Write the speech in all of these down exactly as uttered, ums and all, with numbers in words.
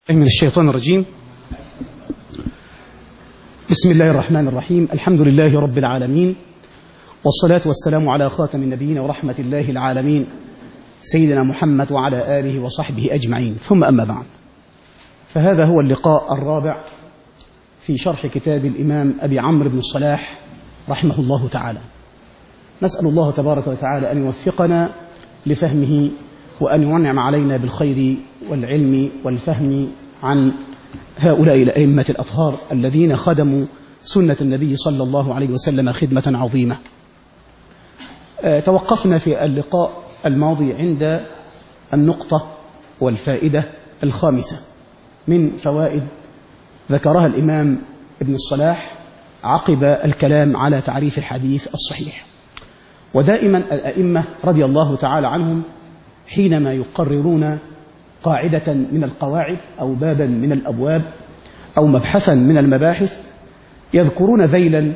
من الشيطان الرجيم. بسم الله الرحمن الرحيم. الحمد لله رب العالمين، والصلاة والسلام على خاتم النبيين ورحمة الله العالمين سيدنا محمد وعلى آله وصحبه أجمعين، ثم أما بعد، فهذا هو اللقاء الرابع في شرح كتاب الإمام أبي عمرو بن الصلاح رحمه الله تعالى. نسأل الله تبارك وتعالى أن يوفقنا لفهمه وأن ينعم علينا بالخير والعلم والفهم عن هؤلاء الأئمة الأطهار الذين خدموا سنة النبي صلى الله عليه وسلم خدمة عظيمة. توقفنا في اللقاء الماضي عند النقطة والفائدة الخامسة من فوائد ذكرها الإمام ابن الصلاح عقب الكلام على تعريف الحديث الصحيح. ودائما الأئمة رضي الله تعالى عنهم حينما يقررون قاعدة من القواعد أو بابا من الأبواب أو مبحثا من المباحث يذكرون ذيلا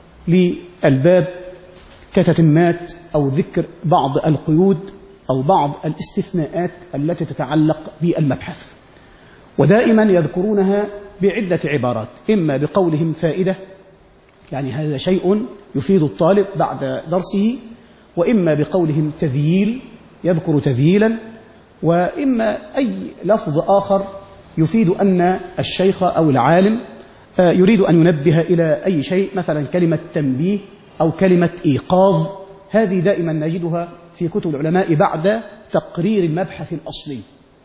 للباب كتتمات أو ذكر بعض القيود أو بعض الاستثناءات التي تتعلق بالمبحث، ودائما يذكرونها بعدة عبارات، إما بقولهم فائدة يعني هذا شيء يفيد الطالب بعد درسه، وإما بقولهم تذييل يذكر تذييلا، وإما أي لفظ آخر يفيد أن الشيخ أو العالم يريد أن ينبه إلى أي شيء، مثلا كلمة تنبيه أو كلمة إيقاظ. هذه دائما نجدها في كتب العلماء بعد تقرير المبحث الأصلي.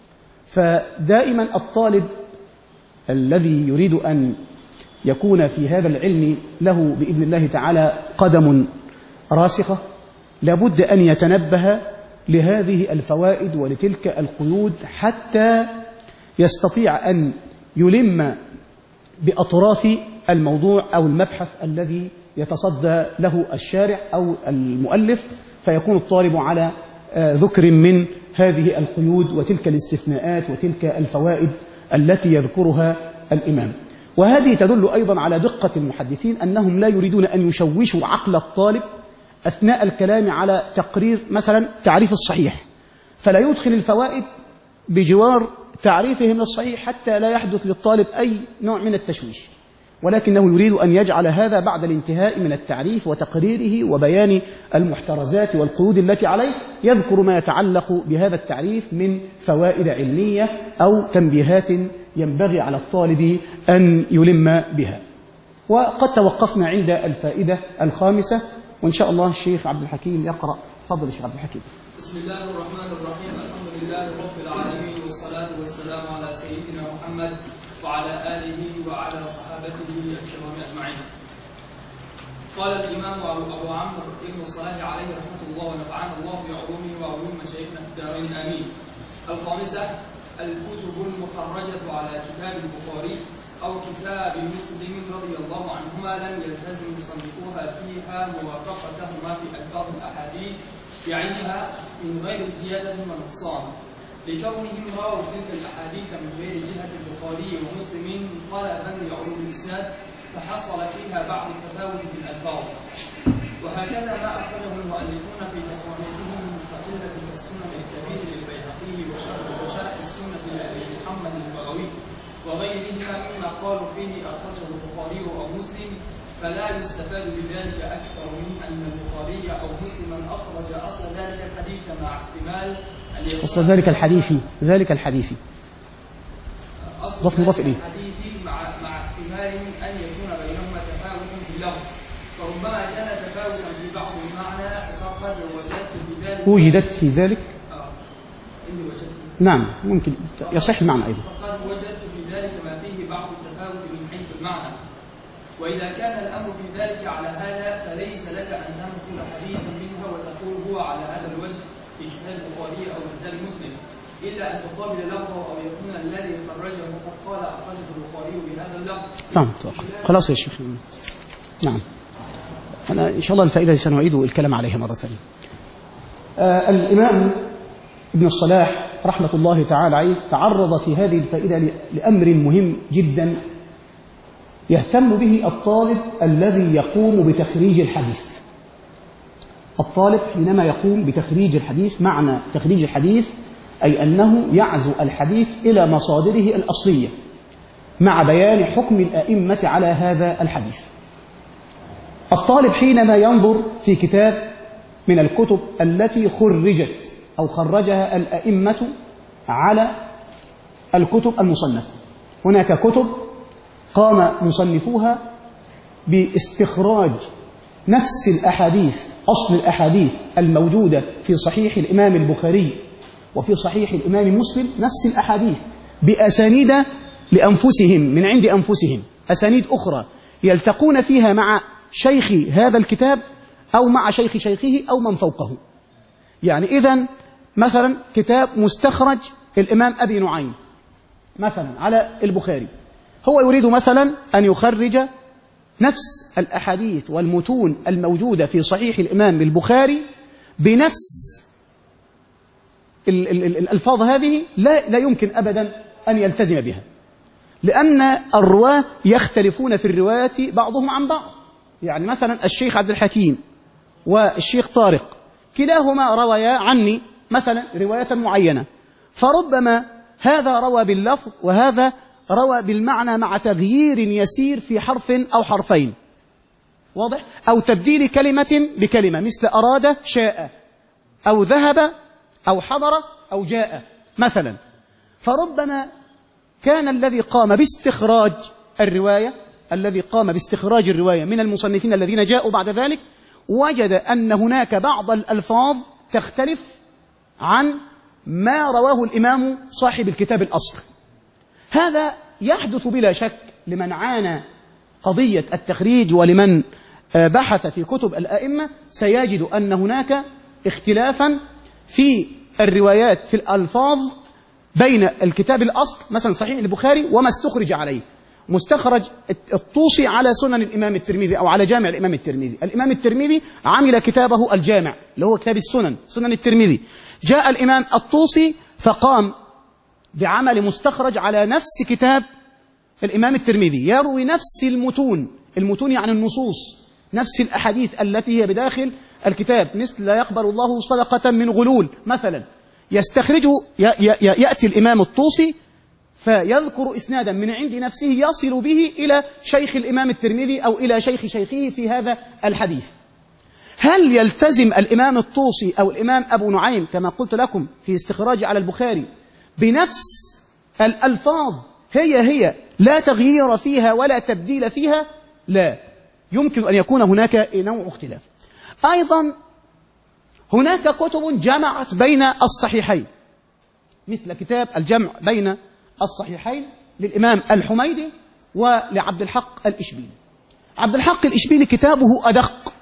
فدائما الطالب الذي يريد أن يكون في هذا العلم له بإذن الله تعالى قدم راسخة لابد أن يتنبه لهذه الفوائد ولتلك القيود حتى يستطيع أن يلم بأطراف الموضوع أو المبحث الذي يتصدى له الشارع أو المؤلف، فيكون الطالب على ذكر من هذه القيود وتلك الاستثناءات وتلك الفوائد التي يذكرها الإمام. وهذه تدل أيضا على دقة المحدثين أنهم لا يريدون أن يشوشوا عقل الطالب أثناء الكلام على تقرير مثلا تعريف الصحيح، فلا يدخل الفوائد بجوار تعريفه من الصحيح حتى لا يحدث للطالب أي نوع من التشويش، ولكنه يريد أن يجعل هذا بعد الانتهاء من التعريف وتقريره وبيان المحترزات والقيود التي عليه يذكر ما يتعلق بهذا التعريف من فوائد علمية أو تنبيهات ينبغي على الطالب أن يلم بها. وقد توقفنا عند الفائدة الخامسة، وإن شاء الله الشيخ عبد الحكيم يقرأ. تفضل الشيخ عبد الحكيم. بسم الله الرحمن الرحيم. الحمد لله رب العالمين، والصلاة والسلام على سيدنا محمد وعلى آله وعلى صحابته الكرام أجمعين. قال الإمام أبو عمرو بن الصلاح عليه رحمة الله ونفعنا الله بعلومه وعلوم مشايخنا في الدارين آمين. الخامسة: الكتب المخرجة على كتاب البخاري أو كتاب مسلم رضي الله عنهما لم يلتزم مصنفوها فيها موافقتهما في ألفاظ الأحاديث بعينها من غير زيادة ونقصان، لكونهم راوا تلك الأحاديث من غير جهة البخاري ومسلم طلبا لعلوم الإسناد، فحصل فيها بعض التفاوت في الألفاظ. وهكذا ما أخرجه المؤلفون في تصانيفهم المستقلة كالسنن الكبير للبيهقي وشرح السنة لأبي محمد البغوي وغيرهما مما قالوا فيه أخرجه البخاري أو مسلم، فلا يستفاد بذلك أكثر من أن البخاري أو مسلما أخرج أصل ذلك الحديث مع احتمال أصل ذلك الحديث ذلك الحديث أصل ذلك الحديث مع مع احتمال أن يكون بينهما تفاوت في اللفظ، فربما كان تفاوتا في بعض المعنى، فقد وجدت في ذلك وجدت في ذلك آه. إني وجدت نعم ممكن يصح المعنى أيضا. فقد وجدت في ذلك ما فيه بعض التفاوت من حيث المعنى، وإذا كان الأمر في ذلك على هذا فليس لك أن تنقل حديثا منها وتقول هو على هذا الوجه في كتاب البخاري أو كتاب مسلم، إلا أن تقابل لفظه أو يكون الذي خرجه قد قال أخرجه البخاري بهذا اللفظ. فهمت. خلاص يا شيخ. نعم، أنا إن شاء الله الفائدة سنعيد الكلام عليها مرة ثانية. آه الإمام ابن الصلاح رحمة الله تعالى عليه تعرض في هذه الفائدة لأمر مهم جدا يهتم به الطالب الذي يقوم بتخريج الحديث. الطالب حينما يقوم بتخريج الحديث، معنى تخريج الحديث أي أنه يعزو الحديث إلى مصادره الأصلية مع بيان حكم الأئمة على هذا الحديث. الطالب حينما ينظر في كتاب من الكتب التي خرجت أو خرجها الأئمة على الكتب المصنفة، هناك كتب قام مصنفوها باستخراج نفس الأحاديث، أصل الأحاديث الموجودة في صحيح الإمام البخاري وفي صحيح الإمام مسلم، نفس الأحاديث بأسانيد لأنفسهم من عند أنفسهم، أسانيد أخرى يلتقون فيها مع شيخ هذا الكتاب أو مع شيخ شيخه أو من فوقه. يعني إذن مثلا كتاب مستخرج الإمام أبي نعيم مثلا على البخاري، هو يريد مثلا أن يخرج نفس الأحاديث والمتون الموجودة في صحيح الإمام البخاري بنفس الألفاظ هذه، لا, لا يمكن أبدا أن يلتزم بها، لأن الرواة يختلفون في الرواية بعضهم عن بعض. يعني مثلا الشيخ عبد الحكيم والشيخ طارق كلاهما روايا عني مثلا رواية معينة، فربما هذا روى باللفظ وهذا روى بالمعنى مع تغيير يسير في حرف أو حرفين، واضح؟ أو تبديل كلمة بكلمة، مثل أراد شاء، أو ذهب أو حضر أو جاء مثلا. فربما كان الذي قام باستخراج الرواية الذي قام باستخراج الرواية من المصنفين الذين جاءوا بعد ذلك وجد أن هناك بعض الألفاظ تختلف عن ما رواه الإمام صاحب الكتاب الأصل. هذا يحدث بلا شك لمن عانى قضية التخريج ولمن بحث في كتب الأئمة، سيجد أن هناك اختلافا في الروايات في الألفاظ بين الكتاب الأصل مثلا صحيح البخاري وما استخرج عليه. مستخرج الطوسي على سنن الإمام الترمذي أو على جامع الإمام الترمذي، الإمام الترمذي عمل كتابه الجامع اللي هو كتاب السنن، سنن الترمذي. جاء الإمام الطوسي فقام بعمل مستخرج على نفس كتاب الإمام الترمذي، يروي نفس المتون، المتون يعني النصوص، نفس الأحاديث التي هي بداخل الكتاب، مثل لا يقبل الله صدقة من غلول مثلا. يستخرجه يأتي الإمام الطوسي فيذكر إسنادا من عند نفسه يصل به إلى شيخ الإمام الترمذي أو إلى شيخ شيخه في هذا الحديث. هل يلتزم الإمام الطوسي أو الإمام أبو نعيم كما قلت لكم في استخراج على البخاري بنفس الألفاظ هي هي لا تغيير فيها ولا تبديل فيها؟ لا، يمكن أن يكون هناك نوع اختلاف. أيضا هناك كتب جمعت بين الصحيحين، مثل كتاب الجمع بين الصحيحين للإمام الحميدي ولعبد الحق الإشبيلي. عبد الحق الإشبيلي كتابه أدق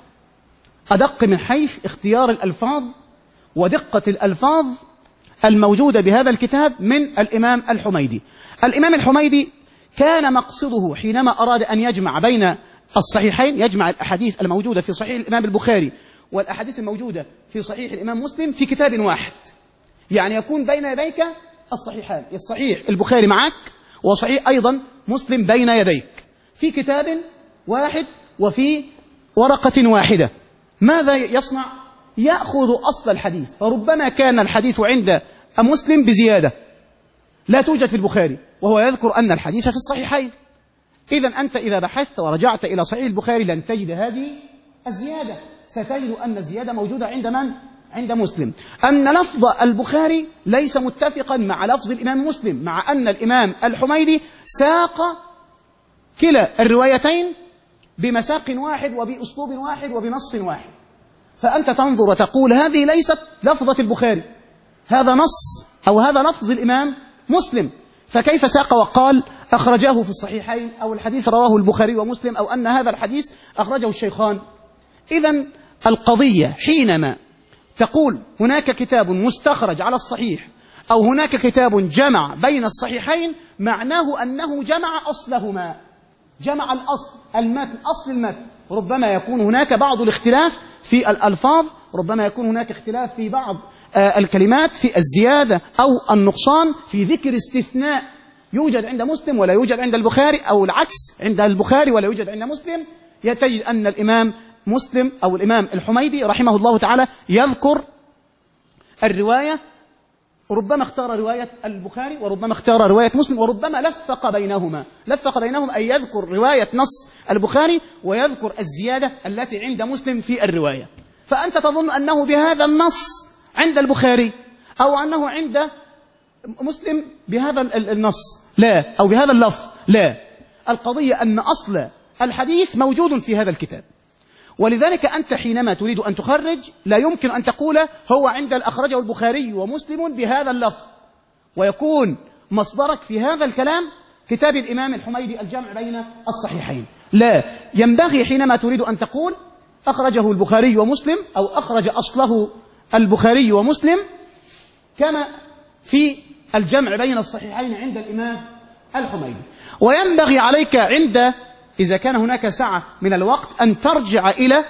أدق من حيث اختيار الألفاظ ودقة الألفاظ الموجودة بهذا الكتاب من الإمام الحميدي. الإمام الحميدي كان مقصده حينما أراد أن يجمع بين الصحيحين، يجمع الأحاديث الموجودة في صحيح الإمام البخاري والأحاديث الموجودة في صحيح الإمام مسلم في كتاب واحد، يعني يكون بين يديك الصحيحان، الصحيح البخاري معك وصحيح أيضا مسلم بين يديك في كتاب واحد وفي ورقة واحدة. ماذا يصنع؟ يأخذ أصل الحديث، فربما كان الحديث عند مسلم بزيادة لا توجد في البخاري وهو يذكر أن الحديث في الصحيحين. إذن أنت إذا بحثت ورجعت إلى صحيح البخاري لن تجد هذه الزيادة، ستجد أن الزيادة موجودة عند من؟ عند مسلم. أن لفظ البخاري ليس متفقا مع لفظ الإمام مسلم، مع أن الإمام الحميدي ساق كلا الروايتين بمساق واحد وبأسلوب واحد وبنص واحد، فأنت تنظر وتقول هذه ليست لفظة البخاري، هذا نص أو هذا لفظ الإمام مسلم، فكيف ساق وقال أخرجاه في الصحيحين أو الحديث رواه البخاري ومسلم أو أن هذا الحديث أخرجه الشيخان؟ إذن القضية حينما تقول هناك كتاب مستخرج على الصحيح أو هناك كتاب جمع بين الصحيحين، معناه أنه جمع أصلهما، جمع الأصل المتن، أصل المتن. ربما يكون هناك بعض الاختلاف في الألفاظ، ربما يكون هناك اختلاف في بعض الكلمات، في الزيادة أو النقصان، في ذكر استثناء يوجد عند مسلم ولا يوجد عند البخاري، أو العكس عند البخاري ولا يوجد عند مسلم. تجد أن الإمام مسلم أو الإمام الحميدي رحمه الله تعالى يذكر الرواية ربما اختار رواية البخاري وربما اختار رواية مسلم وربما لفق بينهما لفق بينهم أن يذكر رواية نص البخاري ويذكر الزيادة التي عند مسلم في الرواية. فأنت تظن أنه بهذا النص عند البخاري أو أنه عند مسلم بهذا النص، لا، أو بهذا اللفظ، لا. القضية أن أصل الحديث موجود في هذا الكتاب، ولذلك أنت حينما تريد أن تخرج لا يمكن أن تقول هو عند أخرجه البخاري ومسلم بهذا اللفظ ويكون مصدرك في هذا الكلام كتاب الإمام الحميدي الجمع بين الصحيحين. لا، ينبغي حينما تريد أن تقول أخرجه البخاري ومسلم أو أخرج أصله البخاري ومسلم كما في الجمع بين الصحيحين عند الإمام الحميدي. وينبغي عليك عند إذا كان هناك سعة من الوقت أن ترجع إلى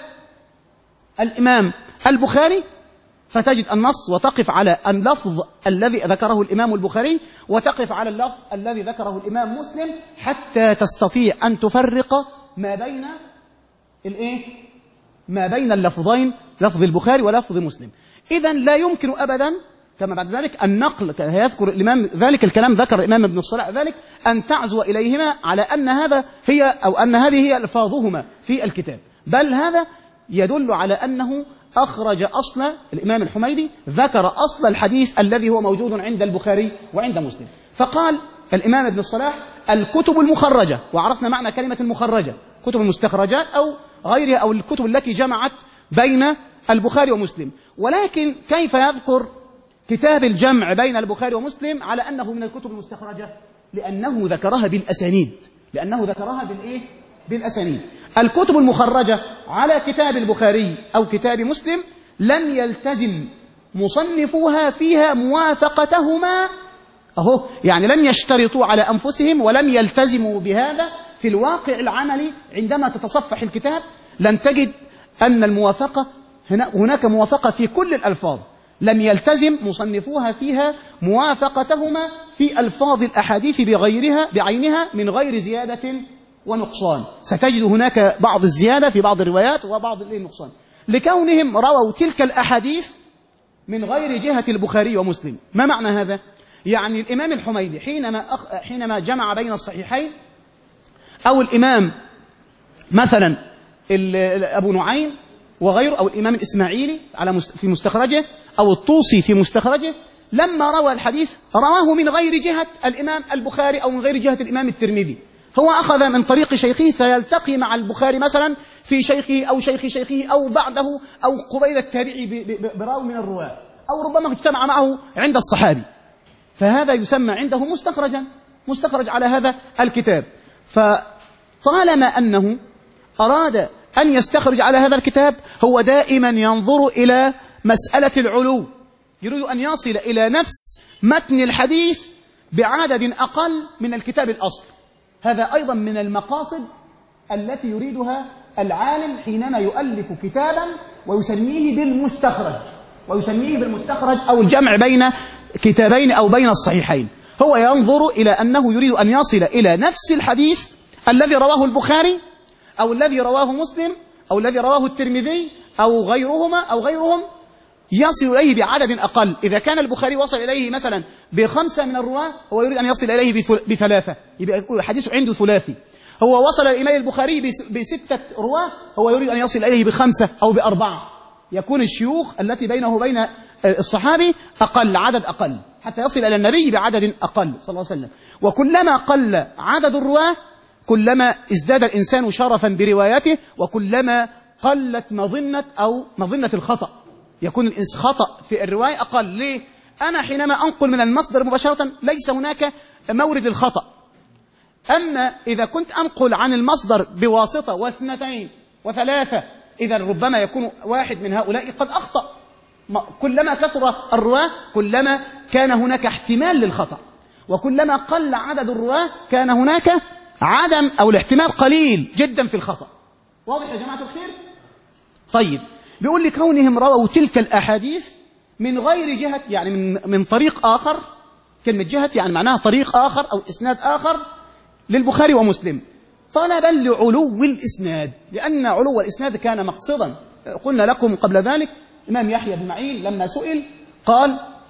الإمام البخاري فتجد النص وتقف على اللفظ الذي ذكره الإمام البخاري وتقف على اللفظ الذي ذكره الإمام مسلم حتى تستطيع أن تفرق ما بين الإيه؟ ما بين اللفظين، لفظ البخاري ولفظ مسلم. إذن لا يمكن أبدا كما بعد ذلك النقل، يذكر الإمام ذلك الكلام، ذكر الإمام ابن الصلاح ذلك، أن تعزو إليهما على أن هذا هي أو أن هذه هي ألفاظهما في الكتاب، بل هذا يدل على أنه أخرج أصل الإمام الحميدي، ذكر أصل الحديث الذي هو موجود عند البخاري وعند مسلم. فقال الإمام ابن الصلاح الكتب المخرجة، وعرفنا معنى كلمة المخرجة، كتب المستخرجات أو غيرها أو الكتب التي جمعت بين البخاري ومسلم. ولكن كيف يذكر كتاب الجمع بين البخاري ومسلم على أنه من الكتب المستخرجة؟ لأنه ذكرها بالأسانيد، لأنه ذكرها بالإيه؟ بالأسانيد. الكتب المخرجة على كتاب البخاري أو كتاب مسلم لم يلتزم مصنفوها فيها موافقتهما، أهو يعني لم يشترطوا على أنفسهم ولم يلتزموا بهذا في الواقع العملي. عندما تتصفح الكتاب لن تجد أن الموافقة هناك موافقة في كل الألفاظ، لم يلتزم مصنفوها فيها موافقتهما في ألفاظ الأحاديث بغيرها بعينها من غير زيادة ونقصان. ستجد هناك بعض الزيادة في بعض الروايات وبعض النقصان، لكونهم رووا تلك الأحاديث من غير جهة البخاري ومسلم. ما معنى هذا؟ يعني الإمام الحميدي حينما أخ... حينما جمع بين الصحيحين، أو الإمام مثلا أبو نعيم وغيره، أو الإمام الإسماعيلي على مست... في مستخرجه، أو الطوسي في مستخرجه، لما روى الحديث رواه من غير جهة الإمام البخاري أو من غير جهة الإمام الترمذي. هو أخذ من طريق شيخه فيلتقي مع البخاري مثلا في شيخه أو شيخ شيخه أو بعده أو قبيل التابعي براوي من الرواة، أو ربما اجتمع معه عند الصحابي، فهذا يسمى عنده مستخرجا، مستخرج على هذا الكتاب. فطالما أنه أراد أن يستخرج على هذا الكتاب هو دائما ينظر إلى مسألة العلو، يريد أن يصل إلى نفس متن الحديث بعدد أقل من الكتاب الأصل. هذا أيضا من المقاصد التي يريدها العالم حينما يؤلف كتابا ويسميه بالمستخرج، ويسميه بالمستخرج أو الجمع بين كتابين أو بين الصحيحين. هو ينظر إلى أنه يريد أن يصل إلى نفس الحديث الذي رواه البخاري أو الذي رواه مسلم أو الذي رواه الترمذي أو غيرهما أو غيرهم، يصل إليه بعدد أقل. إذا كان البخاري وصل إليه مثلا بخمسة من الرواة، هو يريد أن يصل إليه بثلاثة، يبقى حديث عنده ثلاثي. هو وصل الإمام البخاري بستة رواة، هو يريد أن يصل إليه بخمسة أو بأربعة، يكون الشيوخ التي بينه وبين الصحابي أقل، عدد أقل، حتى يصل إلى النبي بعدد أقل صلى الله عليه وسلم. وكلما قل عدد الرواة كلما ازداد الإنسان شرفا بروايته، وكلما قلت مظنة أو مظنة الخطأ، يكون الإنسان خطأ في الرواية أقل. ليه؟ أنا حينما أنقل من المصدر مباشرة ليس هناك مورد الخطأ. أما إذا كنت أنقل عن المصدر بواسطة واثنتين وثلاثة، إذا ربما يكون واحد من هؤلاء قد أخطأ. كلما كثر الرواة كلما كان هناك احتمال للخطأ، وكلما قل عدد الرواة كان هناك عدم أو الاحتمال قليل جدا في الخطأ. واضح يا جماعة الخير؟ طيب، بيقول لي كونهم رووا تلك الأحاديث من غير جهة، يعني من, من طريق آخر. كلمة جهة يعني معناها طريق آخر أو إسناد آخر للبخاري ومسلم، طلبا لعلو الإسناد، لأن علو الإسناد كان مقصدا. قلنا لكم قبل ذلك إمام يحيى بن معين لما سئل قال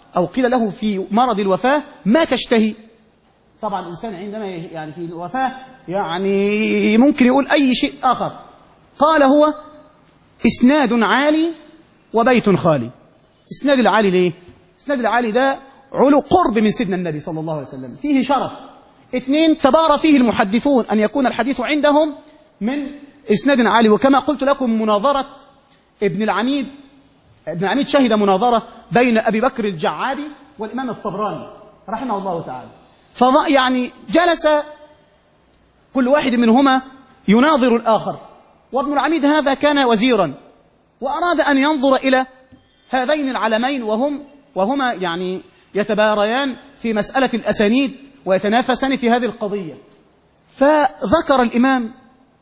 أو قيل له في مرض الوفاة: ما تشتهي؟ طبعا الإنسان عندما يعني في الوفاة يعني ممكن يقول أي شيء آخر. قال: هو إسناد عالي وبيت خالي. إسناد العالي ليه؟ إسناد العالي ده علو قرب من سيدنا النبي صلى الله عليه وسلم، فيه شرف. اثنين، تبارى فيه المحدثون أن يكون الحديث عندهم من إسناد عالي. وكما قلت لكم، مناظرة ابن العميد ابن العميد شهد مناظرة بين أبي بكر الجعابي والإمام الطبراني رحمه الله تعالى، فض يعني جلس كل واحد منهما يناظر الآخر، وابن العميد هذا كان وزيرا وأراد أن ينظر إلى هذين العلمين وهم وهما يعني يتباريان في مسألة الأسانيد ويتنافسان في هذه القضية. فذكر الإمام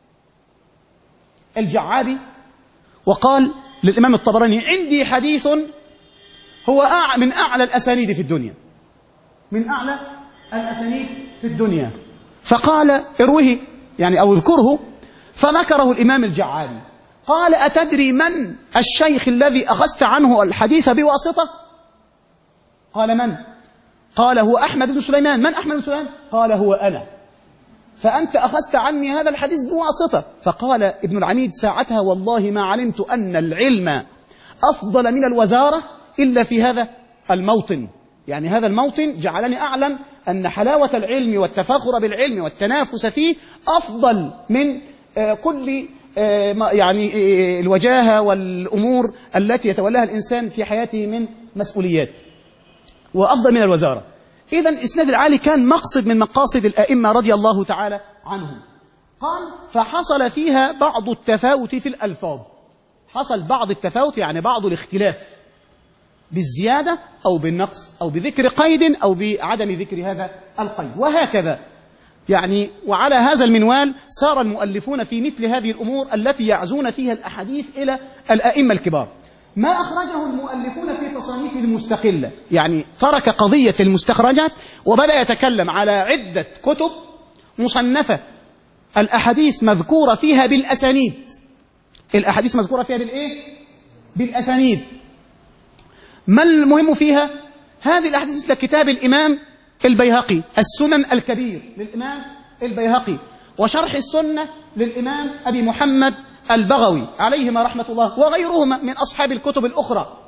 الجعابي وقال للإمام الطبراني: عندي حديث هو من أعلى الأسانيد في الدنيا، من أعلى الأسانيد في الدنيا. فقال: اروه يعني أو اذكره. فذكره الإمام الجعابي. قال: أتدري من الشيخ الذي أخذت عنه الحديث بواسطة؟ قال: من؟ قال: هو أحمد بن سليمان. من أحمد بن سليمان؟ قال: هو أنا. فأنت أخذت عني هذا الحديث بواسطة. فقال ابن العميد ساعتها: والله ما علمت أن العلم أفضل من الوزارة إلا في هذا الموطن. يعني هذا الموطن جعلني أعلم أن حلاوة العلم والتفاخر بالعلم والتنافس فيه أفضل من كل يعني الوجاهة والأمور التي يتولاها الإنسان في حياته من مسؤوليات، وأفضل من الوزارة. إذن إسناد العالي كان مقصد من مقاصد الأئمة رضي الله تعالى عنهم. قال: فحصل فيها بعض التفاوت في الألفاظ. حصل بعض التفاوت يعني بعض الاختلاف بالزيادة أو بالنقص أو بذكر قيد أو بعدم ذكر هذا القيد، وهكذا يعني. وعلى هذا المنوال سار المؤلفون في مثل هذه الأمور التي يعزون فيها الأحاديث إلى الأئمة الكبار. ما أخرجه المؤلفون في تصانيفه المستقلة، يعني ترك قضية المستخرجات وبدأ يتكلم على عدة كتب مصنفة الأحاديث مذكورة فيها بالأسانيد. الأحاديث مذكورة فيها بالإيه؟ بالأسانيد. ما المهم فيها؟ هذه الأحاديث مثل كتاب الإمام البيهقي السنن الكبير للإمام البيهقي، وشرح السنة للإمام أبي محمد البغوي عليهما رحمة الله، وغيرهما من أصحاب الكتب الأخرى.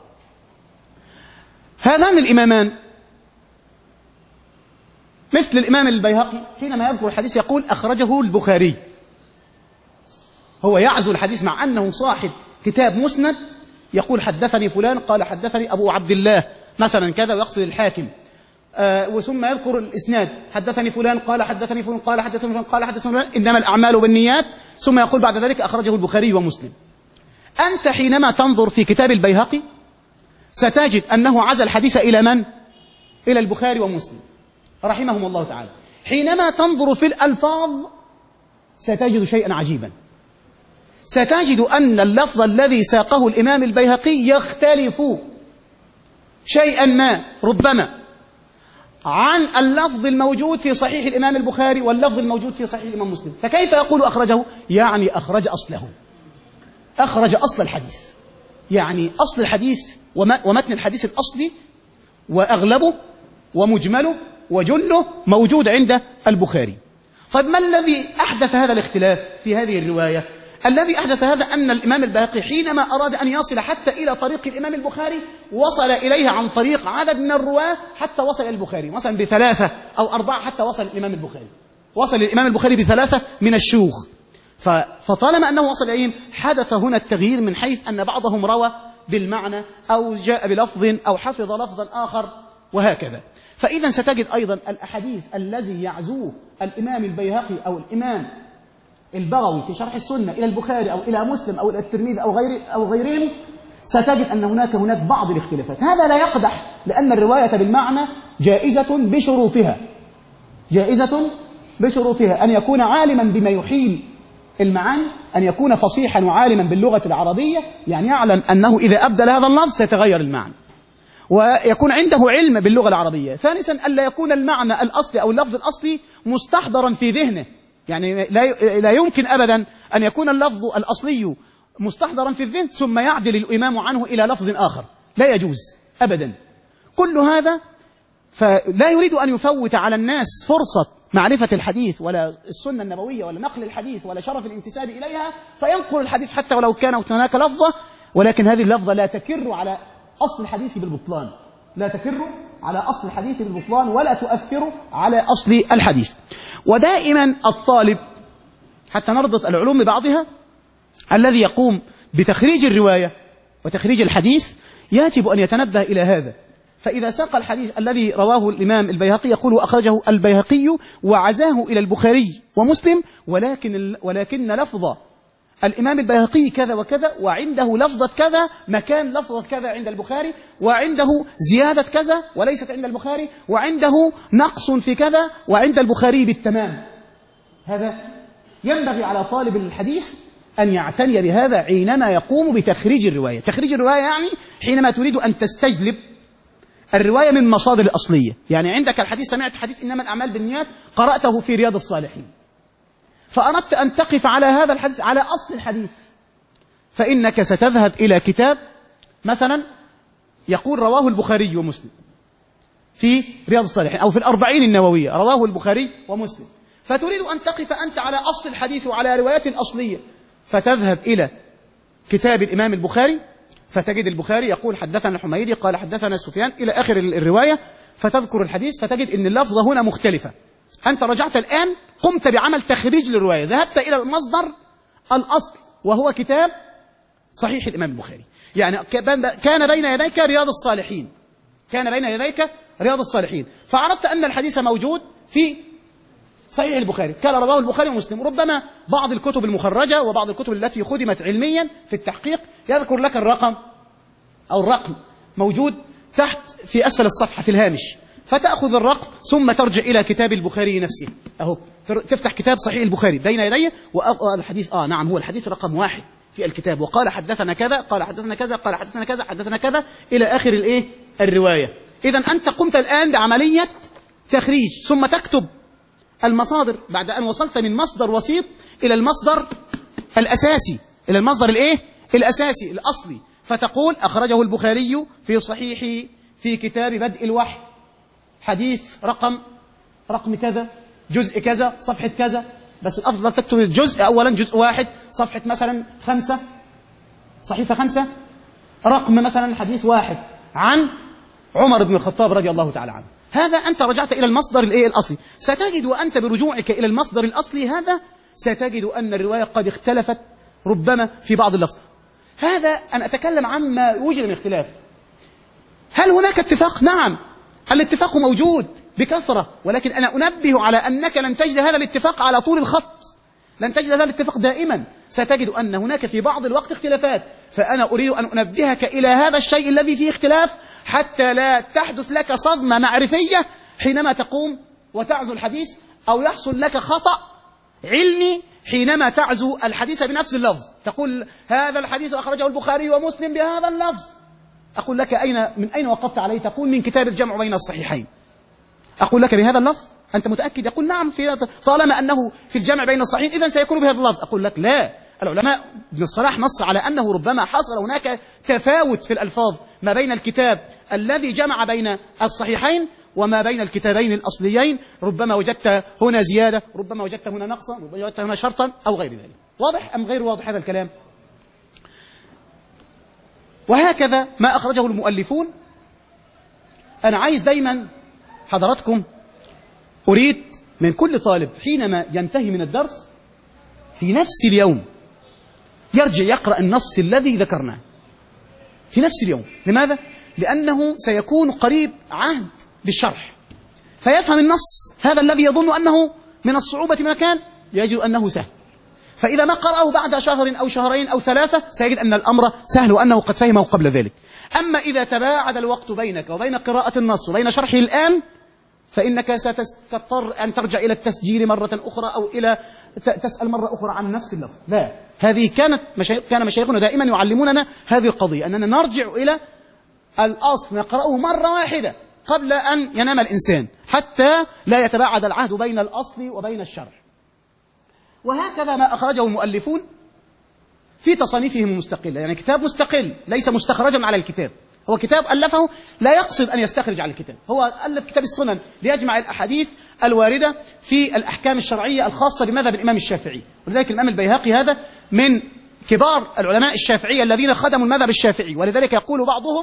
هذان الإمامان مثل الإمام البيهقي حينما يذكر الحديث يقول: أخرجه البخاري. هو يعزو الحديث مع أنه صاحب كتاب مسند، يقول: حدثني فلان قال حدثني أبو عبد الله مثلا كذا، ويقصد الحاكم. آه وثم يذكر الإسناد: حدثني فلان قال حدثني فلان قال حدثني فلان قال حدثني فلان، إنما الأعمال بالنيات. ثم يقول بعد ذلك: أخرجه البخاري ومسلم. أنت حينما تنظر في كتاب البيهقي ستجد أنه عزى الحديث إلى من؟ إلى البخاري ومسلم رحمهم الله تعالى. حينما تنظر في الألفاظ ستجد شيئا عجيبا. ستجد أن اللفظ الذي ساقه الإمام البيهقي يختلف شيئا ما ربما عن اللفظ الموجود في صحيح الإمام البخاري واللفظ الموجود في صحيح الإمام مسلم. فكيف يقول أخرجه؟ يعني أخرج أصله، أخرج أصل الحديث، يعني أصل الحديث ومتن الحديث الأصلي وأغلبه ومجمله وجله موجود عند البخاري. طيب ما الذي أحدث هذا الاختلاف في هذه الرواية؟ الذي أحدث هذا أن الإمام البيهقي حينما أراد أن يصل حتى إلى طريق الإمام البخاري وصل إليه عن طريق عدد من الرواة حتى وصل إلى البخاري، مثلا بثلاثة أو أربعة حتى وصل الإمام البخاري. وصل الإمام البخاري بثلاثة من الشيوخ. فطالما أنه وصل إليهم حدث هنا التغيير من حيث أن بعضهم روى بالمعنى أو جاء بلفظ أو حفظ لفظا آخر وهكذا. فإذا ستجد أيضا الأحاديث الذي يعزوه الإمام البيهقي أو الإمام البغوي في شرح السنة إلى البخاري أو إلى مسلم أو إلى الترمذي أو غير أو غيرهم، ستجد أن هناك هناك بعض الاختلافات. هذا لا يقدح، لأن الرواية بالمعنى جائزة بشروطها، جائزة بشروطها: أن يكون عالما بما يحيل المعاني، أن يكون فصيحا وعالما باللغة العربية، يعني يعلم أنه إذا أبدل هذا اللفظ سيتغير المعنى، ويكون عنده علم باللغة العربية. ثالثا ألا يكون المعنى الأصلي أو اللفظ الأصلي مستحضرا في ذهنه، يعني لا يمكن أبدا أن يكون اللفظ الأصلي مستحضرا في الذهن ثم يعدل الإمام عنه إلى لفظ آخر، لا يجوز أبدا. كل هذا فلا يريد أن يفوت على الناس فرصة معرفة الحديث ولا السنة النبوية ولا نقل الحديث ولا شرف الانتساب إليها، فينقل الحديث حتى ولو كان هناك لفظة، ولكن هذه اللفظة لا تكر على أصل الحديث بالبطلان، لا تكر على أصل الحديث بالبطلان ولا تؤثر على أصل الحديث. ودائما الطالب حتى نربط العلوم ببعضها الذي يقوم بتخريج الرواية وتخريج الحديث يجب أن يتنبه إلى هذا. فإذا ساق الحديث الذي رواه الإمام البيهقي يقول أخرجه البيهقي وعزاه إلى البخاري ومسلم، ولكن ولكن لفظ الإمام البيهقي كذا وكذا، وعنده لفظة كذا مكان لفظة كذا عند البخاري، وعنده زيادة كذا وليست عند البخاري، وعنده نقص في كذا وعند البخاري بالتمام. هذا ينبغي على طالب الحديث أن يعتني بهذا حينما يقوم بتخريج الرواية. تخريج الرواية يعني حينما تريد أن تستجلب الرواية من مصادر الأصلية. يعني عندك الحديث، سمعت حديث إنما الأعمال بالنيات، قرأته في رياض الصالحين، فأردت أن تقف على هذا الحديث على أصل الحديث، فإنك ستذهب إلى كتاب مثلا يقول رواه البخاري ومسلم في رياض الصالحين أو في الأربعين النووية رواه البخاري ومسلم، فتريد أن تقف أنت على أصل الحديث وعلى روايات الأصلية، فتذهب إلى كتاب الإمام البخاري فتجد البخاري يقول حدثنا الحميدي قال حدثنا سفيان إلى آخر الرواية، فتذكر الحديث فتجد أن اللفظة هنا مختلفة. أنت رجعت الآن قمت بعمل تخريج للرواية، ذهبت إلى المصدر الأصل وهو كتاب صحيح الإمام البخاري. يعني كان بين يديك رياض الصالحين، كان بين يديك رياض الصالحين، فعرفت أن الحديث موجود في صحيح البخاري، كان رواه البخاري ومسلم. ربما بعض الكتب المخرجة وبعض الكتب التي خدمت علميا في التحقيق يذكر لك الرقم أو الرقم موجود تحت في أسفل الصفحة في الهامش، فتأخذ الرقم ثم ترجع إلى كتاب البخاري نفسه. أهو تفتح كتاب صحيح البخاري بين يديه والحديث آه نعم هو الحديث رقم واحد في الكتاب، وقال حدثنا كذا قال حدثنا كذا قال حدثنا كذا حدثنا كذا إلى آخر الإيه الرواية. إذا أنت قمت الآن بعملية تخريج، ثم تكتب المصادر بعد أن وصلت من مصدر وسيط إلى المصدر الأساسي، إلى المصدر الإيه الأساسي الأصلي، فتقول أخرجه البخاري في صحيحه في كتاب بدء الوحي حديث رقم رقم كذا جزء كذا صفحة كذا، بس الأفضل تكتب الجزء أولا جزء واحد صفحة مثلا خمسة صحيفة خمسة رقم مثلا حديث واحد عن عمر بن الخطاب رضي الله تعالى عنه. هذا أنت رجعت إلى المصدر الإيه الأصلي. ستجد وأنت برجوعك إلى المصدر الأصلي هذا ستجد أن الرواية قد اختلفت ربما في بعض اللفظ. هذا أنا أتكلم عما وجد من اختلاف. هل هناك اتفاق؟ نعم الاتفاق موجود بكثرة، ولكن أنا أنبه على أنك لن تجد هذا الاتفاق على طول الخط، لن تجد هذا الاتفاق دائما، ستجد أن هناك في بعض الوقت اختلافات. فأنا أريد أن أنبهك إلى هذا الشيء الذي فيه اختلاف حتى لا تحدث لك صدمة معرفية حينما تقوم وتعزو الحديث، أو يحصل لك خطأ علمي حينما تعزو الحديث بنفس اللفظ. تقول هذا الحديث أخرجه البخاري ومسلم بهذا اللفظ، أقول لك أين من أين وقفت عليه؟ تقول من كتاب الجمع بين الصحيحين. أقول لك بهذا اللفظ؟ أنت متأكد؟ يقول نعم في طالما أنه في الجمع بين الصحيحين إذن سيكون بهذا اللفظ. أقول لك لا، العلماء ابن الصلاح نص على أنه ربما حصل هناك تفاوت في الألفاظ ما بين الكتاب الذي جمع بين الصحيحين وما بين الكتابين الأصليين، ربما وجدت هنا زيادة، ربما وجدت هنا نقصا، ربما وجدت هنا شرطا أو غير ذلك. واضح أم غير واضح هذا الكلام؟ وهكذا ما أخرجه المؤلفون. أنا عايز دايما حضراتكم أريد من كل طالب حينما ينتهي من الدرس في نفس اليوم يرجع يقرأ النص الذي ذكرناه في نفس اليوم. لماذا؟ لأنه سيكون قريب عهد بالشرح، فيفهم النص هذا الذي يظن أنه من الصعوبة مكان يجد أنه سهل، فإذا ما قرأه بعد شهر أو شهرين أو ثلاثة سيجد أن الأمر سهل وأنه قد فهمه قبل ذلك. أما إذا تباعد الوقت بينك وبين قراءة النص وبين شرحه الآن فإنك ستضطر أن ترجع إلى التسجيل مرة أخرى أو إلى تسأل مرة أخرى عن نفس اللفظ. لا، هذه كانت مشايخ كان مشايخنا دائما يعلموننا هذه القضية، أننا نرجع إلى الأصل نقرأه مرة واحدة قبل أن ينام الإنسان حتى لا يتباعد العهد بين الأصل وبين الشرح. وهكذا ما أخرجه المؤلفون في تصانيفهم المستقلة، يعني كتاب مستقل ليس مستخرجا على الكتاب، هو كتاب ألفه لا يقصد أن يستخرج على الكتاب، هو ألف كتاب السنن ليجمع الأحاديث الواردة في الأحكام الشرعية الخاصة بمذهب الإمام الشافعي. ولذلك الإمام البيهقي هذا من كبار العلماء الشافعية الذين خدموا المذهب الشافعي، ولذلك يقول بعضهم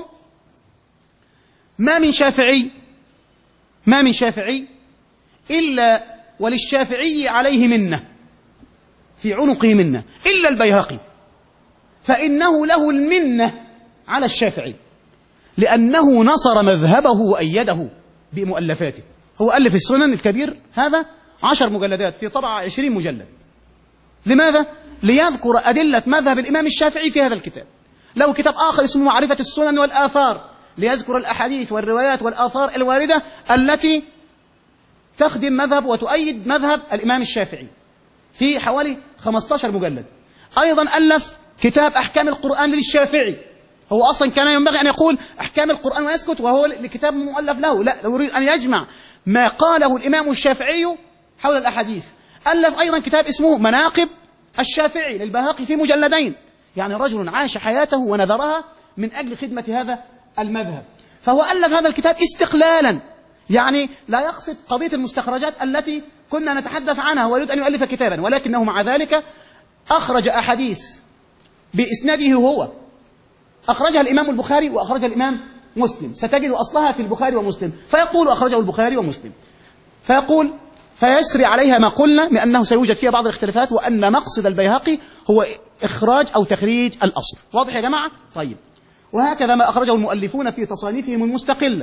ما من شافعي ما من شافعي إلا وللشافعي عليه منة، في عنقه منة، إلا البيهقي فإنه له المنة على الشافعي لأنه نصر مذهبه وأيده بمؤلفاته. هو ألف السنن الكبير هذا عشر مجلدات في طبعة عشرين مجلد. لماذا؟ ليذكر أدلة مذهب الإمام الشافعي في هذا الكتاب. له كتاب آخر اسمه معرفة السنن والآثار ليذكر الأحاديث والروايات والآثار الواردة التي تخدم مذهب وتؤيد مذهب الإمام الشافعي في حوالي خمسة عشر مجلد. أيضا ألف كتاب أحكام القرآن للشافعي، هو أصلا كان ينبغي أن يقول أحكام القرآن ويسكت، وهو الكتاب مؤلف له، لا يريد أن يجمع ما قاله الإمام الشافعي حول الأحاديث. ألف أيضا كتاب اسمه مناقب الشافعي للبيهقي في مجلدين، يعني رجل عاش حياته ونذرها من أجل خدمة هذا المذهب. فهو ألف هذا الكتاب استقلالا، يعني لا يقصد قضية المستخرجات التي كنا نتحدث عنها ويريد أن يؤلف كتابا، ولكنه مع ذلك أخرج أحاديث بإسناده هو، أخرجها الإمام البخاري وأخرجها الإمام مسلم، ستجد أصلها في البخاري ومسلم، فيقول أخرجه البخاري ومسلم، فيقول فيسري عليها ما قلنا لأنه سيوجد فيها بعض الاختلافات، وأن مقصد البيهقي هو إخراج أو تخريج الأصل. واضح يا جماعة؟ طيب، وهكذا ما أخرجه المؤلفون في تصانيفهم المستقلة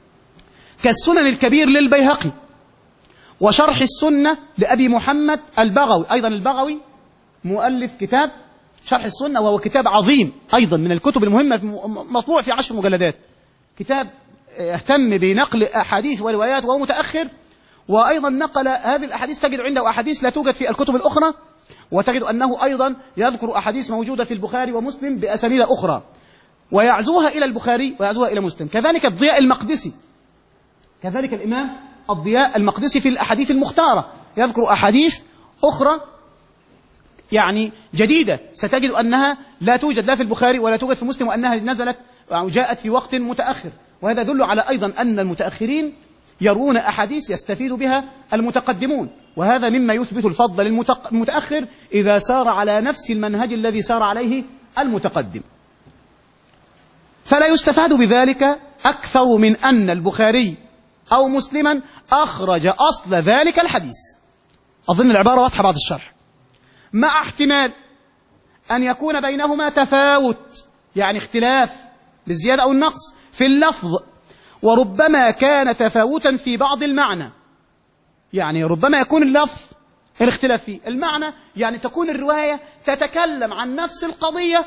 كالسنن الكبير للبيهقي، وشرح السنة لأبي محمد البغوي، أيضا البغوي مؤلف كتاب شرح السنة، وهو كتاب عظيم أيضا من الكتب المهمة، مطبوع في عشر مجلدات، كتاب يهتم بنقل أحاديث وروايات وهو متأخر، وأيضا نقل هذه الأحاديث تجد عنده أحاديث لا توجد في الكتب الأخرى، وتجد أنه أيضا يذكر أحاديث موجودة في البخاري ومسلم بأسانيد أخرى ويعزوها إلى البخاري ويعزوها إلى مسلم. كذلك الضياء المقدسي، كذلك الإمام الضياء المقدسي في الأحاديث المختارة يذكر أحاديث أخرى يعني جديدة ستجد أنها لا توجد لا في البخاري ولا توجد في مسلم، وأنها نزلت أو جاءت في وقت متأخر. وهذا يدل على أيضا أن المتأخرين يرون أحاديث يستفيد بها المتقدمون، وهذا مما يثبت الفضل للمتأخر إذا سار على نفس المنهج الذي سار عليه المتقدم. فلا يستفاد بذلك أكثر من أن البخاري أو مسلما أخرج أصل ذلك الحديث. أظن العبارة واضحة بعد الشرح. مع احتمال أن يكون بينهما تفاوت، يعني اختلاف بالزيادة أو النقص في اللفظ، وربما كان تفاوتا في بعض المعنى، يعني ربما يكون اللفظ الاختلاف فيه المعنى، يعني تكون الرواية تتكلم عن نفس القضية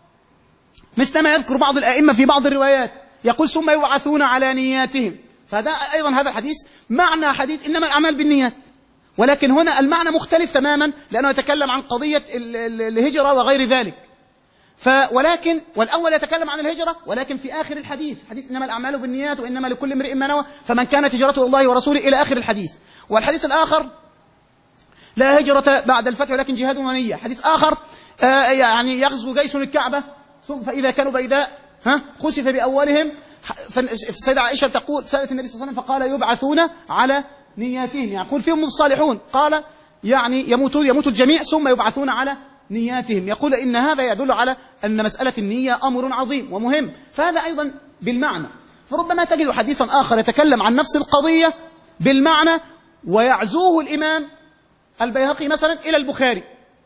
مثل ما يذكر بعض الأئمة في بعض الروايات يقول ثم يبعثون على نياتهم، فده أيضا هذا الحديث معنى حديث إنما الأعمال بالنيات، ولكن هنا المعنى مختلف تماما لأنه يتكلم عن قضية الهجرة وغير ذلك. ف ولكن والأول يتكلم عن الهجرة، ولكن في آخر الحديث حديث إنما الأعمال بالنيات وإنما لكل امرئ ما نوى فمن كانت هجرته الله ورسوله إلى آخر الحديث. والحديث الآخر لا هجرة بعد الفتح ولكن جهاد ونية. حديث آخر آه يعني يغزو جيش الكعبة ثم فإذا كانوا بيداء ها خسف بأولهم. فالسيدة عائشة تقول سألت النبي صلى الله عليه وسلم فقال يبعثون على نياتهم، يعني يقول فيهم الصالحون، قال يعني يموتون يموت الجميع ثم يبعثون على نياتهم. يقول إن هذا يدل على أن مسألة النية أمر عظيم ومهم، فهذا أيضا بالمعنى. فربما تجد حديثا آخر يتكلم عن نفس القضية بالمعنى ويعزوه الإمام البيهقي مثلا إلى البخاري،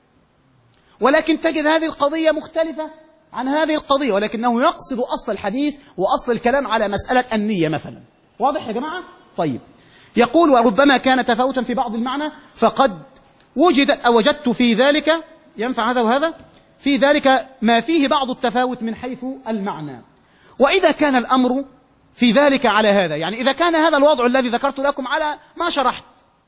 ولكن تجد هذه القضية مختلفة عن هذه القضية، ولكنه يقصد أصل الحديث وأصل الكلام على مسألة النية مثلا. واضح يا جماعة؟ طيب، يقول وربما كان تفاوتا في بعض المعنى فقد وجدت أو وجدت في ذلك، ينفع هذا وهذا، في ذلك ما فيه بعض التفاوت من حيث المعنى. وإذا كان الأمر في ذلك على هذا، يعني إذا كان هذا الوضع الذي ذكرت لكم على ما شرحت،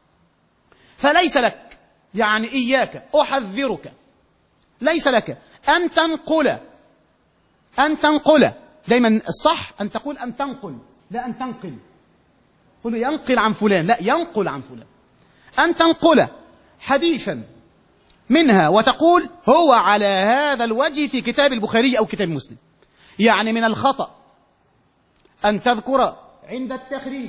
فليس لك، يعني إياك أحذرك، ليس لك أن تنقل أن تنقل دايما الصح أن تقول أن تنقل لا أن تنقل. قل ينقل عن فلان، لا ينقل عن فلان. أن تنقل حديثا منها وتقول هو على هذا الوجه في كتاب البخاري أو كتاب مسلم، يعني من الخطأ أن تذكر عند التخريج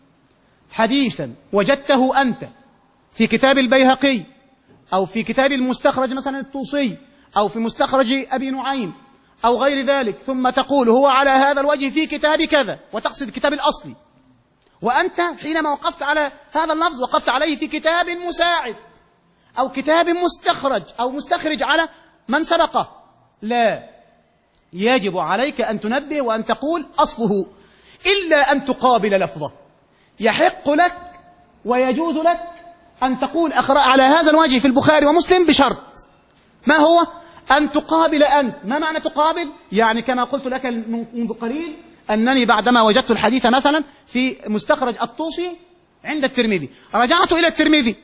حديثا وجدته أنت في كتاب البيهقي أو في كتاب المستخرج مثلا الطوسي أو في مستخرج أبي نعيم أو غير ذلك، ثم تقول هو على هذا الوجه في كتاب كذا، وتقصد الكتاب الأصلي، وأنت حينما وقفت على هذا اللفظ وقفت عليه في كتاب مساعد أو كتاب مستخرج أو مستخرج على من سبقه. لا، يجب عليك أن تنبه وأن تقول أصله، إلا أن تقابل لفظه. يحق لك ويجوز لك أن تقول أقرأ على هذا الوجه في البخاري ومسلم بشرط، ما هو؟ أن تقابل أنت. ما معنى تقابل؟ يعني كما قلت لك منذ قليل أنني بعدما وجدت الحديث مثلا في مستخرج الطوسي عند الترمذي، رجعت إلى الترمذي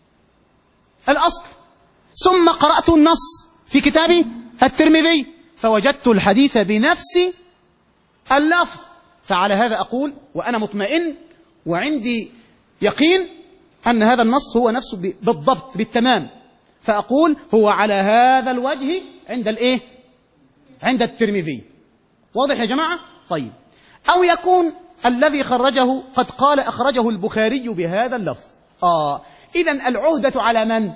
الأصل، ثم قرأت النص في كتاب الترمذي فوجدت الحديث بنفس اللفظ، فعلى هذا أقول وأنا مطمئن وعندي يقين أن هذا النص هو نفسه بالضبط بالتمام، فأقول هو على هذا الوجه عند الإيه؟ عند الترمذي. واضح يا جماعة؟ طيب. أو يكون الذي خرجه قد قال أخرجه البخاري بهذا اللفظ. آه إذن العهدة على من؟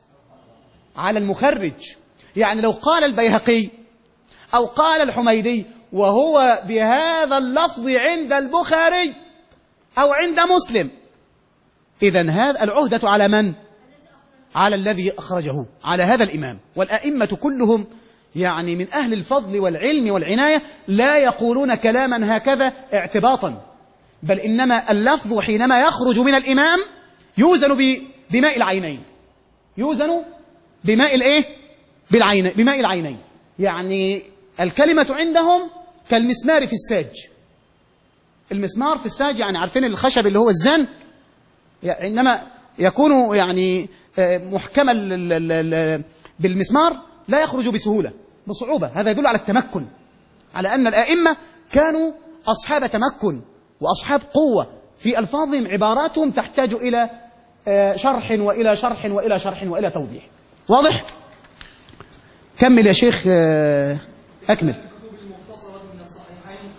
على المخرج. يعني لو قال البيهقي أو قال الحميدي وهو بهذا اللفظ عند البخاري أو عند مسلم، إذن هذا العهدة على من؟ على الذي أخرجه، على هذا الإمام. والأئمة كلهم يعني من أهل الفضل والعلم والعناية لا يقولون كلاما هكذا اعتباطا، بل إنما اللفظ حينما يخرج من الإمام يوزن بماء العينين، يوزن بماء الإيه؟ بالعين، بماء العينين. يعني الكلمة عندهم كالمسمار في الساج. المسمار في الساج يعني عارفين الخشب اللي هو الزن، عندما يكون يعني محكما بالمسمار لا يخرج بسهولة، بصعوبة. هذا يدل على التمكن، على أن الآئمة كانوا أصحاب تمكن وأصحاب قوة في ألفاظهم، عباراتهم تحتاج إلى شرح وإلى شرح وإلى شرح وإلى توضيح. واضح؟ كمل يا شيخ، أكمل. الكتب المختصرة من الصحيحين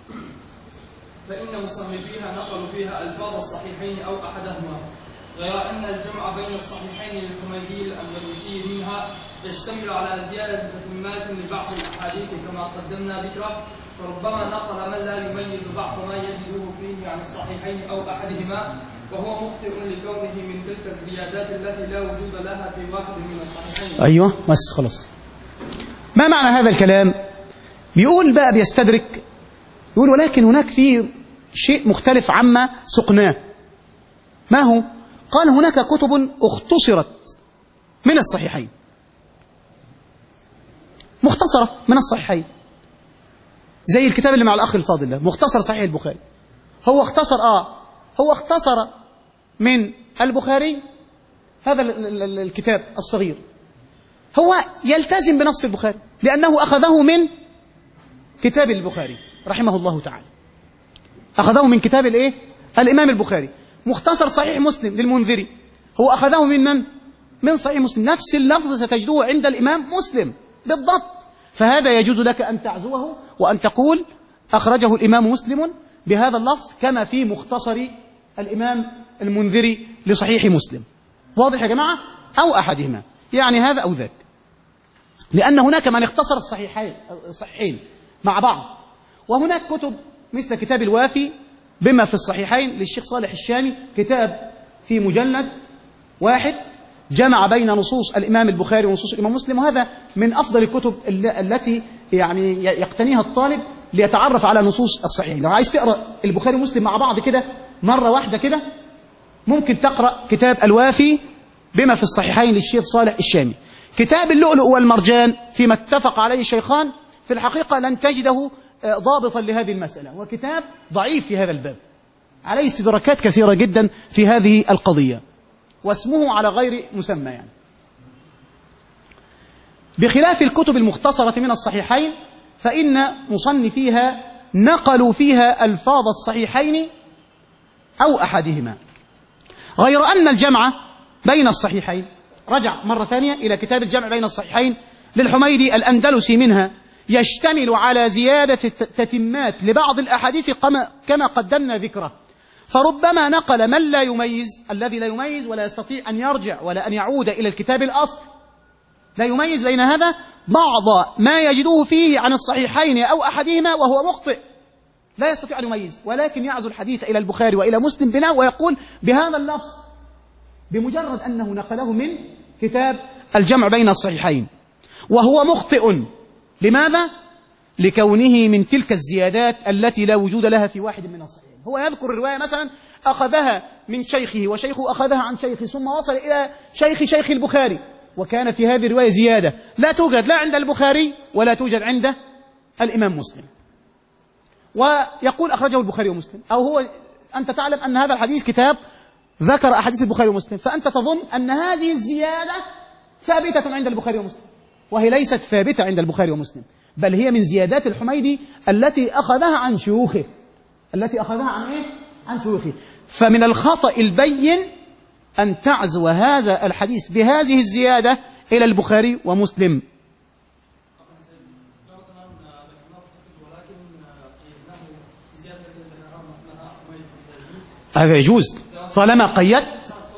فإن مصنفيها نقلوا فيها ألفاظ الصحيحين أو أحدهما، غير أن الجمع بين الصحيحين للحميدي الأندلسي منها يشتمل على زيادة تتمات لبعض الأحاديث كما قدمنا ذكره، فربما نقل من لا يميز بعض ما يجده فيه عن الصحيحين أو أحدهما، وهو مخطئ لكونه من تلك الزيادات التي لا وجود لها في واحد من الصحيحين. أيوة بس خلاص. ما معنى هذا الكلام؟ بيقول بقى بيستدرك، يقول ولكن هناك في شيء مختلف عما سقناه. ما هو؟ قال هناك كتب اختصرت من الصحيحين، مختصرة من الصحيحين، زي الكتاب اللي مع الأخ الفاضل ده، مختصر صحيح البخاري. هو اختصر آه هو اختصر من البخاري هذا الكتاب الصغير، هو يلتزم بنص البخاري لأنه أخذه من كتاب البخاري رحمه الله تعالى، أخذه من كتاب الإيه؟ الإمام البخاري. مختصر صحيح مسلم للمنذري هو أخذه من من؟ من صحيح مسلم، نفس اللفظ ستجدوه عند الإمام مسلم بالضبط. فهذا يجوز لك أن تعزوه وأن تقول أخرجه الإمام مسلم بهذا اللفظ كما في مختصر الإمام المنذري لصحيح مسلم. واضح يا جماعة؟ أو أحدهما، يعني هذا أو ذاك، لأن هناك من اختصر الصحيحين الصحيحين مع بعض، وهناك كتب مثل كتاب الوافي بما في الصحيحين للشيخ صالح الشامي، كتاب في مجلد واحد جمع بين نصوص الإمام البخاري ونصوص الإمام مسلم، وهذا من أفضل الكتب التي يعني يقتنيها الطالب ليتعرف على نصوص الصحيحين. لو عايز تقرأ البخاري ومسلم مع بعض كده مرة واحدة كده، ممكن تقرأ كتاب الوافي بما في الصحيحين للشيخ صالح الشامي. كتاب اللؤلؤ والمرجان فيما اتفق عليه الشيخان في الحقيقة لن تجده ضابطا لهذه المسألة، وكتاب ضعيف في هذا الباب، عليه استدراكات كثيرة جدا في هذه القضية، واسمه على غير مسمى يعني. بخلاف الكتب المختصرة من الصحيحين فإن مصنفيها نقلوا فيها ألفاظ الصحيحين أو أحدهما، غير أن الجمع بين الصحيحين، رجع مرة ثانية إلى كتاب الجمع بين الصحيحين للحميدي الأندلسي منها يشتمل على زيادة تتمات لبعض الأحاديث كما قدمنا ذكره، فربما نقل من لا يميز، الذي لا يميز ولا يستطيع أن يرجع ولا أن يعود إلى الكتاب الأصل، لا يميز بين هذا، بعض ما يجدوه فيه عن الصحيحين أو أحدهما وهو مخطئ لا يستطيع أن يميز، ولكن يعزو الحديث إلى البخاري وإلى مسلم بناء ويقول بهذا اللفظ بمجرد أنه نقله من كتاب الجمع بين الصحيحين، وهو مخطئ. لماذا؟ لكونه من تلك الزيادات التي لا وجود لها في واحد من الصحيحين. هو يذكر الرواية مثلا أخذها من شيخه وشيخه أخذها عن شيخه ثم وصل إلى شيخ شيخ البخاري، وكان في هذه الرواية زيادة لا توجد لا عند البخاري ولا توجد عند الإمام مسلم، ويقول أخرجه البخاري ومسلم، أو هو أنت تعلم أن هذا الحديث كتاب ذكر أحاديث البخاري ومسلم، فأنت تظن أن هذه الزيادة ثابتة عند البخاري ومسلم، وهي ليست ثابتة عند البخاري ومسلم، بل هي من زيادات الحميدي التي أخذها عن شيوخه التي أخذها عن إيه؟ عن شيوخه. فمن الخطأ البين أن تعزو هذا الحديث بهذه الزيادة إلى البخاري ومسلم. هذا يجوز طالما قيدت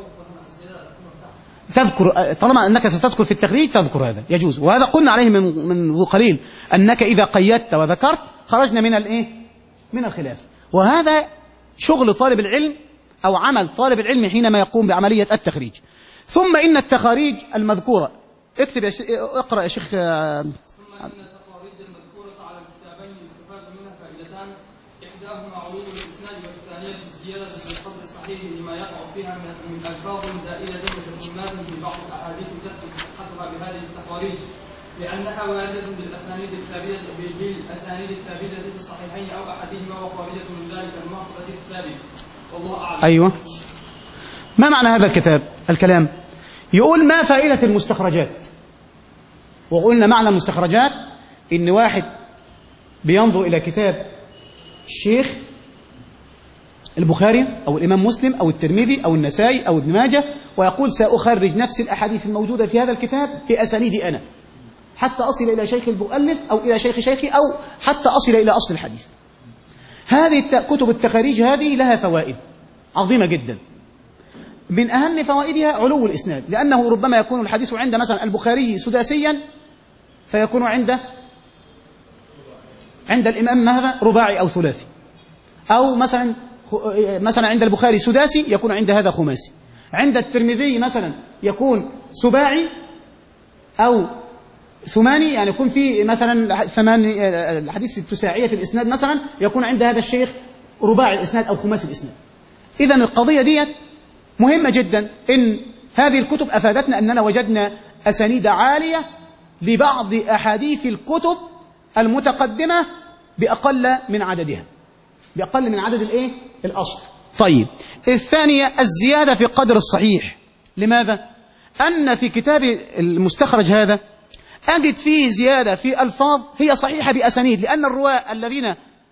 تذكر، طالما أنك ستذكر في التخريج تذكر هذا يجوز، وهذا قلنا عليه من منذ قليل أنك إذا قيدت وذكرت خرجنا من الإيه؟ من الخلاف. وهذا شغل طالب العلم أو عمل طالب العلم حينما يقوم بعملية التخريج. ثم إن التخاريج المذكورة، اكتب يا ش... اقرأ يا شيخ. ثم إن التخاريج المذكورة على الكتابين يستفاد منها فائدتان، إحداهما علو الإسناد والثانية الزيادة في القدر الصحيح لما يقع فيها من ألفاظ زائدة وتتمات في بعض الأحاديث تثبت صحتها بهذه التخاريج، لأنها واردة بالأسانيد الثابتة بالأسانيد الثابتة في الصحيحين أو أحدهما وخارجة من ذلك المحفظة الثابت، والله أعلم. أيوة. ما معنى هذا الكتاب الكلام؟ يقول ما فائدة المستخرجات، وقلنا معنى المستخرجات إن واحد بينظر إلى كتاب الشيخ البخاري أو الإمام مسلم أو الترمذي أو النسائي أو ابن ماجه ويقول سأخرج نفس الأحاديث الموجودة في هذا الكتاب بأسانيدي أنا حتى أصل إلى شيخ المؤلف أو إلى شيخ شيخي أو حتى أصل إلى أصل الحديث. هذه كتب التخاريج هذه لها فوائد عظيمة جدا، من أهم فوائدها علو الإسناد، لأنه ربما يكون الحديث عند مثلا البخاري سداسيا فيكون عند عند الإمام هذا رباعي أو ثلاثي، أو مثلا مثلا عند البخاري سداسي يكون عند هذا خماسي، عند الترمذي مثلا يكون سباعي أو ثماني، يعني يكون في مثلا ثمان الحديث التساعية الإسناد مثلا يكون عند هذا الشيخ رباعي الإسناد أو خماسي الإسناد. إذن القضية دي مهمة جدا، إن هذه الكتب أفادتنا أننا وجدنا أسانيد عالية لبعض أحاديث الكتب المتقدمة بأقل من عددها، بأقل من عدد الإيه؟ الأصل. طيب، الثانية الزيادة في قدر الصحيح. لماذا؟ أن في كتاب المستخرج هذا أجد فيه زيادة في ألفاظ هي صحيحة بأسانيد، لأن الرواة الذين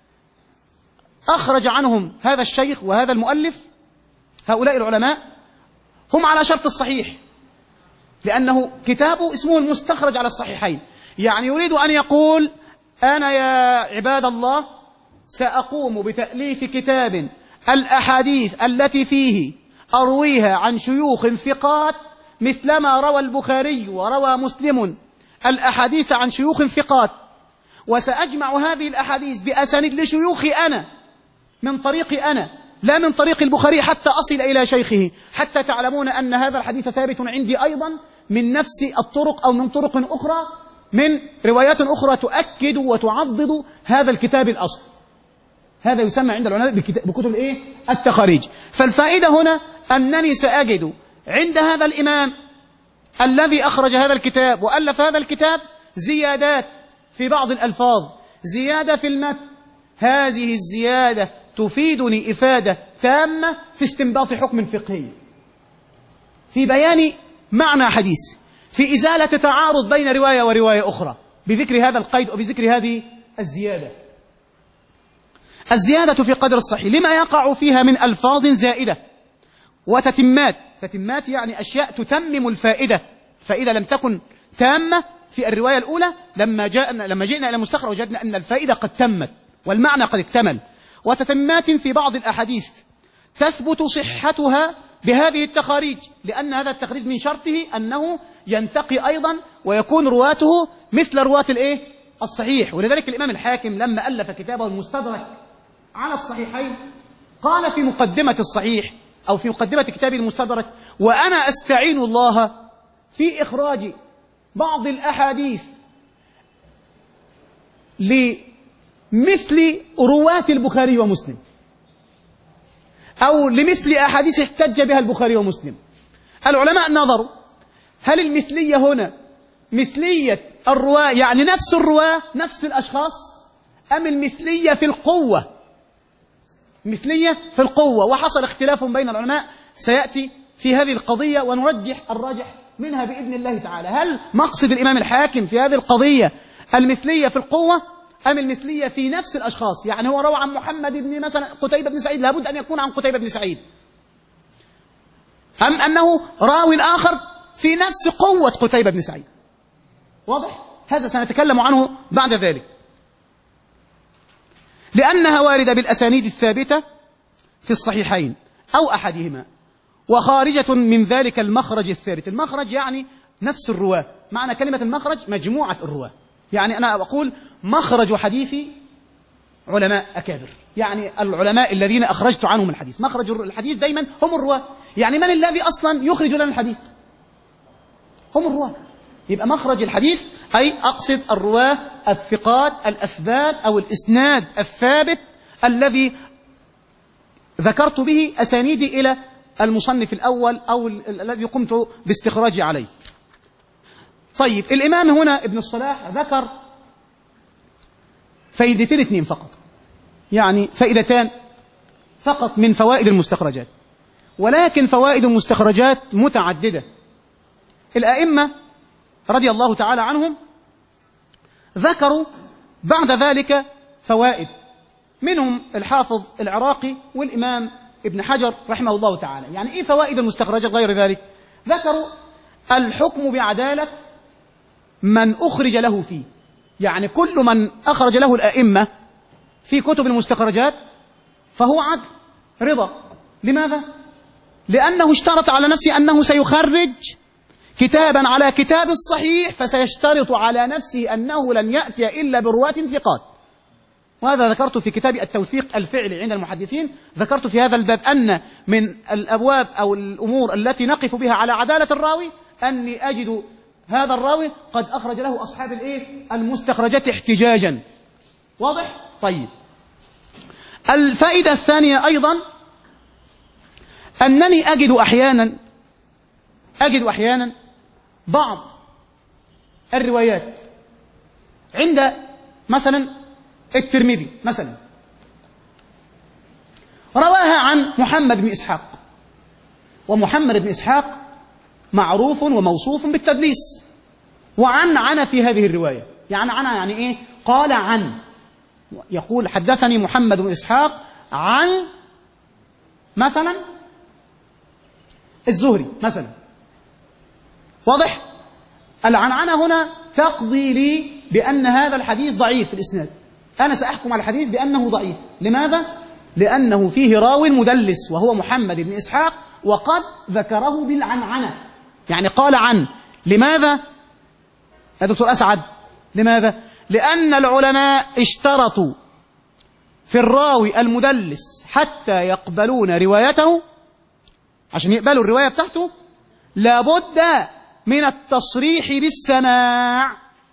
أخرج عنهم هذا الشيخ وهذا المؤلف هؤلاء العلماء هم على شرط الصحيح، لأنه كتابه اسمه المستخرج على الصحيحين، يعني يريد أن يقول أنا يا عباد الله سأقوم بتأليف كتاب الأحاديث التي فيه أرويها عن شيوخ ثقات مثلما روى البخاري وروى مسلم الأحاديث عن شيوخ ثقات، وسأجمع هذه الأحاديث بأسانيد لشيوخي أنا من طريقي أنا لا من طريق البخاري حتى أصل إلى شيخه، حتى تعلمون أن هذا الحديث ثابت عندي أيضا من نفس الطرق أو من طرق أخرى من روايات أخرى تؤكد وتعضد هذا الكتاب الأصل. هذا يسمى عند العلماء بكتب إيه؟ التخاريج. فالفائدة هنا أنني سأجد عند هذا الإمام الذي أخرج هذا الكتاب وألف هذا الكتاب زيادات في بعض الألفاظ، زيادة في المتن، هذه الزيادة تفيدني إفادة تامة في استنباط حكم فقهي، في بيان معنى حديث، في إزالة تعارض بين رواية ورواية أخرى بذكر هذا القيد وبذكر هذه الزيادة. الزيادة في قدر الصحيح لما يقع فيها من ألفاظ زائدة وتتمات. تتمات يعني أشياء تتمم الفائدة، فإذا لم تكن تامة في الرواية الأولى لما جاءنا لما جئنا إلى المستخرج وجدنا أن الفائدة قد تمت والمعنى قد اكتمل، وتتمات في بعض الأحاديث تثبت صحتها بهذه التخاريج، لأن هذا التخريج من شرطه أنه ينتقي أيضا ويكون رواته مثل رواة الإيه؟ الصحيح. ولذلك الإمام الحاكم لما ألف كتابه المستدرك على الصحيحين قال في مقدمة الصحيح أو في مقدمة كتابه المستدرك: وأنا أستعين الله في إخراج بعض الأحاديث لمثل رواة البخاري ومسلم، أو لمثل أحاديث احتج بها البخاري ومسلم. العلماء نظروا هل المثلية هنا مثلية الرواة يعني نفس الرواة نفس الأشخاص، أم المثلية في القوة؟ مثلية في القوة. وحصل اختلاف بين العلماء سيأتي في هذه القضية ونرجح الراجح منها بإذن الله تعالى. هل مقصد الإمام الحاكم في هذه القضية المثلية في القوة أم المثلية في نفس الأشخاص؟ يعني هو روى عن محمد بن مثلا قتيبة بن سعيد، لابد أن يكون عن قتيبة بن سعيد، أم أنه راوي آخر في نفس قوة قتيبة بن سعيد؟ واضح؟ هذا سنتكلم عنه بعد ذلك، لأنها واردة بالأسانيد الثابتة في الصحيحين أو أحدهما، وخارجة من ذلك المخرج الثابت. المخرج يعني نفس الرواة، معنى كلمة المخرج مجموعة الرواة. يعني أنا أقول مخرج حديثي علماء أكابر، يعني العلماء الذين أخرجت عنهم الحديث. مخرج الحديث دايما هم الرواة. يعني من الذي أصلا يخرج لنا الحديث؟ هم الرواة. يبقى مخرج الحديث أي أقصد الرواة الثقات الأثبات أو الإسناد الثابت الذي ذكرت به أسانيدي إلى المصنف الأول أو الذي قمت باستخراجي عليه. طيب، الإمام هنا ابن الصلاح ذكر فائدتين اثنين فقط، يعني فائدتان فقط من فوائد المستخرجات، ولكن فوائد المستخرجات متعددة. الأئمة رضي الله تعالى عنهم ذكروا بعد ذلك فوائد، منهم الحافظ العراقي والإمام ابن حجر رحمه الله تعالى. يعني إيه فوائد المستخرجات غير ذلك؟ ذكروا الحكم بعدالة من أخرج له فيه، يعني كل من أخرج له الأئمة في كتب المستخرجات فهو عدل رضا. لماذا؟ لأنه اشترط على نفسه أنه سيخرج كتابا على كتاب الصحيح، فسيشترط على نفسه أنه لن يأتي إلا برواة ثقات. وهذا ذكرت في كتاب التوثيق الفعلي عند المحدثين، ذكرت في هذا الباب أن من الأبواب أو الأمور التي نقف بها على عدالة الراوي أني أجد هذا الراوي قد أخرج له أصحاب الإيه؟ المستخرجات احتجاجا. واضح؟ طيب، الفائدة الثانية أيضا أنني أجد أحيانا أجد أحيانا بعض الروايات عند مثلا الترمذي مثلا رواها عن محمد بن إسحاق، ومحمد بن إسحاق معروف وموصوف بالتدليس، وعن عن في هذه الرواية. يعني عن يعني إيه؟ قال عن، يقول حدثني محمد بن إسحاق عن مثلا الزهري مثلا. واضح؟ العنعنة هنا تقضي لي بأن هذا الحديث ضعيف في الإسناد، أنا سأحكم على الحديث بأنه ضعيف. لماذا؟ لأنه فيه راو مدلس وهو محمد بن إسحاق، وقد ذكره بالعنعنة، يعني قال عن. لماذا يا دكتور أسعد؟ لماذا؟ لأن العلماء اشترطوا في الراوي المدلس حتى يقبلون روايته، عشان يقبلوا الرواية بتاعته لابد من التصريح بالسماع.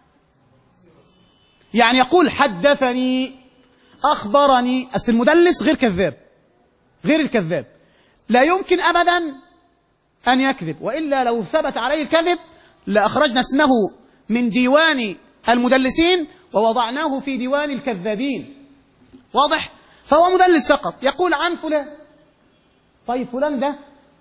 يعني يقول حدثني أخبرني، أصل المدلس غير كذاب، غير الكذاب لا يمكن أبدا أن يكذب، وإلا لو ثبت عليه الكذب لأخرجنا اسمه من ديوان المدلسين ووضعناه في ديوان الكذابين. واضح؟ فهو مدلس فقط، يقول عن فلان. طيب فلان ده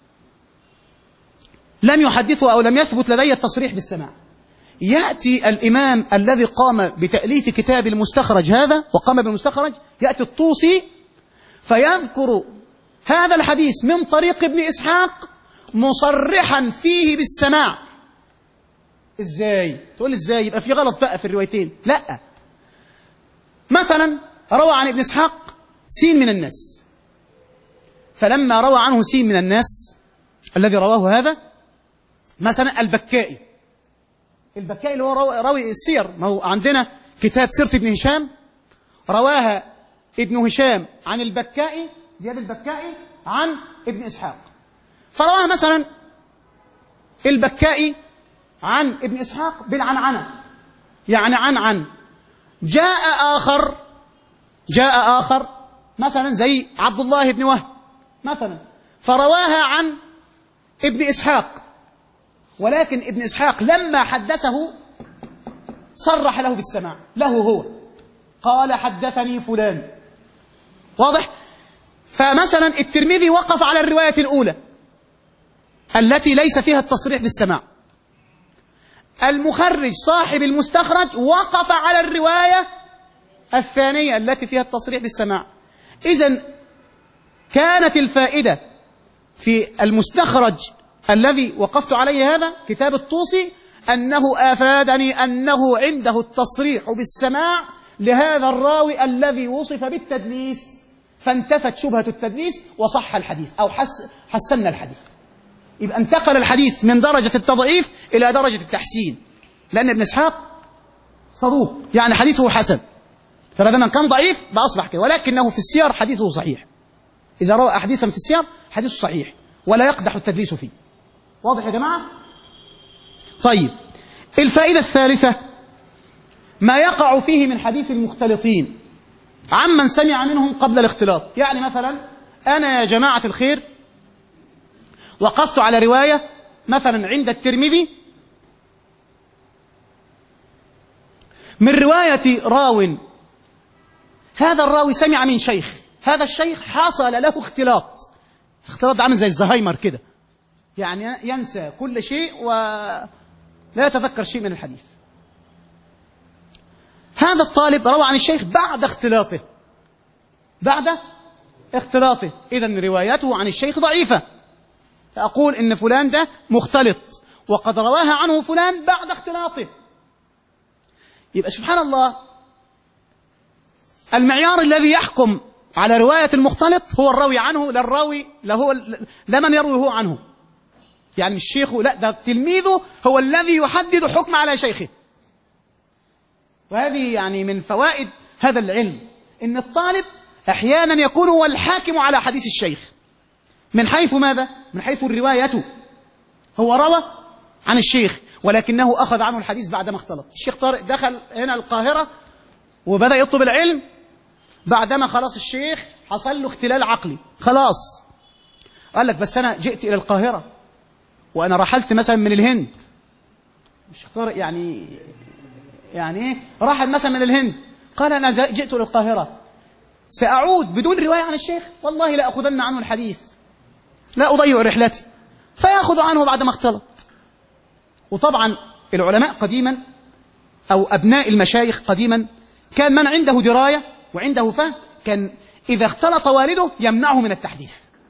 لم يحدثه أو لم يثبت لدي التصريح بالسماع. يأتي الإمام الذي قام بتأليف كتاب المستخرج هذا وقام بالمستخرج، يأتي الطوسي فيذكر هذا الحديث من طريق ابن إسحاق مصرحا فيه بالسماع. إزاي؟ تقول إزاي؟ يبقى في غلط بقى في الروايتين. لا، مثلا روى عن ابن إسحاق سين من الناس، فلما روى عنه سين من الناس الذي رواه هذا مثلا البكائي، البكائي اللي هو راوي السير، ما هو عندنا كتاب سيرة ابن هشام رواها ابن هشام عن البكائي، زياد البكائي عن ابن إسحاق، فرواها مثلا البكائي عن ابن إسحاق بالعنعنة، يعني عن عن جاء آخر جاء آخر مثلا زي عبد الله بن وهب مثلا فرواها عن ابن إسحاق، ولكن ابن إسحاق لما حدثه صرح له بالسماع له هو، قال حدثني فلان. واضح؟ فمثلا الترمذي وقف على الرواية الأولى التي ليس فيها التصريح بالسماع، المخرج صاحب المستخرج وقف على الرواية الثانية التي فيها التصريح بالسماع. إذن كانت الفائدة في المستخرج الذي وقفت عليه هذا كتاب الطوسي أنه أفادني أنه عنده التصريح بالسماع لهذا الراوي الذي وصف بالتدليس، فانتفت شبهة التدليس وصح الحديث أو حس حسن الحديث. يبقى انتقل الحديث من درجة التضعيف إلى درجة التحسين، لأن ابن إسحاق صدوق يعني حديثه حسن، فبدل كان ضعيف بأصبح كده، ولكنه في السير حديثه صحيح. إذا روى أحاديثا في السير حديثه صحيح ولا يقدح التدليس فيه. واضح يا جماعة؟ طيب، الفائدة الثالثة ما يقع فيه من حديث المختلطين عمن سمع منهم قبل الاختلاط. يعني مثلا أنا يا جماعة الخير وقفت على رواية مثلا عند الترمذي من رواية راو، هذا الراوي سمع من شيخ، هذا الشيخ حصل له اختلاط، اختلاط عامل زي الزهايمر كده، يعني ينسى كل شيء ولا يتذكر شيء من الحديث. هذا الطالب روى عن الشيخ بعد اختلاطه بعد اختلاطه إذن روايته عن الشيخ ضعيفة، أقول إن فلان ده مختلط وقد رواها عنه فلان بعد اختلاطه. يبقى سبحان الله المعيار الذي يحكم على رواية المختلط هو الراوي عنه، لا الراوي لا هو لا من يروي هو عنه، يعني الشيخ لا، ده تلميذه هو الذي يحدد حكم على شيخه. وهذه يعني من فوائد هذا العلم، إن الطالب أحيانا يكون هو الحاكم على حديث الشيخ من حيث ماذا؟ من حيث الرواية. هو روى عن الشيخ ولكنه أخذ عنه الحديث بعدما اختلط. الشيخ طارق دخل هنا القاهرة وبدأ يطلب العلم بعدما خلاص الشيخ حصل له اختلال عقلي، خلاص قال لك بس أنا جئت إلى القاهرة وأنا رحلت مثلا من الهند. الشيخ طارق يعني يعني إيه؟ رحل مثلا من الهند، قال أنا جئت إلى القاهرة سأعود بدون رواية عن الشيخ، والله لا أخذن عنه الحديث، لا أضيع رحلتي، فيأخذ عنه بعدما اختلط. وطبعا العلماء قديما أو أبناء المشايخ قديما كان من عنده دراية وعنده فهم كان إذا اختلط والده يمنعه من التحديث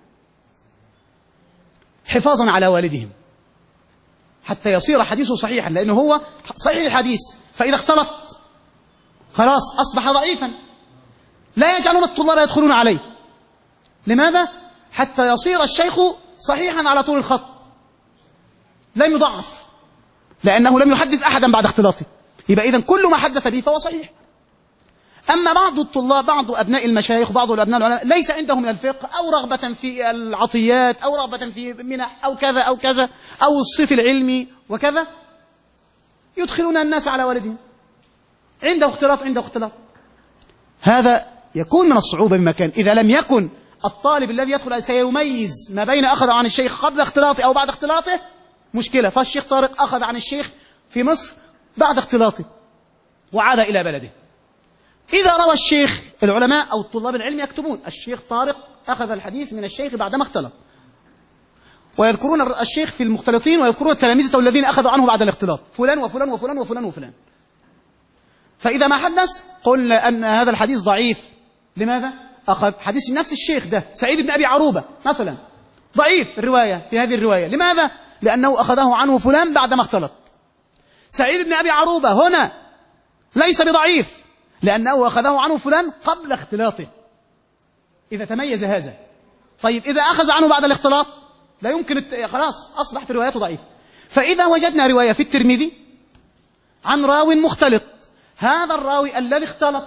حفاظا على والدهم حتى يصير حديثه صحيحا، لأنه هو صحيح الحديث، فإذا اختلط خلاص أصبح ضعيفا، لا يجعلون الطلاب يدخلون عليه. لماذا؟ حتى يصير الشيخ صحيحا على طول الخط لم يضعف، لأنه لم يحدث أحدا بعد اختلاطه. يبقى إذن كل ما حدث به فهو صحيح. أما بعض الطلاب، بعض أبناء المشايخ، بعض الأبناء العلماء ليس عندهم من الفقه أو رغبة في العطيات أو رغبة في منح أو كذا أو كذا أو الصيت العلمي وكذا، يدخلون الناس على والدهم عنده اختلاط عنده اختلاط. هذا يكون من الصعوبة بمكان إذا لم يكن الطالب الذي يدخل سيميز ما بين أخذ عن الشيخ قبل اختلاطه أو بعد اختلاطه، مشكلة. فالشيخ طارق أخذ عن الشيخ في مصر بعد اختلاطه وعاد إلى بلده. إذا روى الشيخ، العلماء أو الطلاب العلم يكتبون الشيخ طارق أخذ الحديث من الشيخ بعدما اختلط، ويذكرون الشيخ في المختلطين ويذكرون التلاميذ الذين أخذوا عنه بعد الاختلاط فلان وفلان وفلان وفلان وفلان. فإذا ما حدث قلنا أن هذا الحديث ضعيف. لماذا؟ أخذ حديث نفس الشيخ ده سعيد بن أبي عروبة مثلا ضعيف الرواية في هذه الرواية. لماذا؟ لأنه أخذه عنه فلان بعدما اختلط. سعيد بن أبي عروبة هنا ليس بضعيف لأنه أخذه عنه فلان قبل اختلاطه، إذا تميز هذا. طيب إذا أخذ عنه بعد الاختلاط لا يمكن الت... خلاص أصبحت رواياته ضعيفة. فإذا وجدنا رواية في الترمذي عن راو مختلط، هذا الراوي الذي اختلط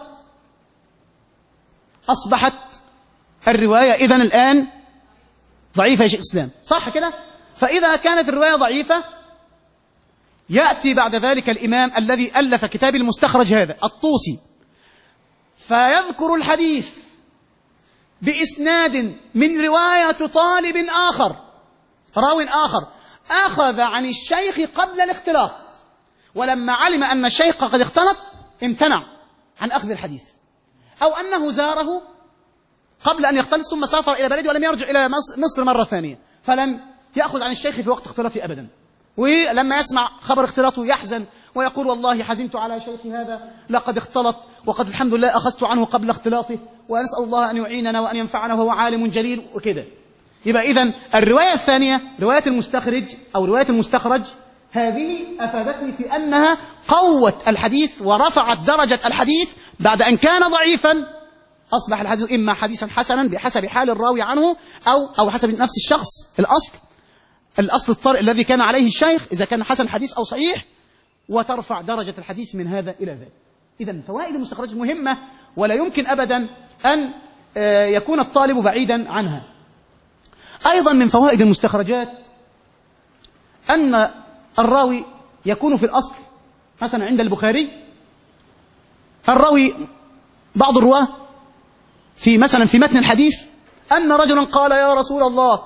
أصبحت الرواية إذن الآن ضعيفة يا شيخ الإسلام، صح كده؟ فإذا كانت الرواية ضعيفة يأتي بعد ذلك الإمام الذي ألف كتاب المستخرج هذا الطوسي فيذكر الحديث بإسناد من رواية طالب آخر، راو آخر أخذ عن الشيخ قبل الاختلاط، ولما علم أن الشيخ قد اختلط امتنع عن أخذ الحديث، أو أنه زاره قبل أن يختلط ثم سافر إلى بلده ولم يرجع إلى مصر مرة ثانية، فلم يأخذ عن الشيخ في وقت اختلاطه أبدا. ولما يسمع خبر اختلاطه يحزن ويقول والله حزنت على شيخي هذا لقد اختلط وقد الحمد لله أخذت عنه قبل اختلاطه، ونسأل الله أن يعيننا وأن ينفعنا وهو عالم جليل وكده. يبقى إذن الرواية الثانية رواية المستخرج أو رواية المستخرج هذه أفادتني في أنها قوت الحديث ورفعت درجة الحديث بعد أن كان ضعيفا، أصبح الحديث إما حديثا حسنا بحسب حال الراوي عنه أو أو حسب نفس الشخص الأصل الأصل الطارئ الذي كان عليه الشيخ، إذا كان حسن حديث أو صحيح، وترفع درجة الحديث من هذا إلى ذاك. إذن فوائد المستخرج مهمة ولا يمكن أبدا أن يكون الطالب بعيدا عنها. أيضا من فوائد المستخرجات أن الراوي يكون في الأصل مثلا عند البخاري الراوي بعض الرواه في مثلا في متن الحديث أن رجلا قال يا رسول الله،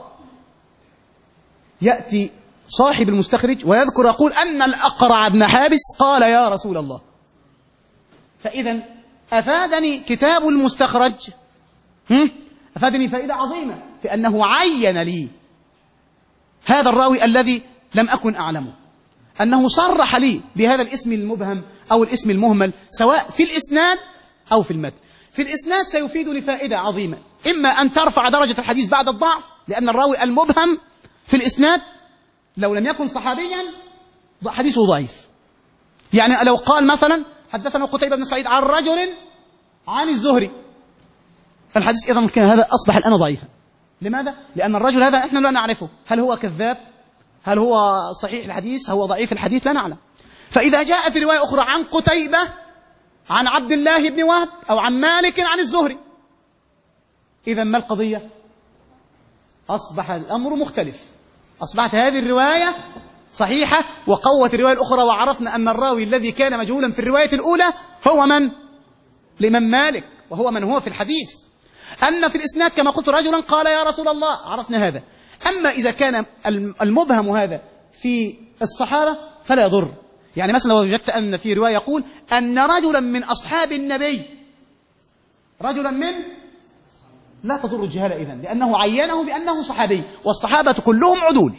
يأتي صاحب المستخرج ويذكر يقول أن الأقرع بن حابس قال يا رسول الله. فإذا أفادني كتاب المستخرج أفادني فائدة عظيمة في أنه عين لي هذا الراوي الذي لم أكن أعلمه، أنه صرح لي بهذا الاسم المبهم أو الاسم المهمل سواء في الإسناد أو في المتن. في الإسناد سيفيدني فائدة عظيمة، إما أن ترفع درجة الحديث بعد الضعف، لأن الراوي المبهم في الإسناد لو لم يكن صحابيا حديثه ضعيف. يعني لو قال مثلا حدثنا قتيبة بن سعيد عن رجل عن الزهري، الحديث إذن كان هذا أصبح الآن ضعيفا. لماذا؟ لأن الرجل هذا إحنا لا نعرفه، هل هو كذاب؟ هل هو صحيح الحديث؟ هو ضعيف الحديث؟ لا نعلم. فإذا جاء في رواية أخرى عن قتيبة عن عبد الله بن وهب أو عن مالك عن الزهري، إذن ما القضية؟ أصبح الأمر مختلف، أصبحت هذه الرواية صحيحة وقوت الرواية الأخرى، وعرفنا أن الراوي الذي كان مجهولا في الرواية الأولى هو من؟ الإمام مالك، وهو من هو في الحديث. أن في الإسناد كما قلت رجلا قال يا رسول الله، عرفنا هذا. أما إذا كان المبهم هذا في الصحابة فلا يضر. يعني مثلا لو وجدت أن في رواية يقول أن رجلا من أصحاب النبي، رجلا من، لا تضر الجهالة إذن، لأنه عينه بأنه صحابي، والصحابة كلهم عدول،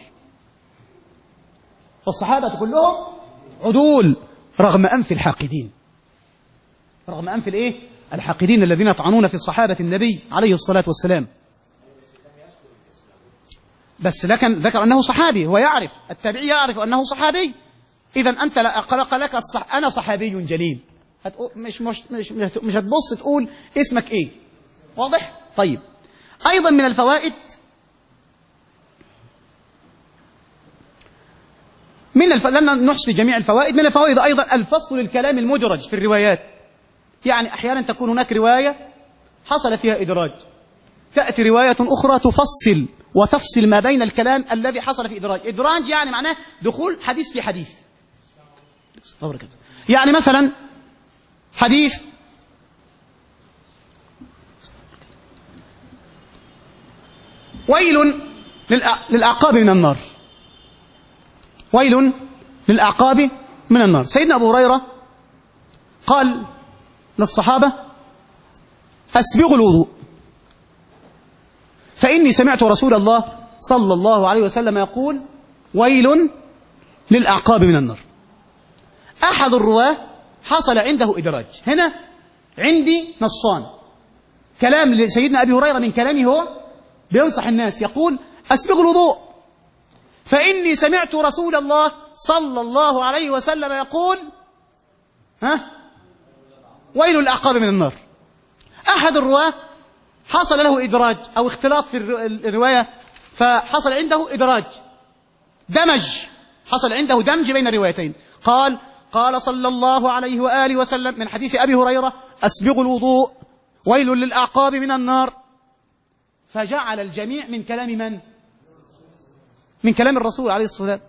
والصحابة كلهم عدول رغم أنف الحاقدين، رغم أنف الإيه؟ الحاقدين الذين يطعنون في الصحابة النبي عليه الصلاة والسلام. بس لكن ذكر أنه صحابي، هو يعرف، التابعي يعرف أنه صحابي. إذن أنت لا أقلق لك الصح... أنا صحابي جليل، مش, مش, مش, مش هتبص تقول اسمك إيه، واضح؟ طيب، أيضا من الفوائد من الف... لن نحصي جميع الفوائد. من الفوائد أيضا الفصل للكلام المدرج في الروايات. يعني أحيانا تكون هناك رواية حصل فيها إدراج، تأتي رواية أخرى تفصل وتفصل ما بين الكلام الذي حصل في إدراج. إدراج يعني معناه دخول حديث في حديث. يعني مثلا حديث ويل للأعقاب من النار، ويل للأعقاب من النار. سيدنا أبو هريرة قال للصحابة أسبغوا الوضوء فإني سمعت رسول الله صلى الله عليه وسلم يقول ويل للأعقاب من النار. أحد الرواة حصل عنده إدراج. هنا عندي نصان، كلام لسيدنا أبي هريرة من كلامه هو بينصح الناس، يقول أسبغوا الوضوء فإني سمعت رسول الله صلى الله عليه وسلم يقول ها ويل الأعقاب من النار. أحد الرواة حصل له إدراج أو اختلاط في الرواية، فحصل عنده إدراج دمج، حصل عنده دمج بين الروايتين. قال قال صلى الله عليه وآله وسلم من حديث أبي هريرة أسبغوا الوضوء ويل للأعقاب من النار، فجعل الجميع من كلام من؟ من كلام الرسول عليه الصلاة والسلام،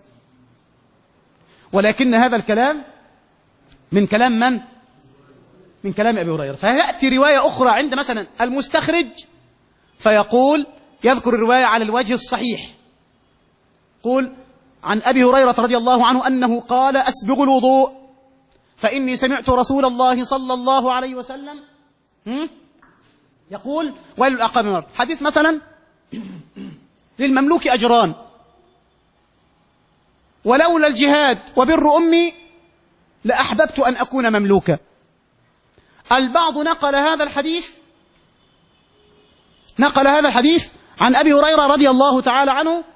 ولكن هذا الكلام من كلام من؟ من كلام أبي هريرة. فيأتي رواية أخرى عند مثلا المستخرج فيقول يذكر الرواية على الوجه الصحيح، قول عن أبي هريرة رضي الله عنه أنه قال أسبغوا الوضوء فإني سمعت رسول الله صلى الله عليه وسلم يقول ويل الأعقاب من النار. حديث مثلا للمملوك أجران ولولا الجهاد وبر أمي لأحببت أن أكون مملوكا. البعض نقل هذا الحديث نقل هذا الحديث عن أبي هريرة رضي الله تعالى عنه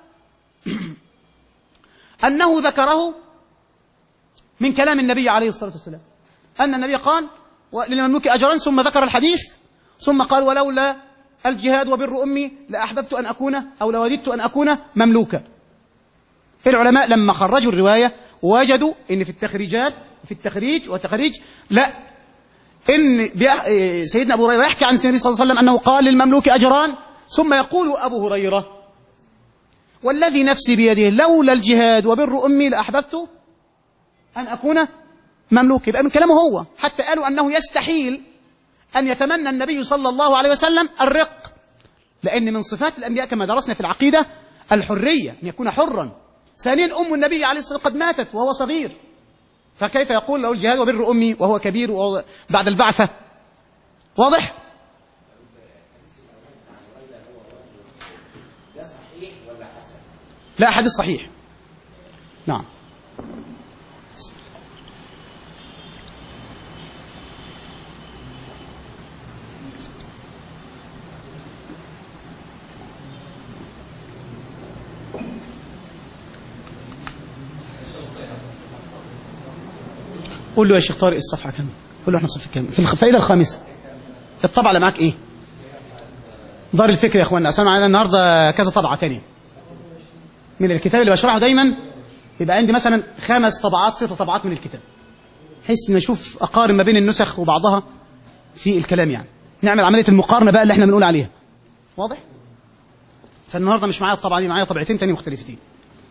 أنه ذكره من كلام النبي عليه الصلاة والسلام، أن النبي قال للمملوك أجران ثم ذكر الحديث ثم قال ولولا الجهاد وبر أمي لأحببت أن أكون أو لوددت أن أكون مملوكا. العلماء لما خرجوا الرواية وجدوا إن في التخريجات في التخريج والتخريج لا إن سيدنا أبو هريرة يحكي عن النبي صلى الله عليه وسلم أنه قال للمملوك أجران ثم يقول أبو هريرة والذي نفسي بيده لولا الجهاد وبر أمي لأحببت أن أكون مملوك. يبقى من كلامه هو، حتى قالوا أنه يستحيل أن يتمنى النبي صلى الله عليه وسلم الرق، لأن من صفات الأنبياء كما درسنا في العقيدة الحرية، أن يكون حرا. ثانيا أم النبي عليه الصلاة والسلام قد ماتت وهو صغير، فكيف يقول له الجهاد وبر أمي وهو كبير وهو بعد البعثة؟ واضح؟ لا حديث صحيح. نعم. قول له يا شيخ طارق الصفحة كم؟ قول له احنا في الصفحة كم؟ في الفائدة الخامسة. الطبعة اللي معاك ايه؟ دار الفكر يا اخوانا، اصلا معانا النهارده كذا طبعة تانية من الكتاب اللي بشرحه دايما. يبقى عندي مثلا خمس طبعات ست طبعات من الكتاب، بحيث نشوف اقارن ما بين النسخ وبعضها في الكلام، يعني نعمل عملية المقارنة بقى اللي احنا بنقول عليها. واضح؟ فالنهارده مش معايا الطبعة دي، معايا طبعتين تاني مختلفتين.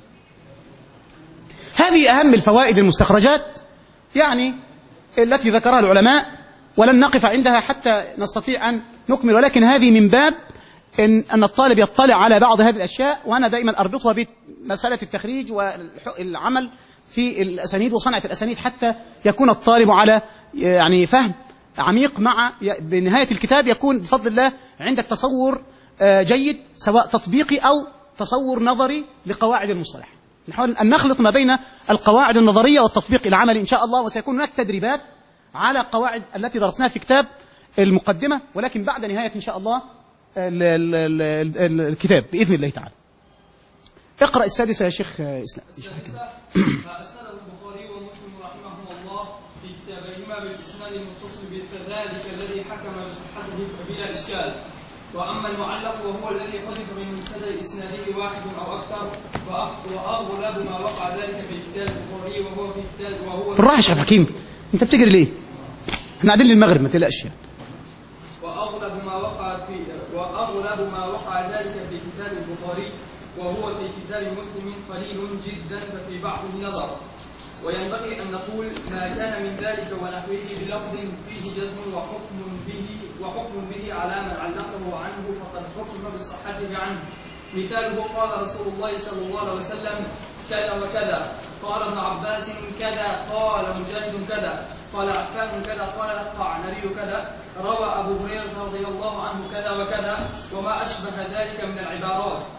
هذه اهم الفوائد المستخرجات يعني التي ذكرها العلماء، ولن نقف عندها حتى نستطيع أن نكمل، ولكن هذه من باب إن, أن الطالب يطلع على بعض هذه الأشياء، وأنا دائما أربطها بمسألة التخريج والعمل في الأسانيد وصنعة الأسانيد، حتى يكون الطالب على يعني فهم عميق، مع بنهاية الكتاب يكون بفضل الله عندك تصور جيد سواء تطبيقي أو تصور نظري لقواعد المصطلح. نحاول أن نخلط ما بين القواعد النظرية والتطبيق العملي إن شاء الله، وسيكون هناك تدريبات على قواعد التي درسناها في كتاب المقدمة، ولكن بعد نهاية إن شاء الله ال ال ال الكتاب بإذن الله تعالى. اقرأ السادسة يا شيخ إسلام. السادسة فأسنده البخاري ومسلم رحمهما الله في كتابيهما بالإسناد المتصل بذلك الذي حكم بصحته بلا إشكال. وأما المعلق وهو الذي حذف من منتدى إسناده واحد أو أكثر، وأغلب ما وقع ذلك في كتاب البخاري وهو في كتاب وهو بالراحة يا شيخ حكيم، أنت بتجري ليه؟ احنا قاعدين للمغرب ما تقلقش يعني. وأغلب ما وقع في وأغلب ما وقع ذلك في كتاب البخاري وهو في كتاب مسلم قليل جدا ففي بعضه نظر. وينبغي أن نقول ما كان من ذلك ونحوه بلفظ فيه جزم وحكم به وحكم به على من علقه عنه فقد حكم بصحته عنه. مثاله قال رسول الله صلى الله عليه وسلم كذا وكذا، قال ابن عباس كذا، قال مجاهد كذا، قال عفان كذا، قال القعنبي كذا، روى أبو هريرة رضي الله عنه كذا وكذا، وما أشبه ذلك من العبارات.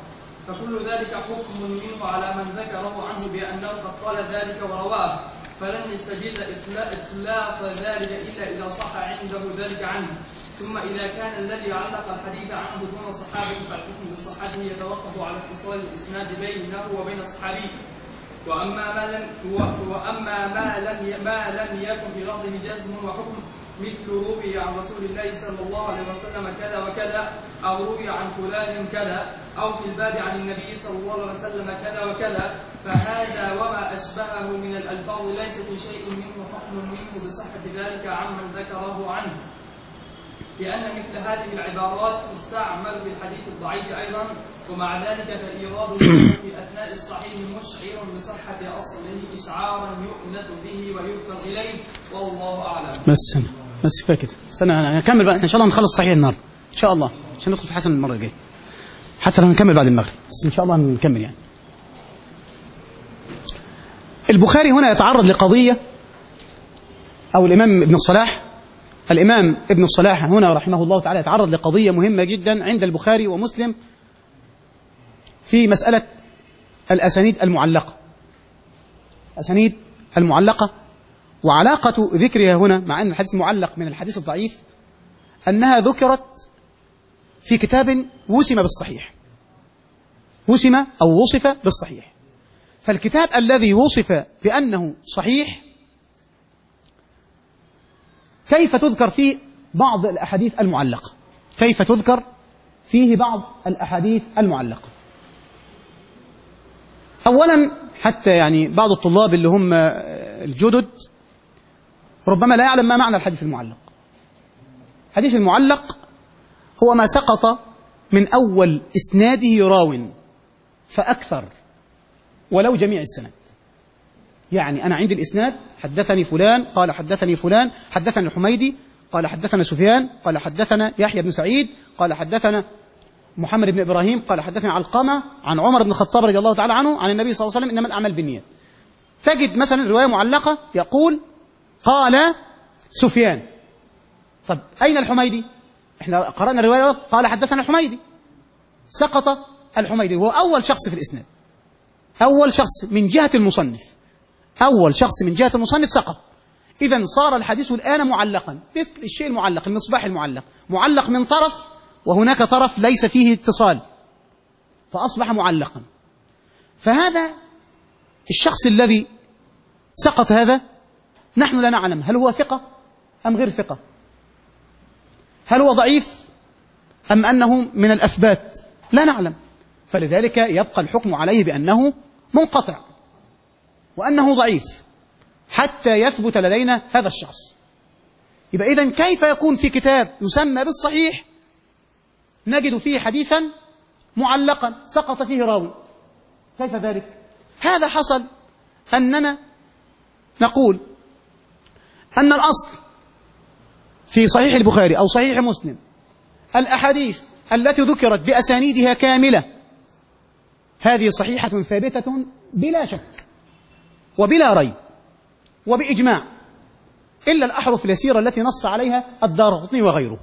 فكل ذلك حكم منه على من ذكره عنه بأنه قد قال ذلك ورواه، فلن يستجيز إطلاق ذلك إلا إذا صح عنده ذلك عنه. ثم إذا كان الذي علق الحديث عنه دون صحابة فالحكم بصحته يتوقف على اتصال الإسناد بينه وبين الصحابي. وأما ما لم وأما ما لم ما لم يكن في لفظه جزم وحكم، مثل روي عن رسول الله صلى الله عليه وسلم كذا وكذا، أو روي عن فلان كذا، أو في الباب عن النبي صلى الله عليه وسلم كذا وكذا، فهذا وما أشبهه من الألفاظ ليس في شيء منه حكم منه بصحة ذلك عمن ذكره عنه، لأن مثل هذه العبارات تستعمل في الحديث الضعيف أيضا. ومع ذلك فإيراد في أثناء الصحيح مشعر بصحة أصله إشعارا يؤنس به ويذكر إليه، والله أعلم. بس بس فاكت استنى نكمل بقى إن شاء الله، نخلص صحيح النهارده إن شاء الله عشان ندخل في حسن المرة الجاية، حتى لو نكمل بعد المغرب بس إن شاء الله نكمل. يعني البخاري هنا يتعرض لقضية، أو الإمام ابن الصلاح الإمام ابن الصلاح هنا رحمه الله تعالى يتعرض لقضية مهمة جدا عند البخاري ومسلم في مسألة الأسانيد المعلقة. الأسانيد المعلقة وعلاقة ذكرها هنا مع أن الحديث معلق من الحديث الضعيف أنها ذكرت في كتاب وسم بالصحيح، وسم أو وصف بالصحيح. فالكتاب الذي وصف بأنه صحيح كيف تذكر فيه بعض الأحاديث المعلقة؟ كيف تذكر فيه بعض الأحاديث المعلقة؟ أولا حتى يعني بعض الطلاب اللي هم الجدد ربما لا يعلم ما معنى الحديث المعلق. الحديث المعلق هو ما سقط من أول إسناده راو فأكثر ولو جميع السند. يعني أنا عندي الإسناد حدثني فلان قال حدثني فلان، حدثني الحميدي قال حدثنا سفيان قال حدثنا يحيى بن سعيد قال حدثنا محمد بن إبراهيم قال حدثنا علقمة عن عمر بن الخطاب رضي الله تعالى عنه عن النبي صلى الله عليه وسلم إنما الأعمال بالنيات. تجد مثلا رواية معلقة يقول قال سفيان. طب أين الحميدي؟ احنا قرأنا الرواية قال حدثنا الحميدي، سقط الحميدي وهو أول شخص في الإسناد، أول شخص من جهة المصنف، أول شخص من جهة المصنف سقط. إذن صار الحديث الآن معلقا، مثل الشيء المعلق، المصباح المعلق، معلق من طرف وهناك طرف ليس فيه اتصال فأصبح معلقا. فهذا الشخص الذي سقط هذا نحن لا نعلم هل هو ثقة أم غير ثقة، هل هو ضعيف أم أنه من الأثبات، لا نعلم. فلذلك يبقى الحكم عليه بأنه منقطع وأنه ضعيف حتى يثبت لدينا هذا الشخص. يبقى إذن كيف يكون في كتاب يسمى بالصحيح نجد فيه حديثا معلقا سقط فيه راوي؟ كيف ذلك؟ هذا حصل أننا نقول أن الأصل في صحيح البخاري أو صحيح مسلم الأحاديث التي ذكرت بأسانيدها كاملة هذه صحيحة ثابتة بلا شك وبلا ريب وبإجماع، إلا الأحرف اليسيرة التي نص عليها الدارقطني وغيره.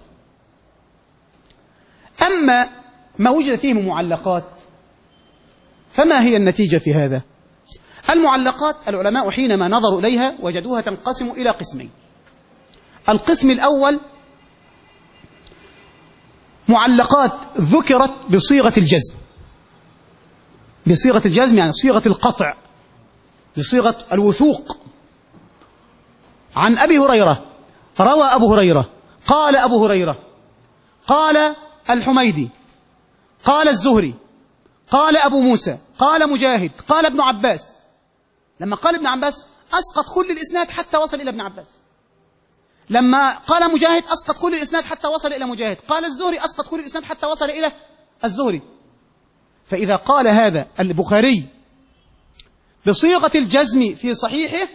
أما ما وجد فيه معلقات فما هي النتيجة في هذا؟ المعلقات العلماء حينما نظروا إليها وجدوها تنقسم إلى قسمين. القسم الأول معلقات ذكرت بصيغة الجزم، بصيغة الجزم يعني صيغة القطع، بصيغة الوثوق. عن أبي هريرة روى أبو هريرة قال أبو هريرة قال الحميدي قال الزهري قال أبو موسى قال مجاهد قال ابن عباس. لما قال ابن عباس أسقط كل الإسناد حتى وصل إلى ابن عباس. لما قال مجاهد أسقط كل الإسناد حتى وصل إلى مجاهد. قال الزهري أسقط كل الإسناد حتى وصل إلى الزهري. فإذا قال هذا البخاري بصيغة الجزم في صحيحه،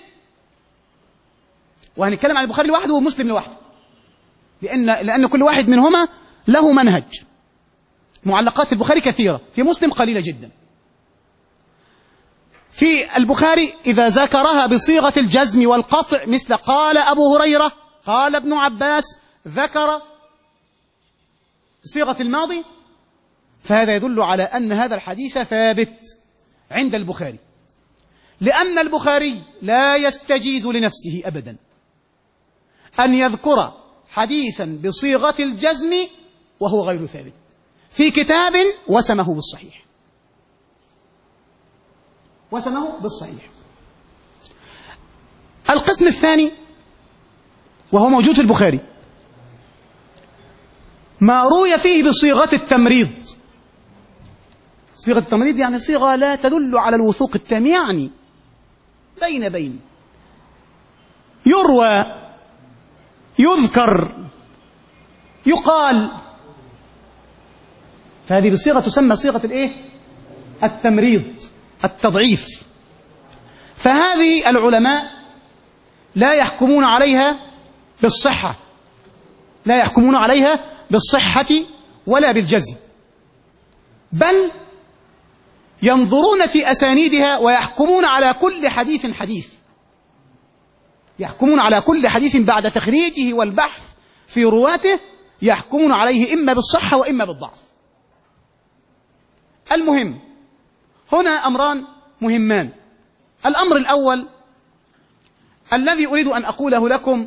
وهنتكلم عن البخاري لوحده ومسلم لوحده لأن, لأن كل واحد منهما له منهج. معلقات البخاري كثيرة، في مسلم قليلة جدا. في البخاري إذا ذكرها بصيغة الجزم والقطع مثل قال أبو هريرة قال ابن عباس، ذكر بصيغة الماضي فهذا يدل على أن هذا الحديث ثابت عند البخاري، لأن البخاري لا يستجيز لنفسه أبدا أن يذكر حديثا بصيغة الجزم وهو غير ثابت في كتاب وسمه بالصحيح، وسمه بالصحيح. القسم الثاني وهو موجود في البخاري ما روي فيه بصيغة التمريض. صيغة التمريض يعني صيغة لا تدل على الوثوق التام، يعني بين بين، يروى، يذكر، يقال، فهذه بصيغة تسمى صيغة الايه؟ التمريض، التضعيف. فهذه العلماء لا يحكمون عليها بالصحة، لا يحكمون عليها بالصحة ولا بالجزم، بل ينظرون في أسانيدها ويحكمون على كل حديث حديث، يحكمون على كل حديث بعد تخريجه والبحث في رواته، يحكمون عليه إما بالصحة وإما بالضعف. المهم هنا أمران مهمان. الأمر الأول الذي أريد أن أقوله لكم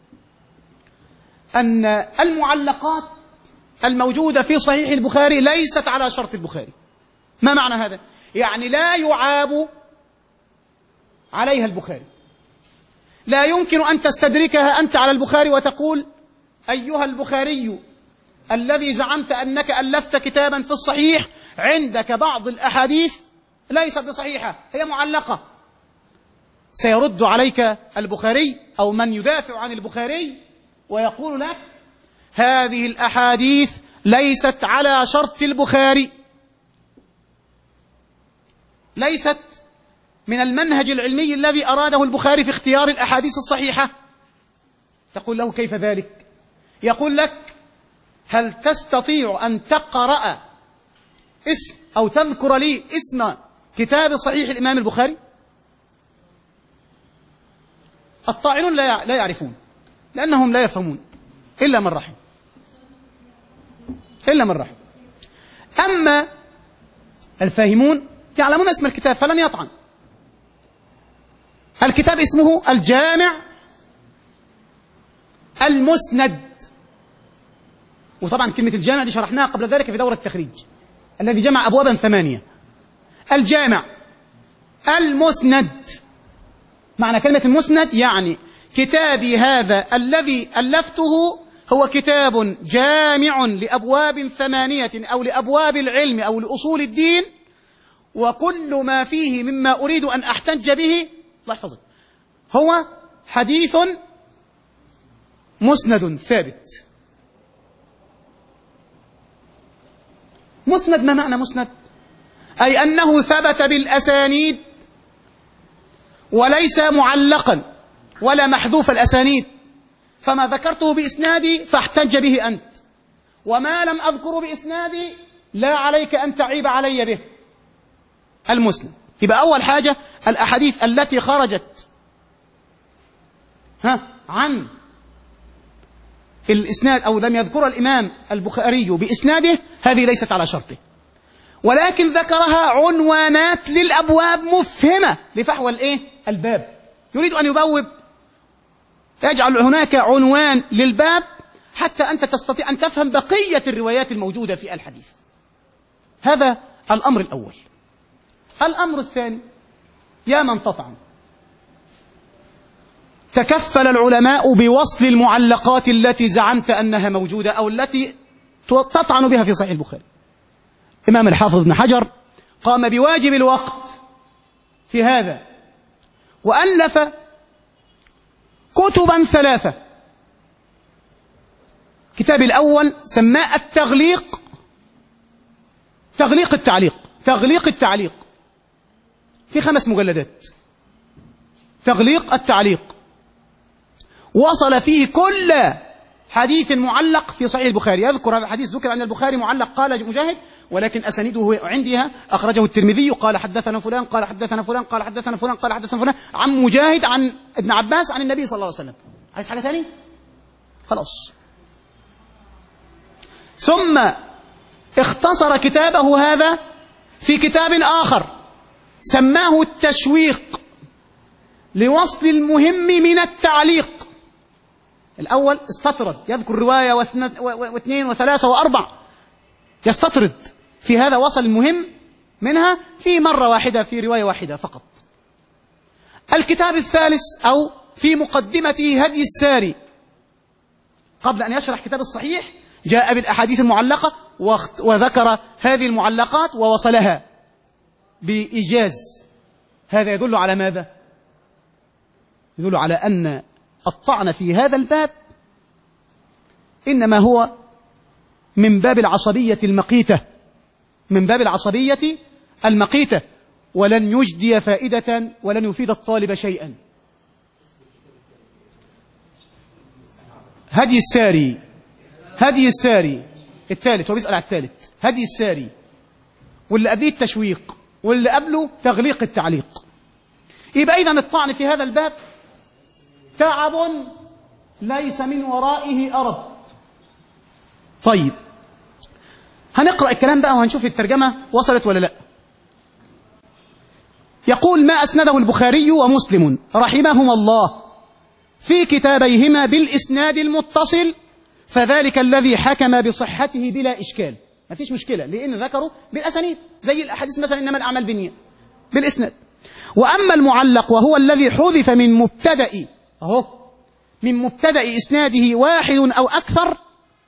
أن المعلقات الموجودة في صحيح البخاري ليست على شرط البخاري. ما معنى هذا؟ يعني لا يعاب عليها البخاري، لا يمكن أن تستدركها أنت على البخاري وتقول أيها البخاري الذي زعمت أنك ألفت كتابا في الصحيح، عندك بعض الأحاديث ليست بصحيحة، هي معلقة. سيرد عليك البخاري أو من يدافع عن البخاري ويقول لك هذه الأحاديث ليست على شرط البخاري، ليست من المنهج العلمي الذي أراده البخاري في اختيار الأحاديث الصحيحة. تقول له كيف ذلك؟ يقول لك هل تستطيع أن تقرأ اسم أو تذكر لي اسم كتاب صحيح الإمام البخاري؟ الطاعنون لا يعرفون، لأنهم لا يفهمون إلا من رحم، إلا من رحم. أما الفاهمون يعلمون اسم الكتاب فلن يطعن. الكتاب اسمه الجامع المسند، وطبعا كلمة الجامع دي شرحناها قبل ذلك في دورة التخريج، الذي جمع أبوابا ثمانية. الجامع المسند، معنى كلمة المسند يعني كتابي هذا الذي ألفته هو كتاب جامع لأبواب ثمانية أو لأبواب العلم أو لأصول الدين، وكل ما فيه مما أريد أن أحتج به، الله يحفظك، هو حديث مسند ثابت. مسند، ما معنى مسند؟ أي أنه ثبت بالأسانيد وليس معلقا ولا محذوف الأسانيد، فما ذكرته بإسنادي فاحتج به أنت، وما لم أذكره بإسنادي لا عليك أن تعيب علي به. المسند. يبقى أول حاجة الأحاديث التي خرجت ها عن الإسناد أو لم يذكر الإمام البخاري بإسناده هذه ليست على شرطه، ولكن ذكرها عنوانات للأبواب مفهمة لفحوى الإيه؟ الباب. يريد أن يبوب، يجعل هناك عنوان للباب حتى أنت تستطيع أن تفهم بقية الروايات الموجودة في الحديث. هذا الأمر الأول. الأمر الثاني، يا من تطعن، تكفل العلماء بوصل المعلقات التي زعمت أنها موجودة أو التي تطعن بها في صحيح البخاري. إمام الحافظ ابن حجر قام بواجب الوقت في هذا، وألف كتبا ثلاثة. كتاب الأول سماه التغليق، تغليق التعليق، تغليق التعليق، في خمس مجلدات. تغليق التعليق وصل فيه كل حديث معلق في صحيح البخاري. يذكر هذا الحديث ذكر عن البخاري معلق قال مجاهد، ولكن أسانيده عندها أخرجه الترمذي قال حدثنا فلان قال حدثنا فلان قال حدثنا فلان قال حدثنا فلان عن مجاهد عن ابن عباس عن النبي صلى الله عليه وسلم. عايز حاجة ثاني؟ خلاص. ثم اختصر كتابه هذا في كتاب آخر سماه التشويق لوصل المهم من التعليق. الأول استطرد، يذكر رواية واثنين وثلاثة وأربع، يستطرد في هذا، وصل المهم منها في مرة واحدة في رواية واحدة فقط. الكتاب الثالث أو في مقدمته هدي الساري، قبل أن يشرح كتاب الصحيح جاء بالأحاديث المعلقة وذكر هذه المعلقات ووصلها بإيجاز. هذا يدل على ماذا؟ يدل على أن الطعن في هذا الباب إنما هو من باب العصبية المقيتة، من باب العصبية المقيتة، ولن يجدي فائدة ولن يفيد الطالب شيئا. هدي الساري، هدي الساري الثالث، هو بيسأل على الثالث، هدي الساري، واللي قبله التشويق، واللي قبله تغليق التعليق. يبقى إذن الطعن في هذا الباب تعب ليس من ورائه أرب. طيب هنقرأ الكلام بقى وهنشوف الترجمة وصلت ولا لا. يقول: ما أسنده البخاري ومسلم رحمهما الله في كتابيهما بالإسناد المتصل فذلك الذي حكم بصحته بلا إشكال. ما فيش مشكلة لأن ذكروا بالأسانيد زي الأحاديث مثلا إنما الأعمال بالنيات بالإسناد. وأما المعلق وهو الذي حذف من مبتدأ أهو من مبتدأ إسناده واحد أو أكثر،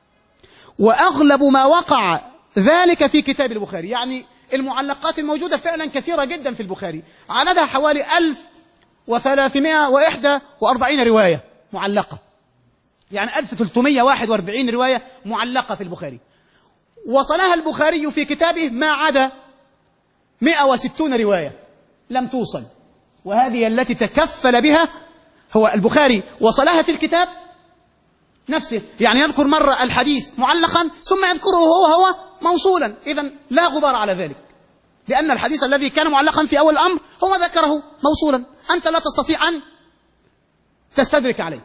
وأغلب ما وقع ذلك في كتاب البخاري. يعني المعلقات الموجودة فعلا كثيرة جدا في البخاري، عددها حوالي ألف وثلاثمائة وإحدى وأربعين رواية معلقة، يعني ألف وثلاثمائة وواحد وأربعين رواية معلقة في البخاري. وصلها البخاري في كتابه ما عدا مئة وستين رواية لم توصل، وهذه التي تكفل بها هو البخاري، وصلها في الكتاب نفسه. يعني يذكر مرة الحديث معلقا ثم يذكره هو هو موصولا، إذن لا غبار على ذلك، لأن الحديث الذي كان معلقا في أول الأمر هو ذكره موصولا، أنت لا تستطيع أن تستدرك عليه،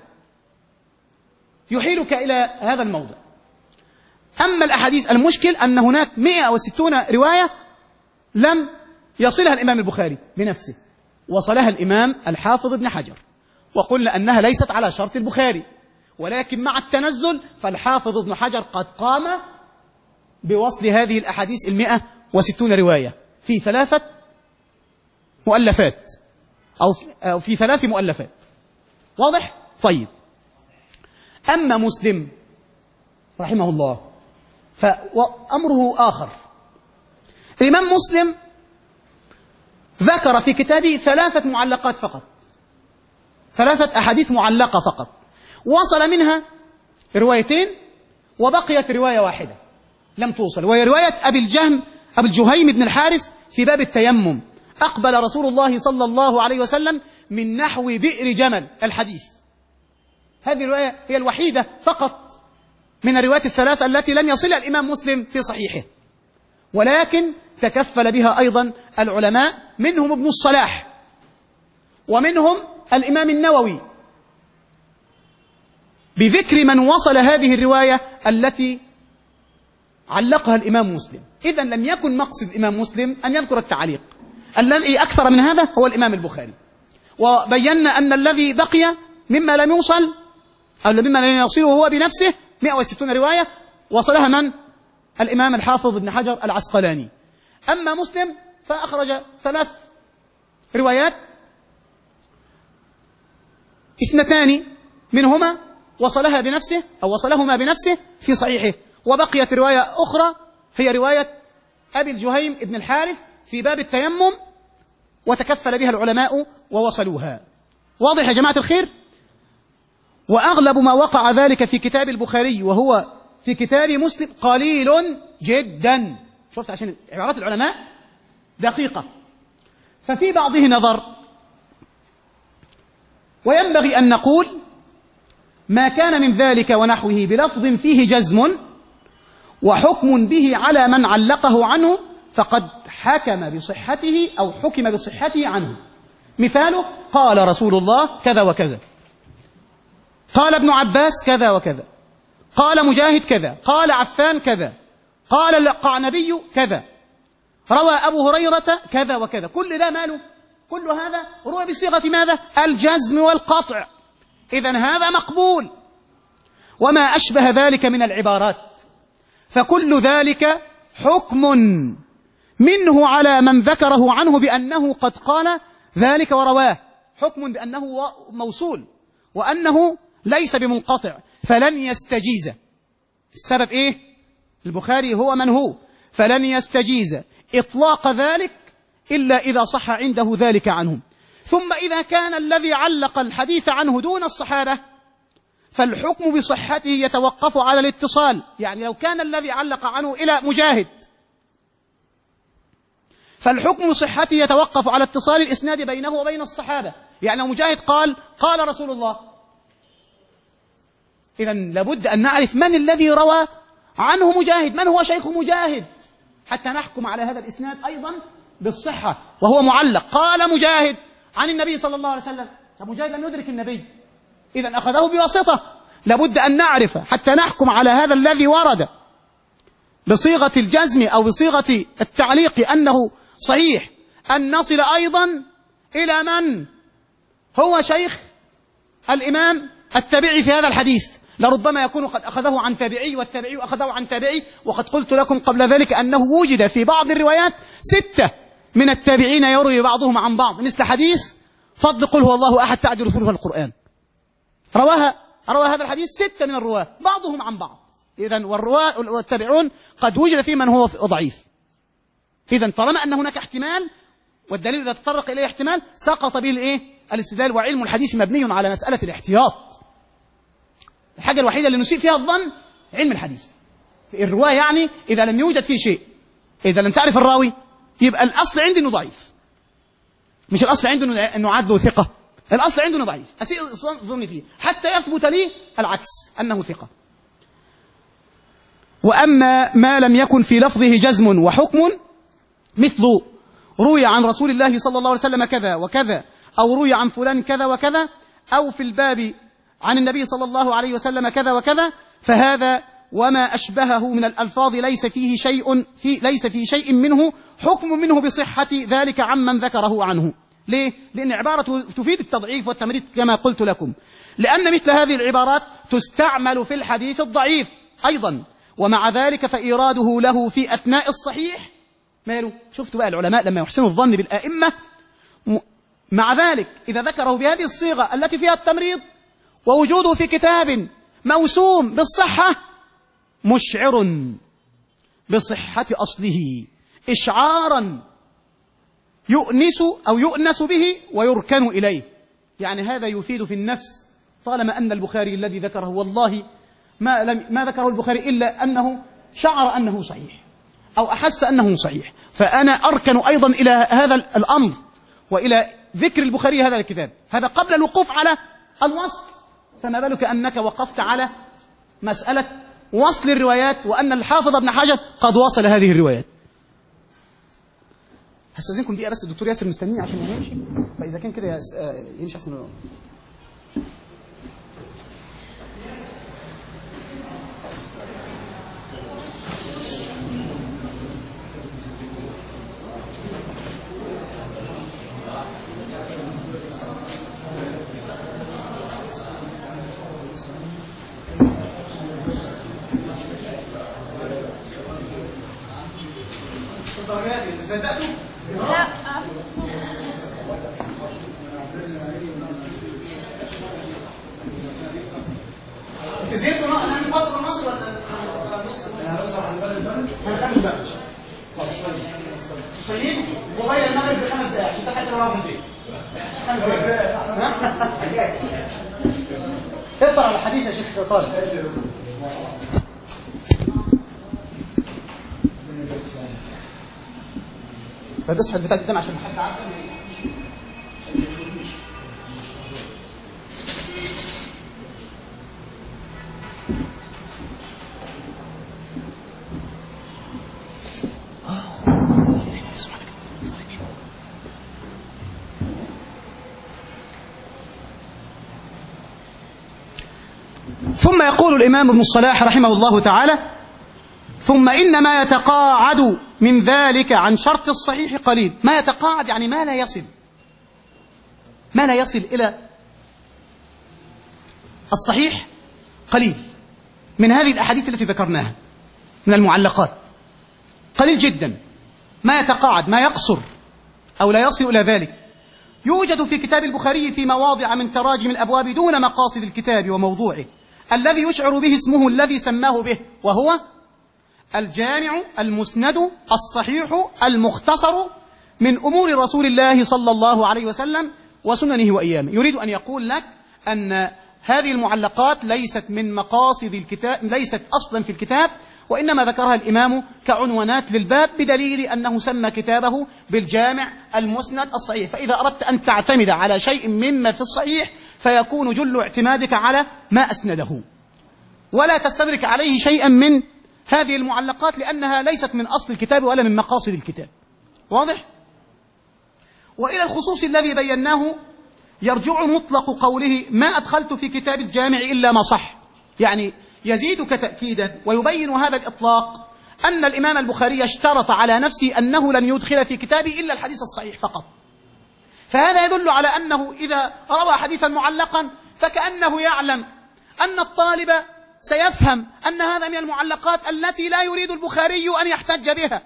يحيلك إلى هذا الموضع. أما الأحاديث المشكل أن هناك مئة وستين رواية لم يصلها الإمام البخاري بنفسه، وصلها الإمام الحافظ ابن حجر، وقلنا أنها ليست على شرط البخاري، ولكن مع التنزل فالحافظ ابن حجر قد قام بوصل هذه الأحاديث المئة وستين رواية في ثلاثة مؤلفات أو في ثلاث مؤلفات. واضح؟ طيب. أما مسلم رحمه الله فأمره آخر. الإمام مسلم ذكر في كتابه ثلاثة معلقات فقط، ثلاثة أحاديث معلقة فقط، وصل منها روايتين وبقيت رواية واحدة لم توصل، وهي رواية أبي الجهم أبي الجهيم بن الحارث في باب التيمم: أقبل رسول الله صلى الله عليه وسلم من نحو بئر جمل الحديث. هذه الرواية هي الوحيدة فقط من الروايات الثلاثة التي لم يصلها الإمام مسلم في صحيحه، ولكن تكفل بها أيضا العلماء، منهم ابن الصلاح ومنهم الإمام النووي، بذكر من وصل هذه الرواية التي علقها الإمام مسلم. إذن لم يكن مقصد الإمام مسلم أن يذكر التعليق، الذي أكثر من هذا هو الإمام البخاري. وبينا أن الذي بقي مما لم يوصل أو مما لم يصله هو بنفسه مئة وستين رواية، وصلها من؟ الإمام الحافظ ابن حجر العسقلاني. أما مسلم فأخرج ثلاث روايات، اثنتان منهما وصلها بنفسه أو وصلهما بنفسه في صحيحه، وبقيت رواية أخرى هي رواية أبي الجهيم ابن الحارث في باب التيمم، وتكفل بها العلماء ووصلوها. واضح يا جماعة الخير؟ وأغلب ما وقع ذلك في كتاب البخاري وهو في كتاب مسلم قليل جدا. شفت عشان عبارات العلماء دقيقة، ففي بعضه نظر. وينبغي أن نقول ما كان من ذلك ونحوه بلفظ فيه جزم وحكم به على من علقه عنه فقد حكم بصحته أو حكم بصحته عنه. مثاله: قال رسول الله كذا وكذا، قال ابن عباس كذا وكذا، قال مجاهد كذا، قال عفان كذا، قال القعنبي كذا، روى أبو هريرة كذا وكذا، كل ده ماله؟ كل هذا روى بصيغة ماذا؟ الجزم والقطع. إذن هذا مقبول. وما أشبه ذلك من العبارات فكل ذلك حكم منه على من ذكره عنه بأنه قد قال ذلك ورواه، حكم بأنه موصول وأنه ليس بمنقطع، فلن يستجيز. السبب إيه؟ البخاري هو من هو، فلن يستجيز إطلاق ذلك إلا إذا صح عنده ذلك عنهم. ثم إذا كان الذي علق الحديث عنه دون الصحابة فالحكم بصحته يتوقف على الاتصال. يعني لو كان الذي علق عنه إلى مجاهد فالحكم بصحته يتوقف على اتصال الإسناد بينه وبين الصحابة. يعني لو مجاهد قال قال رسول الله، إذن لابد أن نعرف من الذي روى عنه مجاهد، من هو شيخ مجاهد، حتى نحكم على هذا الإسناد أيضا بالصحة وهو معلق. قال مجاهد عن النبي صلى الله عليه وسلم، فمجاهد لم يدرك النبي، إذن أخذه بواسطة. لابد أن نعرف حتى نحكم على هذا الذي ورد بصيغة الجزم أو بصيغة التعليق أنه صحيح، أن نصل أيضا إلى من هو شيخ الإمام التابعي في هذا الحديث. لربما يكون قد أخذه عن تابعي والتابعي أخذه عن تابعي، وقد قلت لكم قبل ذلك أنه وجد في بعض الروايات ستة من التابعين يروي بعضهم عن بعض، مثل حديث فضل قل هو الله أحد تعدل ثلث القرآن، رواها روى هذا الحديث ستة من الرواة بعضهم عن بعض. إذن والرواة والتابعون قد وجد في من هو ضعيف. إذن طالما أن هناك احتمال، والدليل إذا تطرق إليه احتمال سقط به الإيه؟ الاستدلال. وعلم الحديث مبني على مسألة الاحتياط. الحاجة الوحيدة اللي نسيء فيها الظن علم الحديث في الرواية. يعني إذا لم يوجد فيه شيء، إذا لم تعرف الراوي يبقى الأصل عندي أنه ضعيف، مش الأصل عنده أنه عدل ثقة، الأصل عنده أنه ضعيف، أسيء الظن فيه حتى يثبت لي العكس أنه ثقة. وأما ما لم يكن في لفظه جزم وحكم، مثل روي عن رسول الله صلى الله عليه وسلم كذا وكذا، أو روي عن فلان كذا وكذا، أو في الباب عن النبي صلى الله عليه وسلم كذا وكذا، فهذا وما أشبهه من الألفاظ ليس فيه شيء في ليس فيه شيء منه حكم منه بصحة ذلك عمن ذكره عنه. ليه؟ لأن عبارة تفيد التضعيف والتمريض كما قلت لكم، لأن مثل هذه العبارات تستعمل في الحديث الضعيف أيضا، ومع ذلك فإيراده له في أثناء الصحيح ماله؟ شفتوا بقى العلماء لما يحسنوا الظن بالآئمة، مع ذلك إذا ذكره بهذه الصيغة التي فيها التمريض ووجوده في كتاب موسوم بالصحة مشعر بصحة أصله إشعارا يؤنس أو يؤنس به ويركن إليه. يعني هذا يفيد في النفس، طالما أن البخاري الذي ذكره والله ما, لم ما ذكره البخاري إلا أنه شعر أنه صحيح أو أحس أنه صحيح، فأنا أركن أيضا إلى هذا الأمر وإلى ذكر البخاري هذا الكتاب، هذا قبل الوقوف على الوصل. فما بالك أنك وقفت على مسألة وصل الروايات، وأن الحافظ ابن حجر قد وصل هذه الروايات. هستاذنكم دقيقة بس، الدكتور ياسر مستنيني عشان يمشي، فإذا كان كده يمشي أحسن. صدقتوا؟ لا. انت زهقتوا انا من مصر مصر ولا نص؟ انا هرجع على البلد البلد هنخلي بقى صيد وغير المغرب بخمس دقائق عشان تحت الراوند دي. خمس دقائق. افطر على الحديث يا شيخ طارق. فتصحى البتاع قدام عشان حد عارف. ثم يقول الإمام ابن الصلاح رحمه الله تعالى: ثم إن ما يتقاعد من ذلك عن شرط الصحيح قليل. ما يتقاعد يعني ما لا يصل ما لا يصل إلى الصحيح قليل من هذه الأحاديث التي ذكرناها من المعلقات، قليل جدا. ما يتقاعد ما يقصر أو لا يصل إلى ذلك. يوجد في كتاب البخاري في مواضع من تراجم الأبواب دون مقاصد الكتاب وموضوعه الذي يشعر به اسمه الذي سماه به، وهو الجامع المسند الصحيح المختصر من أمور رسول الله صلى الله عليه وسلم وسننه وأيامه. يريد أن يقول لك أن هذه المعلقات ليست من مقاصد الكتاب، ليست أصلا في الكتاب، وإنما ذكرها الإمام كعنوانات للباب، بدليل أنه سمى كتابه بالجامع المسند الصحيح. فإذا أردت أن تعتمد على شيء مما في الصحيح فيكون جل اعتمادك على ما أسنده، ولا تستدرك عليه شيئا من هذه المعلقات لأنها ليست من أصل الكتاب ولا من مقاصد الكتاب. واضح؟ وإلى الخصوص الذي بيناه يرجع مطلق قوله ما أدخلت في كتاب الجامع إلا ما صح، يعني يزيدك تأكيدا ويبين هذا الإطلاق أن الإمام البخاري اشترط على نفسه أنه لن يدخل في كتابه إلا الحديث الصحيح فقط. فهذا يدل على أنه إذا روى حديثا معلقا فكأنه يعلم أن الطالب سيفهم أن هذا من المعلقات التي لا يريد البخاري أن يحتج بها،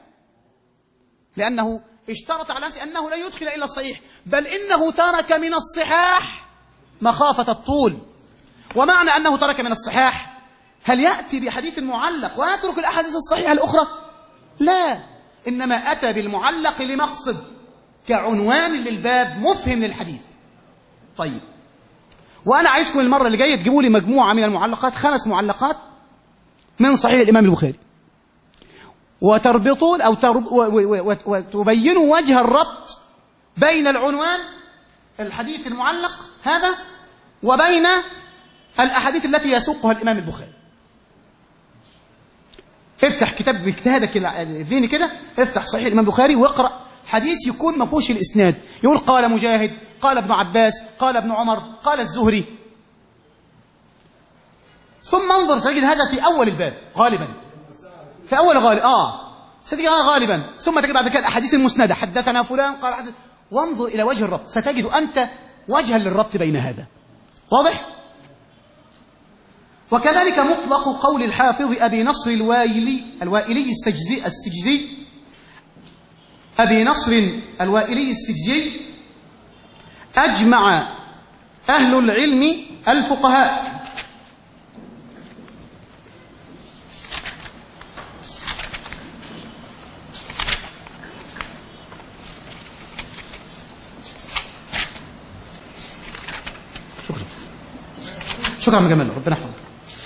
لأنه اشترط على نفسه أنه لا يدخل إلا الصحيح، بل إنه ترك من الصحاح مخافة الطول. ومعنى أنه ترك من الصحاح هل يأتي بحديث معلق ويترك الأحاديث الصحيحة الأخرى؟ لا، إنما أتى بالمعلق لمقصد كعنوان للباب مفهم للحديث. طيب، وأنا عايزكم المرة اللي جاية تجيبوا لي مجموعة من المعلقات، خمس معلقات من صحيح الإمام البخاري، وتربطون أو ترب وتبينوا وجه الربط بين العنوان الحديث المعلق هذا وبين الأحاديث التي يسوقها الإمام البخاري. افتح كتاب باجتهادك الذهني كده، افتح صحيح الإمام البخاري واقرأ حديث يكون ما فيهوش الإسناد، يقول قال مجاهد، قال ابن عباس، قال ابن عمر، قال الزهري، ثم انظر ستجد هذا في أول الباب غالبا، في أول غالب آه ستجد هذا غالبا، ثم تجد بعد كده الأحاديث المسندة، حدثنا فلان قال حدث، وانظر إلى وجه الربط، ستجد أنت وجها للربط بين هذا. واضح؟ وكذلك مطلق قول الحافظ أبي نصر الوائلي الوائلي السجزي السجزي أبي نصر الوائلي السجزي أجمع أهل العلم الفقهاء شكرا شكرا من جمال، ربنا يحفظك.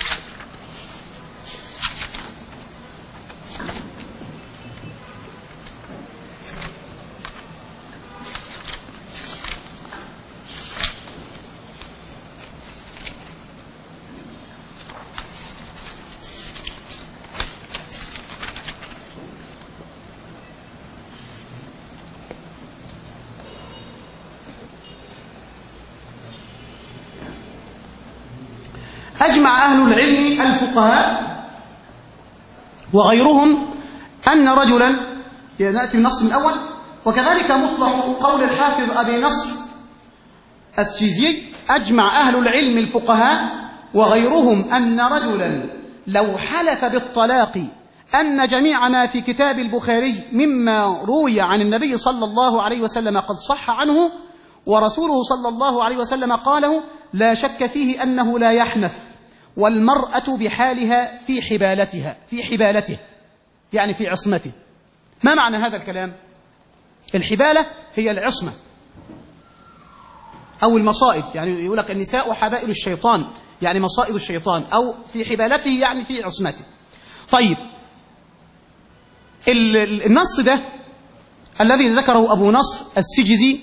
أجمع أهل العلم الفقهاء وغيرهم أن رجلا، نأتي النص من الأول، وكذلك مطلق قول الحافظ أبي نصر السجزي أجمع أهل العلم الفقهاء وغيرهم أن رجلا لو حلف بالطلاق أن جميع ما في كتاب البخاري مما روي عن النبي صلى الله عليه وسلم قد صح عنه ورسوله صلى الله عليه وسلم قاله لا شك فيه أنه لا يحنث، والمرأة بحالها في حبالتها في حبالته يعني في عصمته. ما معنى هذا الكلام؟ الحبالة هي العصمة أو المصائد، يعني يقول لك النساء حبائل الشيطان يعني مصائد الشيطان، أو في حبالته يعني في عصمته. طيب، النص ده الذي ذكره أبو نصر السجزي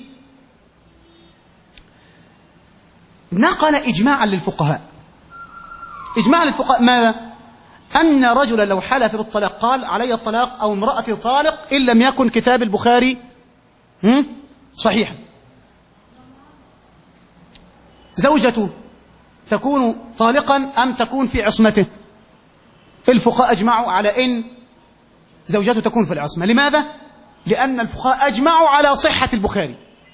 نقل إجماعا للفقهاء. إجماعا للفقهاء ماذا؟ أن رجلا لو حلف بالطلاق قال علي الطلاق أو امرأتي طالق إن لم يكن كتاب البخاري صحيحا، زوجته تكون طالقا أم تكون في عصمته؟ الفقهاء أجمعوا على إن زوجته تكون في العصمة. لماذا؟ لأن الفقهاء أجمعوا على صحة البخاري،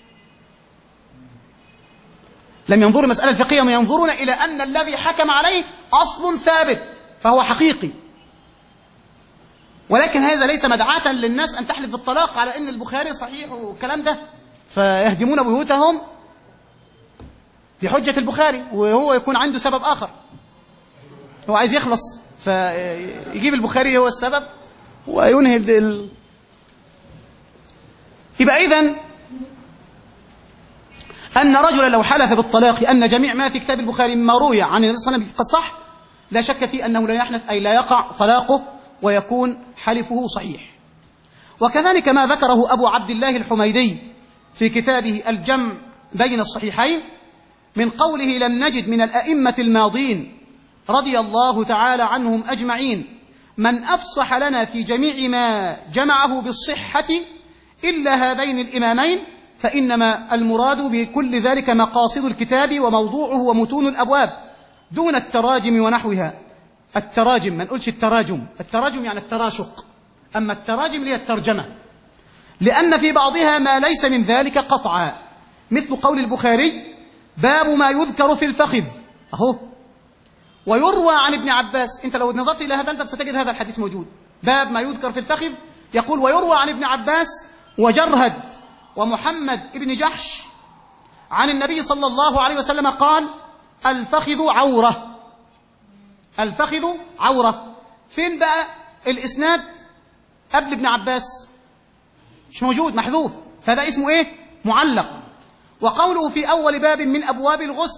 لم ينظروا المسألة الفقهية، وينظرون إلى أن الذي حكم عليه أصل ثابت فهو حقيقي. ولكن هذا ليس مدعاة للناس أن تحلف بالطلاق على أن البخاري صحيح والكلام ده، فيهدمون بيوتهم بحجة البخاري وهو يكون عنده سبب آخر، هو عايز يخلص فيجيب البخاري هو السبب وينهي ال... يبقى إذن أن رجلا لو حلف بالطلاق أن جميع ما في كتاب البخاري مما روي عن النبي صلى الله عليه وسلم قد صح، لا شك في أنه لا يحنث، أي لا يقع طلاقه ويكون حلفه صحيح. وكذلك ما ذكره أبو عبد الله الحميدي في كتابه الجمع بين الصحيحين من قوله: لم نجد من الأئمة الماضين رضي الله تعالى عنهم أجمعين من أفصح لنا في جميع ما جمعه بالصحة إلا هذين الإمامين، فإنما المراد بكل ذلك مقاصد الكتاب وموضوعه ومتون الأبواب دون التراجم ونحوها. التراجم ما نقولش التراجم، التراجم يعني التراشق، أما التراجم هي الترجمة، لأن في بعضها ما ليس من ذلك قطعا، مثل قول البخاري: باب ما يذكر في الفخذ، أهو، ويروى عن ابن عباس. أنت لو نظرت إلى هذا أنت ستجد هذا الحديث موجود، باب ما يذكر في الفخذ، يقول: ويروى عن ابن عباس وجرهد ومحمد ابن جحش عن النبي صلى الله عليه وسلم قال: الفخذ عورة. الفخذ عورة. فين بقى الإسناد قبل ابن عباس؟ مش موجود، محذوف، فهذا اسمه إيه؟ معلق. وقوله في أول باب من أبواب الغسل: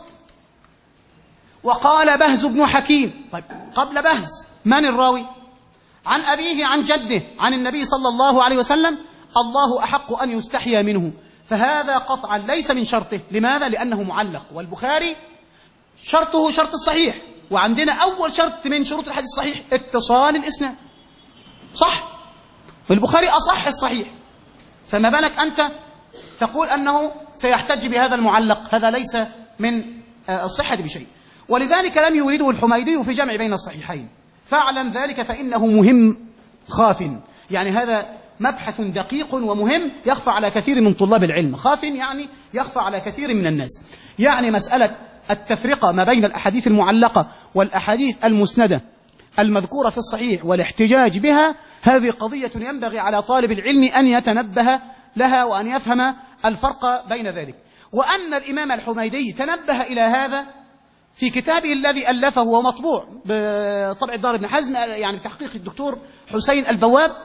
وقال بهز بن حكيم. طيب قبل بهز من الراوي؟ عن أبيه عن جده عن النبي صلى الله عليه وسلم: الله أحق أن يستحيا منه. فهذا قطعا ليس من شرطه. لماذا؟ لأنه معلق، والبخاري شرطه شرط الصحيح، وعندنا أول شرط من شروط الحديث الصحيح اتصال الإسناد، صح؟ والبخاري أصح الصحيح، فما بالك أنت تقول أنه سيحتج بهذا المعلق؟ هذا ليس من الصحة بشيء. ولذلك لم يورده الحميدي في جمع بين الصحيحين، فاعلم ذلك فإنه مهم خاف. يعني هذا مبحث دقيق ومهم يخفى على كثير من طلاب العلم. خاف يعني يخفى على كثير من الناس. يعني مسألة التفرقة ما بين الأحاديث المعلقة والأحاديث المسندة المذكورة في الصحيح والاحتجاج بها، هذه قضية ينبغي على طالب العلم أن يتنبه لها وأن يفهم الفرق بين ذلك. وأن الإمام الحميدي تنبه إلى هذا في كتابه الذي ألفه ومطبوع بطبع دار ابن حزم، يعني بتحقيق الدكتور حسين البواب.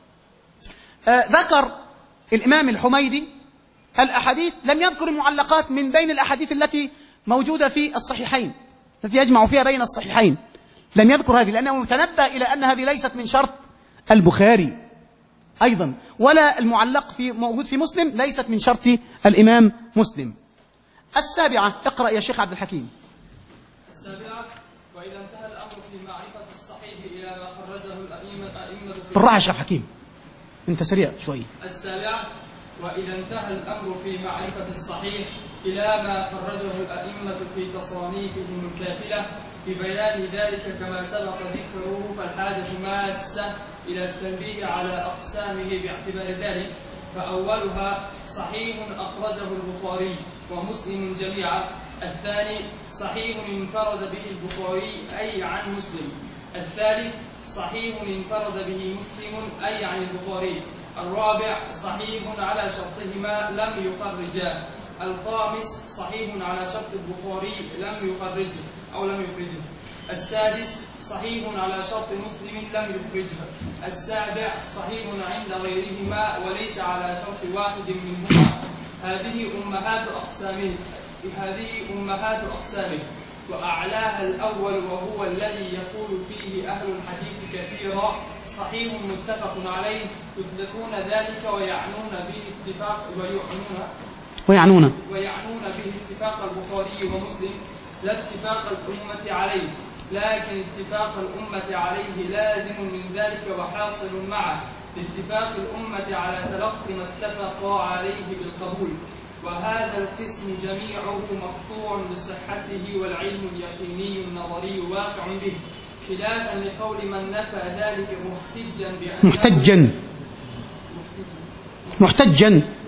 آه ذكر الإمام الحميدي الأحاديث، لم يذكر المعلقات من بين الأحاديث التي موجودة في الصحيحين التي يجمع فيها بين الصحيحين، لم يذكر هذه لأنه متنبه إلى أن هذه ليست من شرط البخاري أيضا، ولا المعلق في موجود في مسلم ليست من شرط الإمام مسلم. السابعة، اقرأ يا شيخ عبد الحكيم. السابعة: وإذا انتهى الأمر في معرفة الصحيح إلى ما خرجه الأئمة أئمة بالراحة يا شيخ حكيم، أنت سريع شوي. السابعة: وإذا انتهى الأمر في معرفة الصحيح إلى ما خرجه الأئمة في تصانيفهم الكافلة ببيان ذلك كما سبق ذكره، فالحاجة ماسة إلى التنبيه على أقسامه باعتبار ذلك. فأولها صحيح أخرجه البخاري ومسلم جميعا. الثاني صحيح انفرد به البخاري أي عن مسلم. الثالث صحيح انفرد به مسلم أي عن البخاري. الرابع صحيح على شرطهما لم يخرجاه. الخامس صحيح على شرط البخاري لم يخرجه أو لم يخرجه. السادس صحيح على شرط مسلم لم يخرجه. السابع صحيح عند غيرهما وليس على شرط واحد منهما. هذه أمهات أقسامه هذه أمهات أقسامه وأعلاها الأول، وهو الذي يقول فيه أهل الحديث كثيرا: صحيح متفق عليه، يطلقون ذلك ويعنون به اتفاق ويعنون ويعنون ويعنون به اتفاق البخاري ومسلم لا اتفاق الأمة عليه، لكن اتفاق الأمة عليه لازم من ذلك وحاصل معه، باتفاق الأمة على تلقي ما اتفقوا عليه بالقبول، وهذا القسم جميعه مقطوع بصحته والعلم اليقيني النظري واقع به، خلافا لقول من نفى ذلك محتجا بأنه محتجا محتجا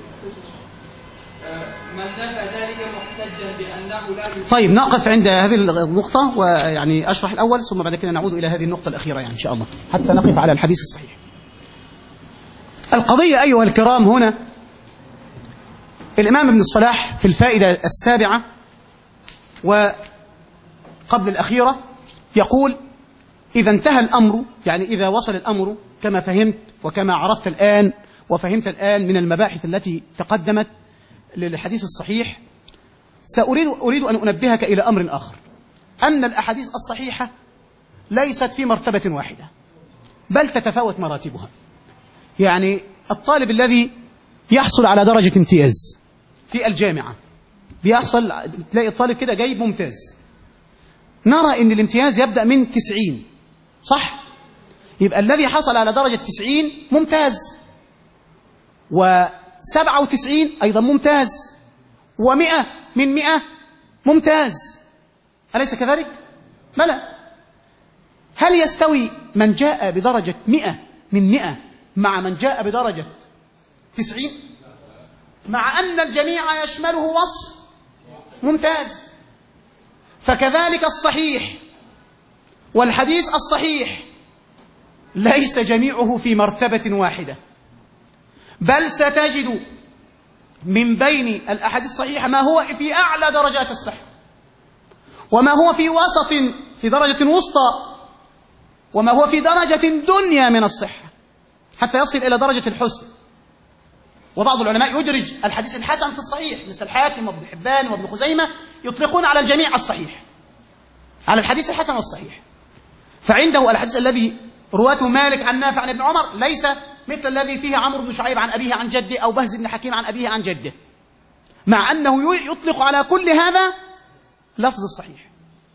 من نفى ذلك محتجا بأنه لا يجوز. طيب نقف عند هذه النقطة، ويعني أشرح الأول ثم بعد كده نعود إلى هذه النقطة الأخيرة يعني إن شاء الله حتى نقف على الحديث الصحيح. القضية أيها الكرام هنا الإمام ابن الصلاح في الفائدة السابعة وقبل الأخيرة يقول: إذا انتهى الأمر، يعني إذا وصل الأمر كما فهمت وكما عرفت الآن وفهمت الآن من المباحث التي تقدمت للحديث الصحيح، سأريد أريد أن أنبهك إلى أمر آخر، أن الأحاديث الصحيحة ليست في مرتبة واحدة بل تتفاوت مراتبها. يعني الطالب الذي يحصل على درجة امتياز في الجامعة بيحصل، تلاقي الطالب كده جايب ممتاز، نرى أن الامتياز يبدأ من تسعين، صح؟ يبقى الذي حصل على درجة تسعين ممتاز، وسبعة وتسعين أيضا ممتاز، ومئة من مئة ممتاز، أليس كذلك؟ بلى. هل يستوي من جاء بدرجة مئة من مئة مع من جاء بدرجة تسعين؟ مع أن الجميع يشمله وصف ممتاز. فكذلك الصحيح والحديث الصحيح ليس جميعه في مرتبة واحدة، بل ستجد من بين الأحاديث الصحيحة ما هو في أعلى درجات الصحة، وما هو في وسط في درجة وسطى، وما هو في درجة دنيا من الصحة حتى يصل إلى درجة الحسن. وبعض العلماء يدرج الحديث الحسن في الصحيح، مثل الحاكم وابن حبان وابن خزيمة يطلقون على الجميع الصحيح، على الحديث الحسن والصحيح. فعنده الحديث الذي رواته مالك عن نافع عن ابن عمر ليس مثل الذي فيه عمرو بن شعيب عن أبيه عن جده، أو بهز بن حكيم عن أبيه عن جده، مع أنه يطلق على كل هذا لفظ الصحيح.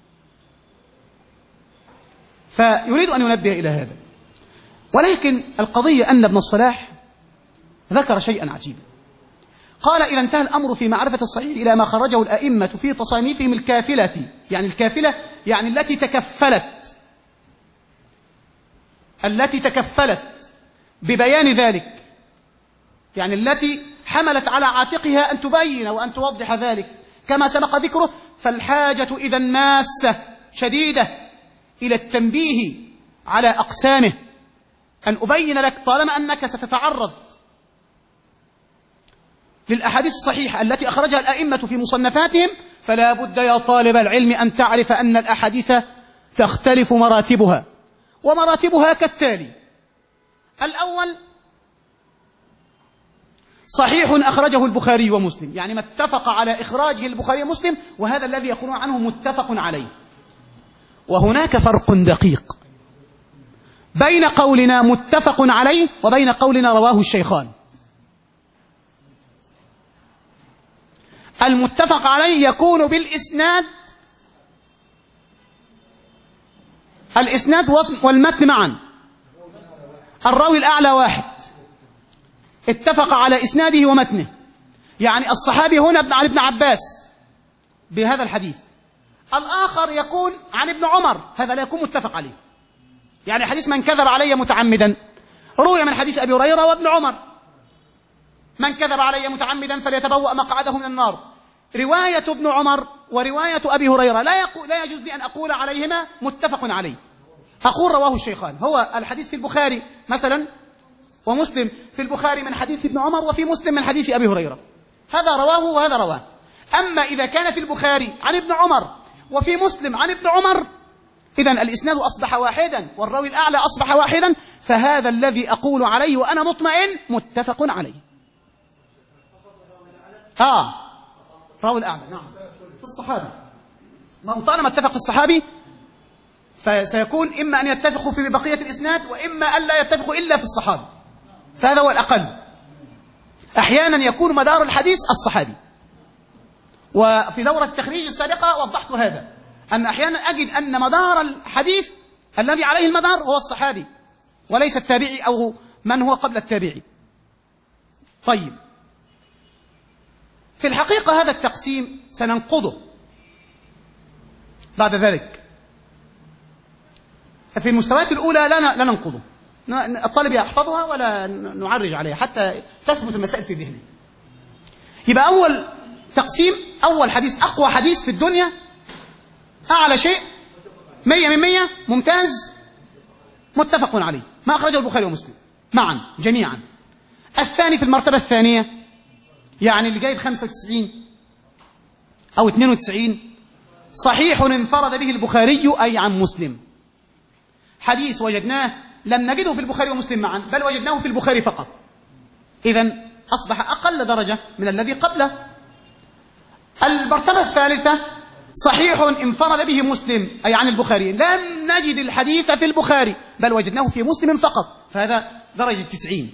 فيريد أن ينبه إلى هذا. ولكن القضية أن ابن الصلاح ذكر شيئا عجيبا، قال: إذا انتهى الأمر في معرفة الصحيح إلى ما خرجه الأئمة في تصانيفهم الكافلة، يعني الكافلة يعني التي تكفلت التي تكفلت ببيان ذلك، يعني التي حملت على عاتقها أن تبين وأن توضح ذلك كما سبق ذكره. فالحاجة إذا ماسة شديدة إلى التنبيه على أقسامه، أن أبين لك طالما أنك ستتعرض للأحاديث الصحيحة التي أخرجها الأئمة في مصنفاتهم، فلا بد يا طالب العلم أن تعرف أن الأحاديث تختلف مراتبها، ومراتبها كالتالي: الأول صحيح أخرجه البخاري ومسلم، يعني ما اتفق على إخراجه البخاري ومسلم، وهذا الذي يقولون عنه متفق عليه. وهناك فرق دقيق بين قولنا متفق عليه وبين قولنا رواه الشيخان. المتفق عليه يكون بالإسناد، الإسناد والمتن معا، الراوي الأعلى واحد اتفق على إسناده ومتنه، يعني الصحابي هنا عن ابن عباس بهذا الحديث، الآخر يكون عن ابن عمر، هذا لا يكون متفق عليه. يعني حديث من كذب علي متعمدا روي من حديث أبي هريرة وابن عمر، من كذب علي متعمدا فليتبوأ مقعده من النار. رواية ابن عمر ورواية أبي هريرة لا, يقو... لا يجوز لي أن أقول عليهما متفق عليه، أقول رواه الشيخان. هو الحديث في البخاري مثلا ومسلم، في البخاري من حديث ابن عمر وفي مسلم من حديث أبي هريرة، هذا رواه وهذا رواه. أما إذا كان في البخاري عن ابن عمر وفي مسلم عن ابن عمر، إذن الإسناد أصبح واحدا والراوي الأعلى أصبح واحدا، فهذا الذي أقول عليه وأنا مطمئن متفق عليه. آه راوي الأعلى، نعم، في الصحابي. ما هو طالما اتفق الصحابي فسيكون إما أن يتفقوا في بقية الإسناد، وإما أن لا يتفقوا إلا في الصحابي، فهذا هو الأقل. أحيانا يكون مدار الحديث الصحابي، وفي دورة التخريج السابقة وضحت هذا، أن أحيانا أجد أن مدار الحديث الذي عليه المدار هو الصحابي وليس التابعي أو من هو قبل التابعي. طيب، في الحقيقة هذا التقسيم سننقضه بعد ذلك. في المستويات الأولى لا لا ننقضه، الطالب يحفظها ولا نعرج عليها حتى تثبت المسائل في ذهنه. يبقى أول تقسيم، أول حديث، أقوى حديث في الدنيا، أعلى شيء، مية من مية، ممتاز، متفق عليه، ما أخرجه البخاري ومسلم معا جميعا. الثاني في المرتبة الثانية، يعني اللي جايب خمسة وتسعين أو اثنين وتسعين، صحيح انفرد به البخاري أي عن مسلم. حديث وجدناه لم نجده في البخاري ومسلم معا، بل وجدناه في البخاري فقط، إذن أصبح أقل درجة من الذي قبله. المرتبة الثالثة، صحيح انفرد به مسلم أي عن البخاري، لم نجد الحديث في البخاري بل وجدناه في مسلم فقط، فهذا درجة تسعين.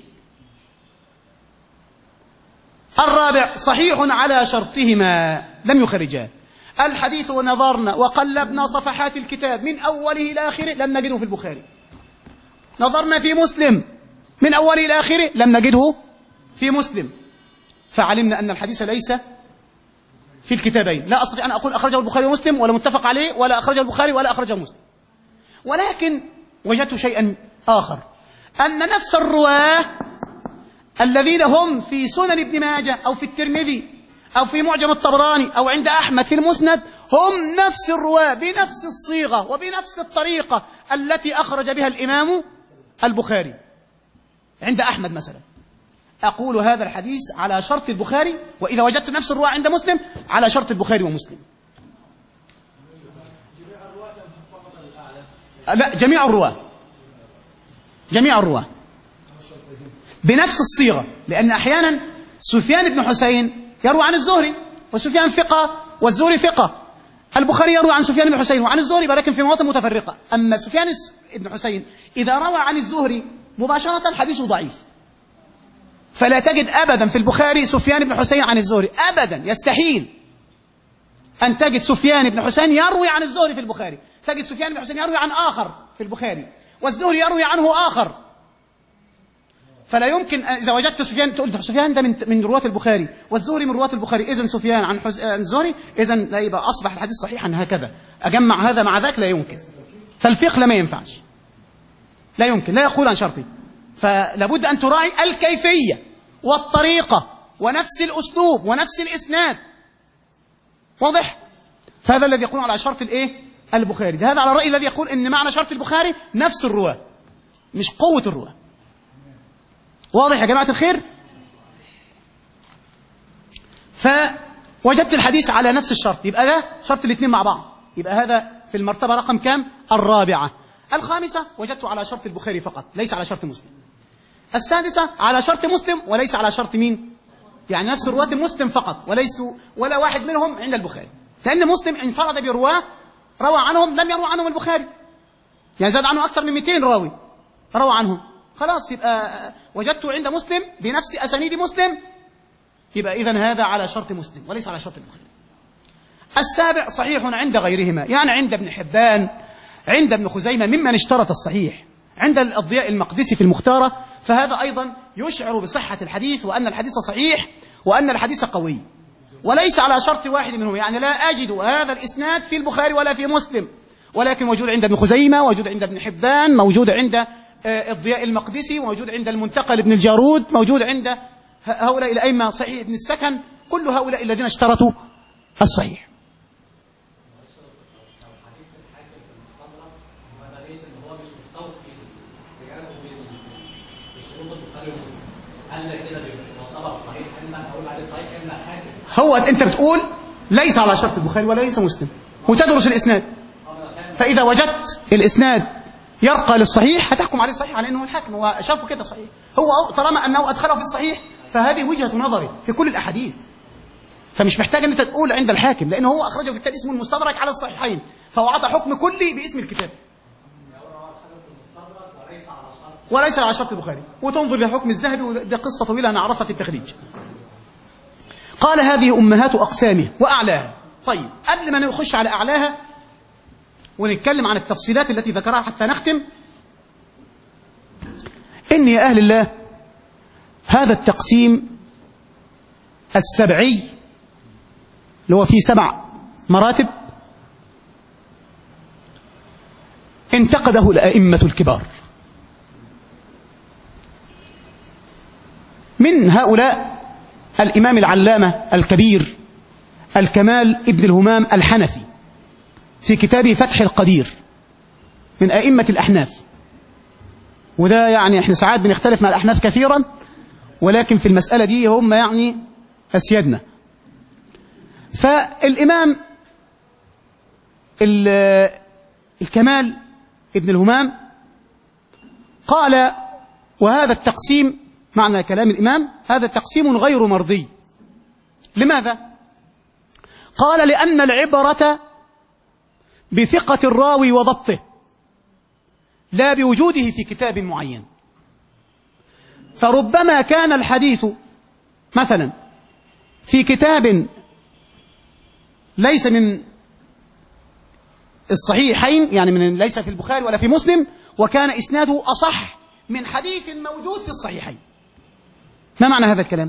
الرابع، صحيح على شرطهما لم يخرجاه، الحديث ونظرنا وقلبنا صفحات الكتاب من أوله إلى آخره لم نجده في البخاري، نظرنا في مسلم من أوله إلى آخره لم نجده في مسلم، فعلمنا أن الحديث ليس في الكتابين. لا أستطيع أن أقول أخرجه البخاري ومسلم ولا متفق عليه، ولا أخرجه البخاري ولا أخرجه مسلم. ولكن وجدت شيئا آخر، أن نفس الرواه الذين هم في سنن ابن ماجه أو في الترمذي أو في معجم الطبراني أو عند أحمد في المسند هم نفس الرواه بنفس الصيغة وبنفس الطريقة التي أخرج بها الإمام البخاري عند أحمد مثلا. أقول هذا الحديث على شرط البخاري، وإذا وجدت نفس الرواة عند مسلم على شرط البخاري ومسلم. لا، جميع الرواة، جميع الرواة بنفس الصيغة، لأن أحيانا سفيان بن حسين يروي عن الزهري، وسفيان ثقة والزهري ثقة، البخاري يروي عن سفيان بن حسين وعن الزهري ولكن في مواطن متفرقة. أما سفيان بن حسين إذا روى عن الزهري مباشرة حديثه ضعيف، فلا تجد أبدا في البخاري سفيان بن حسين عن الزهري أبدا، يستحيل أن تجد سفيان بن حسين يروي عن الزهري في البخاري، تجد سفيان بن حسين يروي عن آخر في البخاري والزهري يروي عنه آخر، فلا يمكن إذا وجدت سفيان تقول سفيان ده من من رواة البخاري والزهري من رواة البخاري، إذن سفيان عن الزهري، إذن لا يبقى أصبح الحديث صحيحا هكذا، أجمع هذا مع ذاك لا يمكن، تلفيق لا ما ينفعش، لا يمكن، لا يقول عن شرطي. فلابد أن تراعي الكيفية والطريقة ونفس الأسلوب ونفس الإسناد، واضح؟ فهذا الذي يقول على شرط الإيه؟ البخاري. هذا على الرأي الذي يقول إن معنى شرط البخاري نفس الرواة مش قوة الرواة. واضح يا جماعة الخير؟ فوجدت الحديث على نفس الشرط، يبقى ده شرط الاثنين مع بعض، يبقى هذا في المرتبة رقم كام؟ الرابعة. الخامسة وجدته على شرط البخاري فقط ليس على شرط مسلم. السادسة على شرط مسلم وليس على شرط مين؟ يعني نفس رواة مسلم فقط وليسوا ولا واحد منهم عند البخاري، لأن مسلم انفرد برواة روى عنهم لم يروى عنهم البخاري، يعني زاد عنه أكثر من مئتين راوي روى عنهم، خلاص يبقى وجدته عند مسلم بنفس أسانيد مسلم، يبقى إذن هذا على شرط مسلم وليس على شرط البخاري. السابع صحيح عند غيرهما، يعني عند ابن حبان، عند ابن خزيمة ممن اشترط الصحيح، عند الضياء المقدسي في المختارة، فهذا أيضا يشعر بصحة الحديث وأن الحديث صحيح وأن الحديث قوي، وليس على شرط واحد منهم، يعني لا أجد هذا الإسناد في البخاري ولا في مسلم، ولكن موجود عند ابن خزيمة، موجود عند ابن حبان، موجود عند الضياء المقدسي، موجود عند المنتقى لابن الجارود، موجود عند هؤلاء الأئمة صحيح ابن السكن، كل هؤلاء الذين اشترطوا الصحيح. هو أنت بتقول ليس على شرط البخاري ولا ليس مسلم وتدرس الإسناد، فإذا وجدت الإسناد يرقى للصحيح هتحكم عليه صحيح على أنه الحاكم هو شافه كده صحيح، هو طالما أنه أدخله في الصحيح فهذه وجهة نظري في كل الأحاديث، فمش محتاج أن أنت تقول عند الحاكم، لأنه هو أخرجه في الكتاب اسمه المستدرك على الصحيحين، فهو أعطى حكم كلي باسم الكتاب وليس على شرط البخاري، وتنظر لحكم الذهبي، وده قصة طويلة نعرفها في التخريج. قال هذه أمهات أقسامه وأعلاها. طيب قبل ما نخش على أعلاها ونتكلم عن التفصيلات التي ذكرها حتى نختم، إن يا أهل الله هذا التقسيم السبعي اللي هو فيه سبع مراتب انتقده الأئمة الكبار. من هؤلاء الإمام العلامة الكبير الكمال ابن الهمام الحنفي في كتابه فتح القدير، من أئمة الأحناف. وده يعني احنا ساعات بنختلف مع الأحناف كثيرا، ولكن في المسألة دي هم يعني أسيادنا. فالإمام الكمال ابن الهمام قال: وهذا التقسيم، معنى كلام الإمام، هذا تقسيم غير مرضي. لماذا؟ قال: لأن العبرة بثقة الراوي وضبطه لا بوجوده في كتاب معين. فربما كان الحديث مثلا في كتاب ليس من الصحيحين، يعني من ليس في البخاري ولا في مسلم، وكان إسناده أصح من حديث موجود في الصحيحين. ما معنى هذا الكلام؟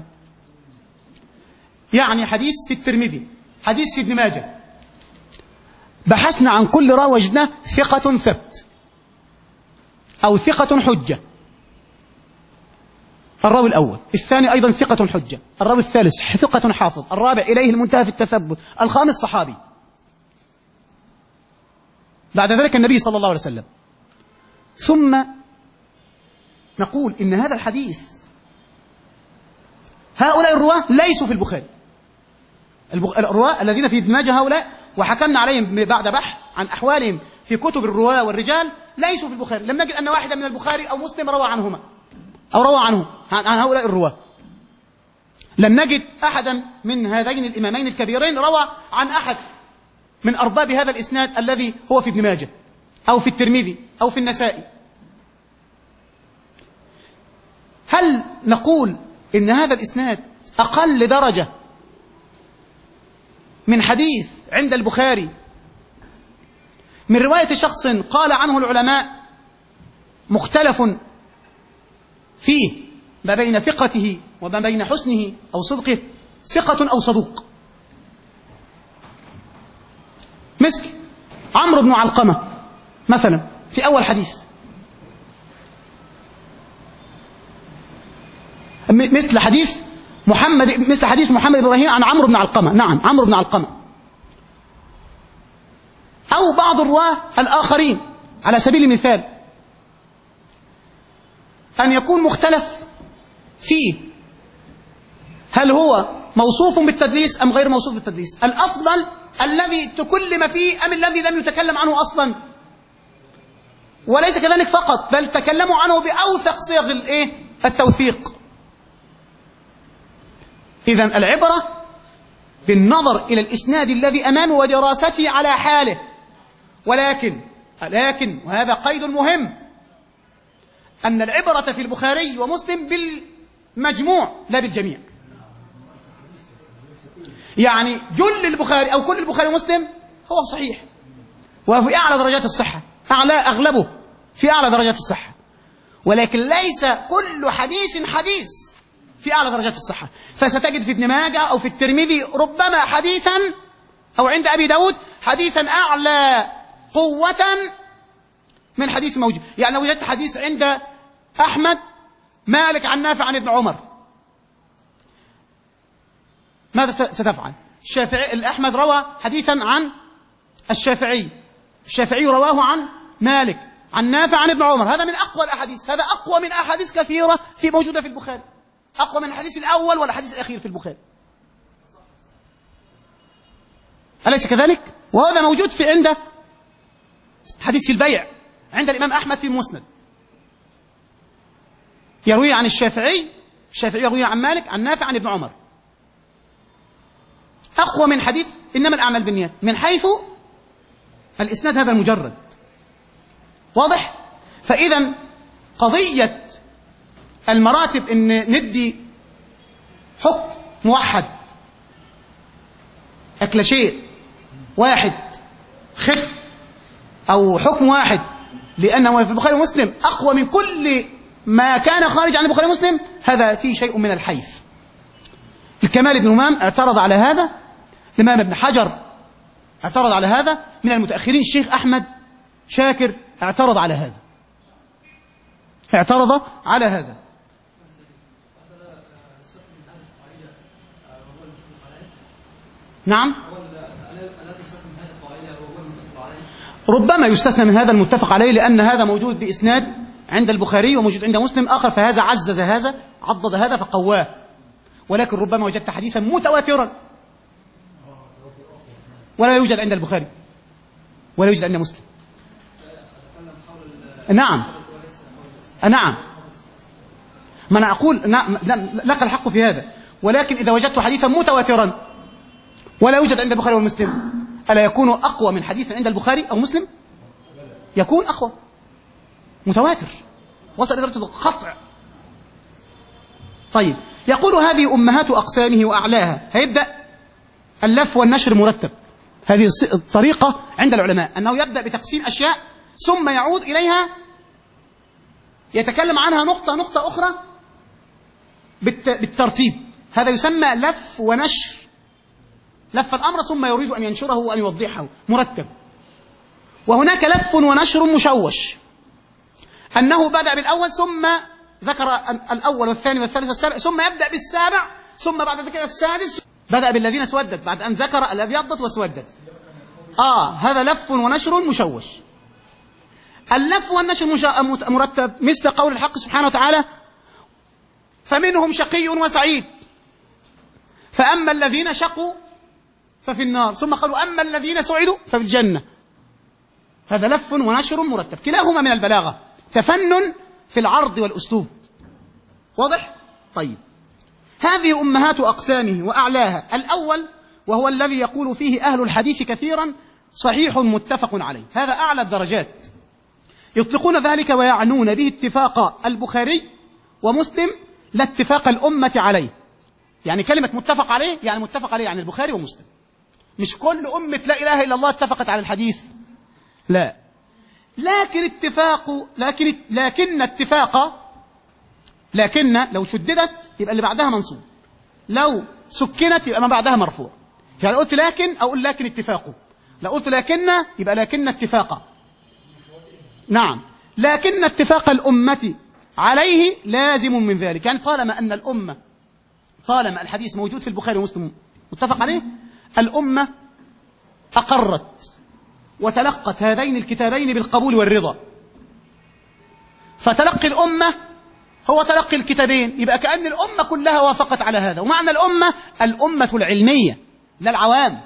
يعني حديث في الترمذي، حديث في ابن ماجه، بحثنا عن كل راوي وجدناه ثقة ثبت أو ثقة حجة، الراوي الأول، الثاني أيضا ثقة حجة، الراوي الثالث ثقة حافظ، الرابع إليه المنتهى في التثبت، الخامس صحابي، بعد ذلك النبي صلى الله عليه وسلم. ثم نقول إن هذا الحديث هؤلاء الرواة ليسوا في البخاري. الرواة الذين في ابن ماجه هؤلاء، وحكمنا عليهم بعد بحث عن أحوالهم في كتب الرواة والرجال، ليسوا في البخاري. لم نجد أن واحدا من البخاري أو مسلم روى عنهما أو روى عنه عن هؤلاء الرواة. لم نجد أحدا من هذين الإمامين الكبيرين روى عن أحد من أرباب هذا الإسناد الذي هو في ابن ماجه أو في الترمذي أو في النسائي. هل نقول إن هذا الإسناد أقل درجة من حديث عند البخاري من رواية شخص قال عنه العلماء مختلف فيه ما بين ثقته وما بين حسنه أو صدقه، ثقة أو صدوق، مثل عمرو بن علقمة مثلا في أول حديث، مثل حديث محمد مثل حديث محمد بن إبراهيم عن عمرو بن علقمة، نعم عمرو بن علقمة، أو بعض الرواه الآخرين. على سبيل المثال أن يكون مختلف فيه هل هو موصوف بالتدليس أم غير موصوف بالتدليس، الأفضل الذي تكلم فيه أم الذي لم يتكلم عنه أصلا. وليس كذلك فقط، بل تكلموا عنه بأوثق صيغ الإيه؟ التوثيق. إذن العبرة بالنظر إلى الإسناد الذي أمامه ودراسته على حاله، ولكن لكن وهذا قيد مهم، أن العبرة في البخاري ومسلم بالمجموع لا بالجميع. يعني جل البخاري أو كل البخاري ومسلم هو صحيح وفي أعلى درجات الصحة، أعلى أغلبه في أعلى درجات الصحة، ولكن ليس كل حديث حديث في أعلى درجات الصحة. فستجد في ابن ماجه أو في الترمذي ربما حديثا، أو عند أبي داود حديثا أعلى قوة من حديث موجود. يعني لو وجدت حديث عند أحمد مالك عن نافع عن ابن عمر، ماذا ستفعل؟ الشافعي الأحمد روى حديثا عن الشافعي، الشافعي رواه عن مالك عن نافع عن ابن عمر، هذا من أقوى الأحاديث، هذا أقوى من أحاديث كثيرة في موجودة في البخاري، أقوى من الحديث الأول والحديث الأخير في البخاري، أليس كذلك؟ وهذا موجود في عنده حديث البيع عند الإمام أحمد في المسند، يروي عن الشافعي، الشافعي يروي عن مالك عن نافع عن ابن عمر، أقوى من حديث إنما الأعمال بالنيات من حيث الإسناد هذا المجرد. واضح؟ فإذا قضية المراتب إن ندي حكم موحد أكل شيء واحد خف أو حكم واحد لأنه في البخاري ومسلم أقوى من كل ما كان خارج عن البخاري ومسلم هذا فيه شيء من الحيف. الكمال بن همام اعترض على هذا، الإمام ابن حجر اعترض على هذا، من المتأخرين الشيخ أحمد شاكر اعترض على هذا، اعترض على هذا. نعم، ربما يستثنى من هذا المتفق عليه، لأن هذا موجود بإسناد عند البخاري وموجود عند مسلم آخر، فهذا عزز هذا، عضد هذا فقواه. ولكن ربما وجدت حديثا متواترا ولا يوجد عند البخاري ولا يوجد عند مسلم. نعم نعم، ما أنا أقول نعم، لك الحق في هذا، ولكن إذا وجدت حديثا متواترا ولا يوجد عند البخاري ومسلم، ألا يكون أقوى من حديث عند البخاري أو مسلم؟ يكون أقوى، متواتر، وصل إلى درجة القطع. طيب، يقول هذه أمهات أقسامه وأعلاها. هيبدأ اللف والنشر مرتب. هذه الطريقة عند العلماء، أنه يبدأ بتقسيم أشياء ثم يعود إليها يتكلم عنها نقطة نقطة أخرى بالترتيب. هذا يسمى لف ونشر، لف الأمر ثم يريد أن ينشره وأن يوضحه مرتب. وهناك لف ونشر مشوش، أنه بدأ بالأول ثم ذكر الأول والثاني والثالث والسابع ثم يبدأ بالسابع ثم بعد ذلك السادس. بدأ بالذين اسودت بعد أن ذكر الذي ابيضت واسودت. آه هذا لف ونشر مشوش. اللف والنشر مرتب مثل قول الحق سبحانه وتعالى: فمنهم شقي وسعيد، فأما الذين شقوا ففي النار، ثم قالوا أما الذين سعدوا ففي الجنة. هذا لف ونشر مرتب، كلاهما من البلاغة، تفنن في العرض والأسلوب. واضح؟ طيب، هذه أمهات أقسامه وأعلاها. الأول وهو الذي يقول فيه أهل الحديث كثيرا: صحيح متفق عليه. هذا أعلى الدرجات، يطلقون ذلك ويعنون به اتفاق البخاري ومسلم لا اتفاق الأمة عليه. يعني كلمة متفق عليه يعني متفق عليه عن البخاري ومسلم، مش كل أمة لا إله إلا الله اتفقت على الحديث، لا، لكن اتفاق لكن لكن اتفاق لكن لو شددت يبقى اللي بعدها منصوب، لو سكنت يبقى ما بعدها مرفوع. يعني قلت لكن أقول لكن اتفاقه، لو قلت لكن يبقى لكن اتفاقا. نعم، لكن اتفاق الأمة عليه لازم من ذلك. يعني طالما أن الأمة، طالما الحديث موجود في البخاري ومسلم متفق عليه، الأمة أقرت وتلقت هذين الكتابين بالقبول والرضا. فتلقي الأمة هو تلقي الكتابين، يبقى كأن الأمة كلها وافقت على هذا. ومعنى الأمة الأمة العلمية لا العوام،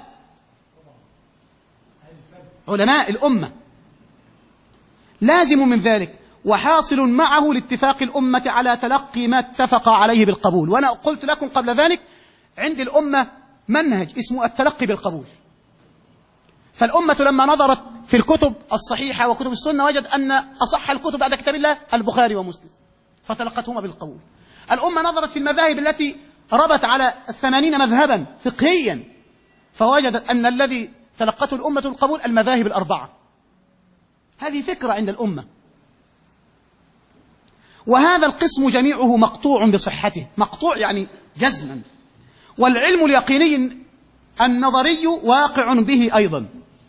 علماء الأمة، لازم من ذلك. وحاصل معه لاتفاق الأمة على تلقي ما اتفق عليه بالقبول. وأنا قلت لكم قبل ذلك عند الأمة منهج اسمه التلقي بالقبول. فالأمة لما نظرت في الكتب الصحيحة وكتب السنة وجد أن أصح الكتب بعد كتاب الله البخاري ومسلم، فتلقتهما بالقبول. الأمة نظرت في المذاهب التي ربت على الثمانين مذهبا فقهيا، فوجدت أن الذي تلقته الأمة القبول المذاهب الأربعة. هذه فكرة عند الأمة. وهذا القسم جميعه مقطوع بصحته، مقطوع يعني جزما. والعلم اليقيني النظري واقع به أيضا،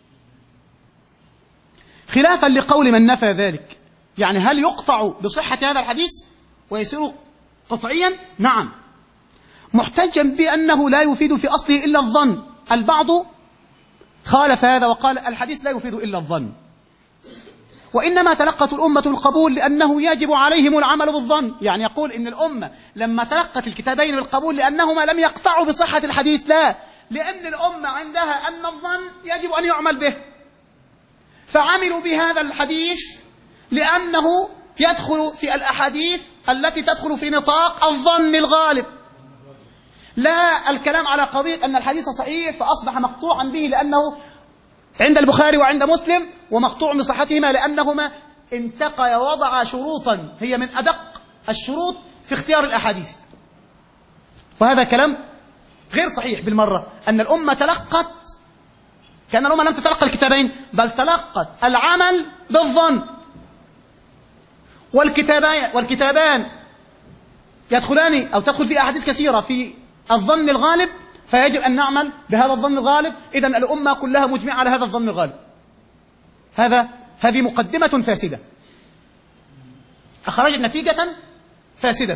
خلافا لقول من نفى ذلك. يعني هل يقطع بصحة هذا الحديث ويصير قطعيا؟ نعم، محتجا بأنه لا يفيد في أصله إلا الظن. البعض خالف هذا وقال الحديث لا يفيد إلا الظن، وإنما تلقت الأمة القبول لأنه يجب عليهم العمل بالظن. يعني يقول إن الأمة لما تلقت الكتابين بالقبول لأنهما لم يقطعوا بصحة الحديث، لا، لأن الأمة عندها أن الظن يجب أن يعمل به، فعملوا بهذا الحديث لأنه يدخل في الأحاديث التي تدخل في نطاق الظن الغالب، لا الكلام على قضية أن الحديث صحيح فأصبح مقطوعا به لأنه عند البخاري وعند مسلم، ومقطوع بصحتهما لأنهما انتقى ووضع شروطا هي من أدق الشروط في اختيار الأحاديث. وهذا كلام غير صحيح بالمرة. أن الأمة تلقت، كأن الأمة لم تتلقى الكتابين، بل تلقت العمل بالظن. والكتابان والكتابان يدخلان أو تدخل في أحاديث كثيرة في الظن الغالب، فيجب أن نعمل بهذا الظن الغالب. إذن الأمة كلها مجمعة على هذا الظن الغالب. هذا هذه مقدمة فاسدة أخرجت نتيجة فاسدة.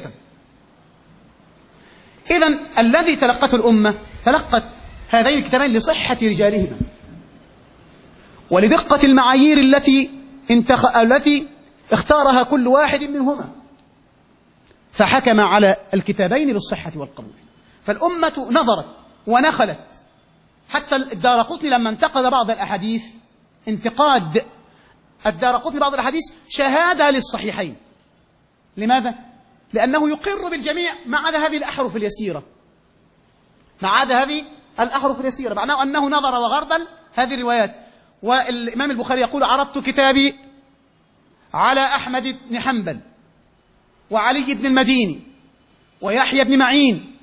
إذن الذي تلقته الأمة تلقت هذين الكتابين لصحة رجالهما ولدقة المعايير التي انتخ... التي اختارها كل واحد منهما، فحكم على الكتابين بالصحة والقبول. فالأمة نظرت ونخلت، حتى الدارقطني لما انتقد بعض الأحاديث انتقاد الدارقطني بعض الأحاديث شهادة للصحيحين. لماذا؟ لأنه يقر بالجميع ما عدا هذه الأحرف اليسيرة، ما عدا هذه الأحرف اليسيرة، معناه أنه نظر وغربل هذه الروايات. والإمام البخاري يقول: عرضت كتابي على أحمد بن حنبل وعلي بن المديني ويحيى بن معين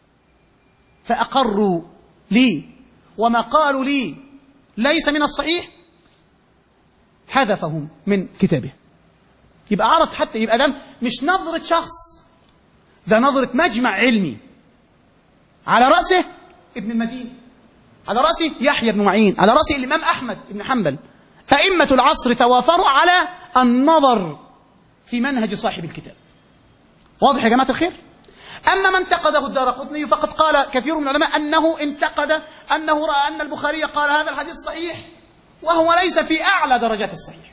فأقروا لي، وما قالوا لي ليس من الصحيح حذفهم من كتابه. يبقى عرف، حتى يبقى ده مش نظرة شخص، ده نظرة مجمع علمي على رأسه ابن المديني، على رأسه يحيى بن معين، على رأسه الإمام أحمد بن حنبل. أئمة العصر توافروا على النظر في منهج صاحب الكتاب. واضح يا جماعة الخير؟ أما من انتقده الدارقطني فقد قال كثير من العلماء أنه انتقد أنه رأى أن البخاري قال هذا الحديث صحيح وهو ليس في أعلى درجات الصحيح،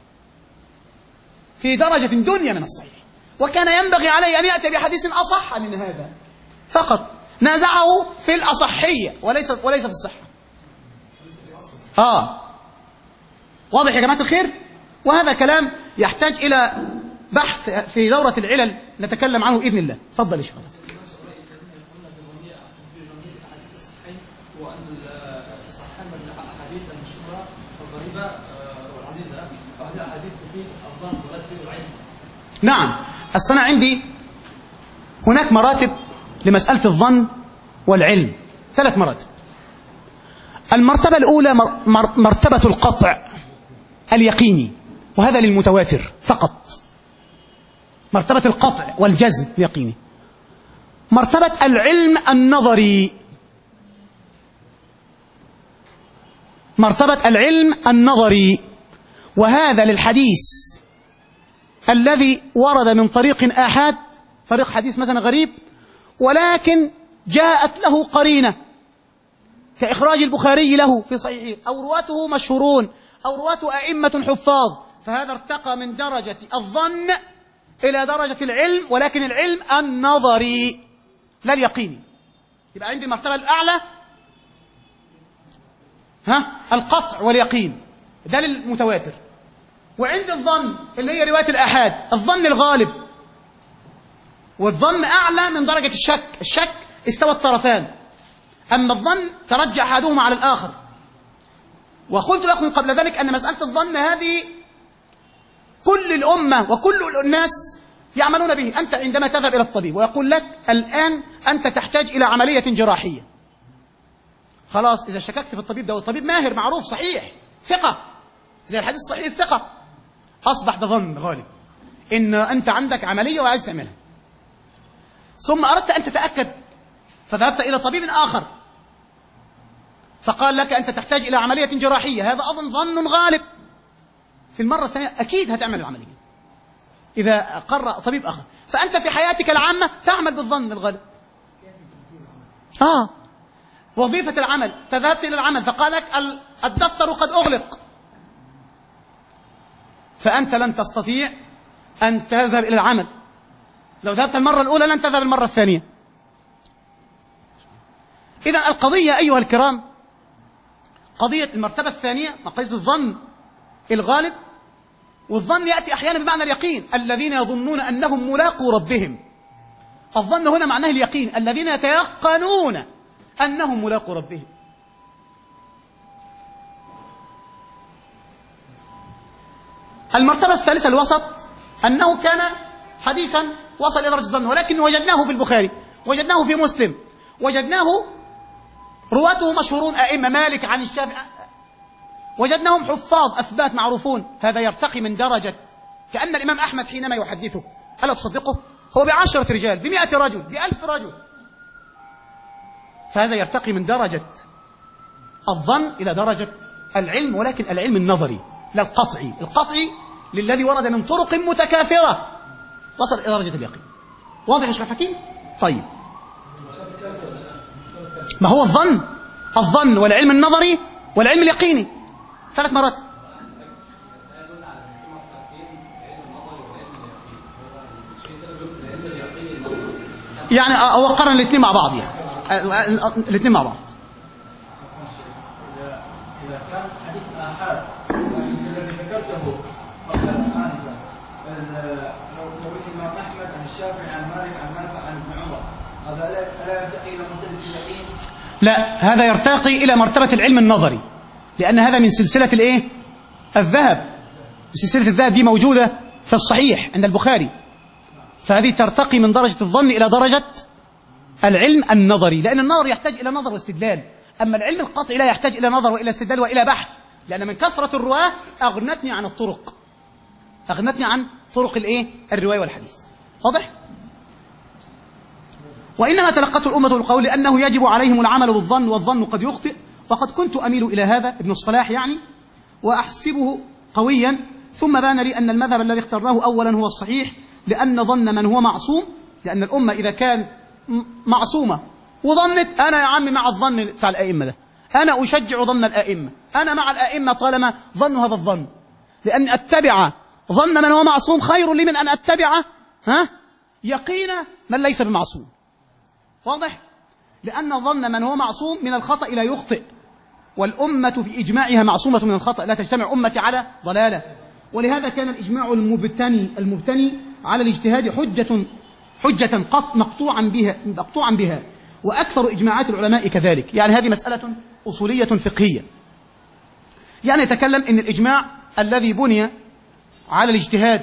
في درجة دنيا من الصحيح، وكان ينبغي عليه أن يأتي بحديث أصح من هذا. فقط نازعه في الأصحية وليس وليس في الصحة. آه واضح يا جماعة الخير؟ وهذا كلام يحتاج إلى بحث في دورة العلل نتكلم عنه بإذن الله. تفضل يا شيخ. نعم، السنة عندي هناك مراتب لمسألة الظن والعلم، ثلاث مراتب. المرتبة الأولى مرتبة القطع اليقيني، وهذا للمتواتر فقط، مرتبة القطع والجزم اليقيني. مرتبة العلم النظري، مرتبة العلم النظري، وهذا للحديث الذي ورد من طريق آحاد، طريق حديث مثلا غريب، ولكن جاءت له قرينة كإخراج البخاري له في صحيحه، أو رواته مشهورون، أو رواته أئمة حفاظ، فهذا ارتقى من درجة الظن إلى درجة العلم، ولكن العلم النظري لا اليقيني. يبقى عندي المرتبة الأعلى ها القطع واليقين، ده للمتواتر. وعند الظن اللي هي رواية الآحاد، الظن الغالب، والظن أعلى من درجة الشك. الشك استوى الطرفان، أما الظن ترجع أحدهما على الآخر. وقلت لكم قبل ذلك أن مسألة الظن هذه كل الأمة وكل الناس يعملون به. أنت عندما تذهب إلى الطبيب ويقول لك الآن أنت تحتاج إلى عملية جراحية، خلاص إذا شككت في الطبيب ده، والطبيب ماهر معروف صحيح ثقة زي الحديث الصحيح الثقة، أصبح ده ظن غالب إن أنت عندك عملية وعايز تعملها، ثم أردت أن تتأكد فذهبت إلى طبيب آخر فقال لك أنت تحتاج إلى عملية جراحية، هذا أظن ظن غالب. في المرة الثانية أكيد هتعمل العملية إذا قرر طبيب آخر. فأنت في حياتك العامة تعمل بالظن الغالب. آه وظيفة العمل، فذهبت إلى العمل فقال لك الدفتر قد أغلق، فأنت لن تستطيع أن تذهب إلى العمل. لو ذهبت المرة الأولى لن تذهب المرة الثانية. إذن القضية أيها الكرام قضية المرتبة الثانية، قضية الظن الغالب. والظن يأتي أحيانا بمعنى اليقين، الذين يظنون أنهم ملاقوا ربهم. الظن هنا معناه اليقين، الذين يتيقنون أنهم ملاقوا ربهم. المرتبة الثالثة الوسط، أنه كان حديثا وصل إلى درجة الظن، ولكن وجدناه في البخاري، وجدناه في مسلم، وجدناه رواته مشهورون أئمة مالك عن الشافعي، وجدناهم حفاظ أثبات معروفون، هذا يرتقي من درجة كأن الإمام أحمد حينما يحدثه ألا تصدقه؟ هو بعشرة رجال، بمئة رجل، بألف رجل. فهذا يرتقي من درجة الظن إلى درجة العلم، ولكن العلم النظري لا القطعي. القطعي للذي ورد من طرق متكاثرة وصل إلى درجة اليقين. واضح يا شيخ حكيم؟ طيب، ما هو الظن؟ الظن والعلم النظري والعلم اليقيني ثلاث مرات. يعني هو قرن الاثنين مع بعض، يعني الاثنين مع بعض. إذا كان حديث آحاد الذي ذكرته قبل آنفا، لو الإمام أحمد عن الشافعي عن مالك عن نافع عن ابن عمر، هذا لا يرتقي إلى مرتبة اليقين؟ لا، هذا يرتقي إلى مرتبة العلم النظري، لأن هذا من سلسلة الإيه؟ الذهب. سلسلة الذهب دي موجودة في الصحيح عند البخاري، فهذه ترتقي من درجة الظن إلى درجة العلم النظري، لأن النظر يحتاج إلى نظر واستدلال، أما العلم القطعي لا يحتاج إلى نظر وإلى استدلال وإلى بحث، لأن من كثرة الرواة أغنتني عن الطرق، أغنتني عن طرق الإيه؟ الرواية والحديث. واضح؟ وإنما تلقته الأمة بالقول لأنه يجب عليهم العمل بالظن، والظن قد يخطئ، وقد كنت أميل إلى هذا ابن الصلاح يعني، وأحسبه قويا، ثم بان لي أن المذهب الذي اخترناه أولا هو الصحيح، لأن ظن من هو معصوم، لأن الأمة إذا كان معصومة وظنت، أنا يا عمي مع الظن بتاع الأئمة ده، أنا أشجع ظن الأئمة، أنا مع الأئمة طالما ظنوا هذا الظن، لأن أتبع ظن من هو معصوم خير لي من أن أتبع ها يقين من ليس بمعصوم. واضح؟ لأن ظن من هو معصوم من الخطأ لا يخطئ، والأمة في إجماعها معصومة من الخطأ، لا تجتمع أمتي على ضلالة. ولهذا كان الإجماع المبتني المبتني على الاجتهاد حجة حجة قط مقطوعا بها مقطوعا بها وأكثر إجماعات العلماء كذلك. يعني هذه مسألة أصولية فقهية. يعني يتكلم إن الإجماع الذي بني على الاجتهاد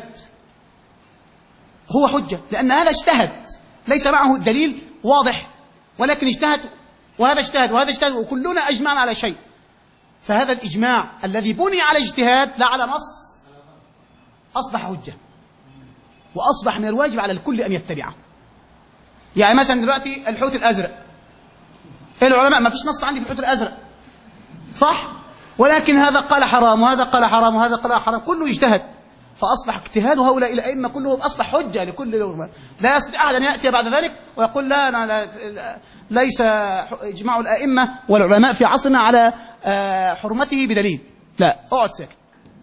هو حجة، لأن هذا اجتهد ليس معه دليل واضح، ولكن اجتهد وهذا اجتهد وهذا اجتهد وكلنا أجمعنا على شيء، فهذا الإجماع الذي بني على اجتهاد لا على نص أصبح حجة، وأصبح من الواجب على الكل أن يتبعه. يعني مثلا دلوقتي الحوت الأزرق، العلماء ما فيش نص عندي في الحوت الأزرق صح، ولكن هذا قال حرام وهذا قال حرام وهذا قال حرام، كله اجتهد، فأصبح اجتهاد هؤلاء الأئمة كلهم أصبح حجة لكل يوم. لا يستطيع أحد أن يأتي بعد ذلك ويقول لا, لا, لا ليس إجماع الأئمة والعلماء في عصرنا على حرمته بدليل، لا، اقعد ساكت.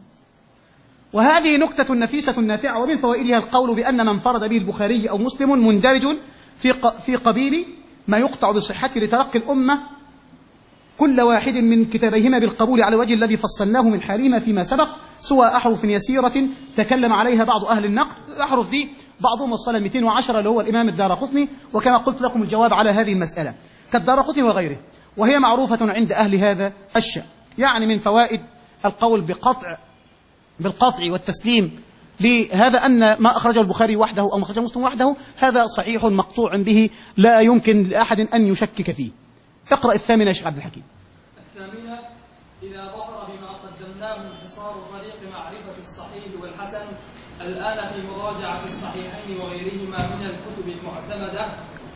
وهذه نكتة نفيسة نافعة، ومن فوائدها القول بأن من فرد به البخاري أو مسلم مندرج في في قبيل ما يقطع بصحته لتلقي الأمة كل واحد من كتابيهما بالقبول على الوجه الذي فصلناه من حالهما فيما سبق، سوى أحرف يسيرة تكلم عليها بعض أهل النقد. الأحرف دي بعضهم وصل مئتين وعشرة اللي هو الإمام الدارقطني، وكما قلت لكم الجواب على هذه المسألة كالدارقطني وغيره، وهي معروفة عند أهل هذا الشأن. يعني من فوائد القول بقطع بالقطع والتسليم لهذا أن ما أخرجه البخاري وحده أو أخرجه مسلم وحده هذا صحيح مقطوع به، لا يمكن لأحد أن يشكك فيه. اقرأ الثامنة يا شيخ عبد الحكيم. الثامنة: إذا ظهر بما قدمناه انحصار طريق معرفة الصحيح والحسن الآن في مراجعة الصحيحين وغيرهما من الكتب المعتمدة،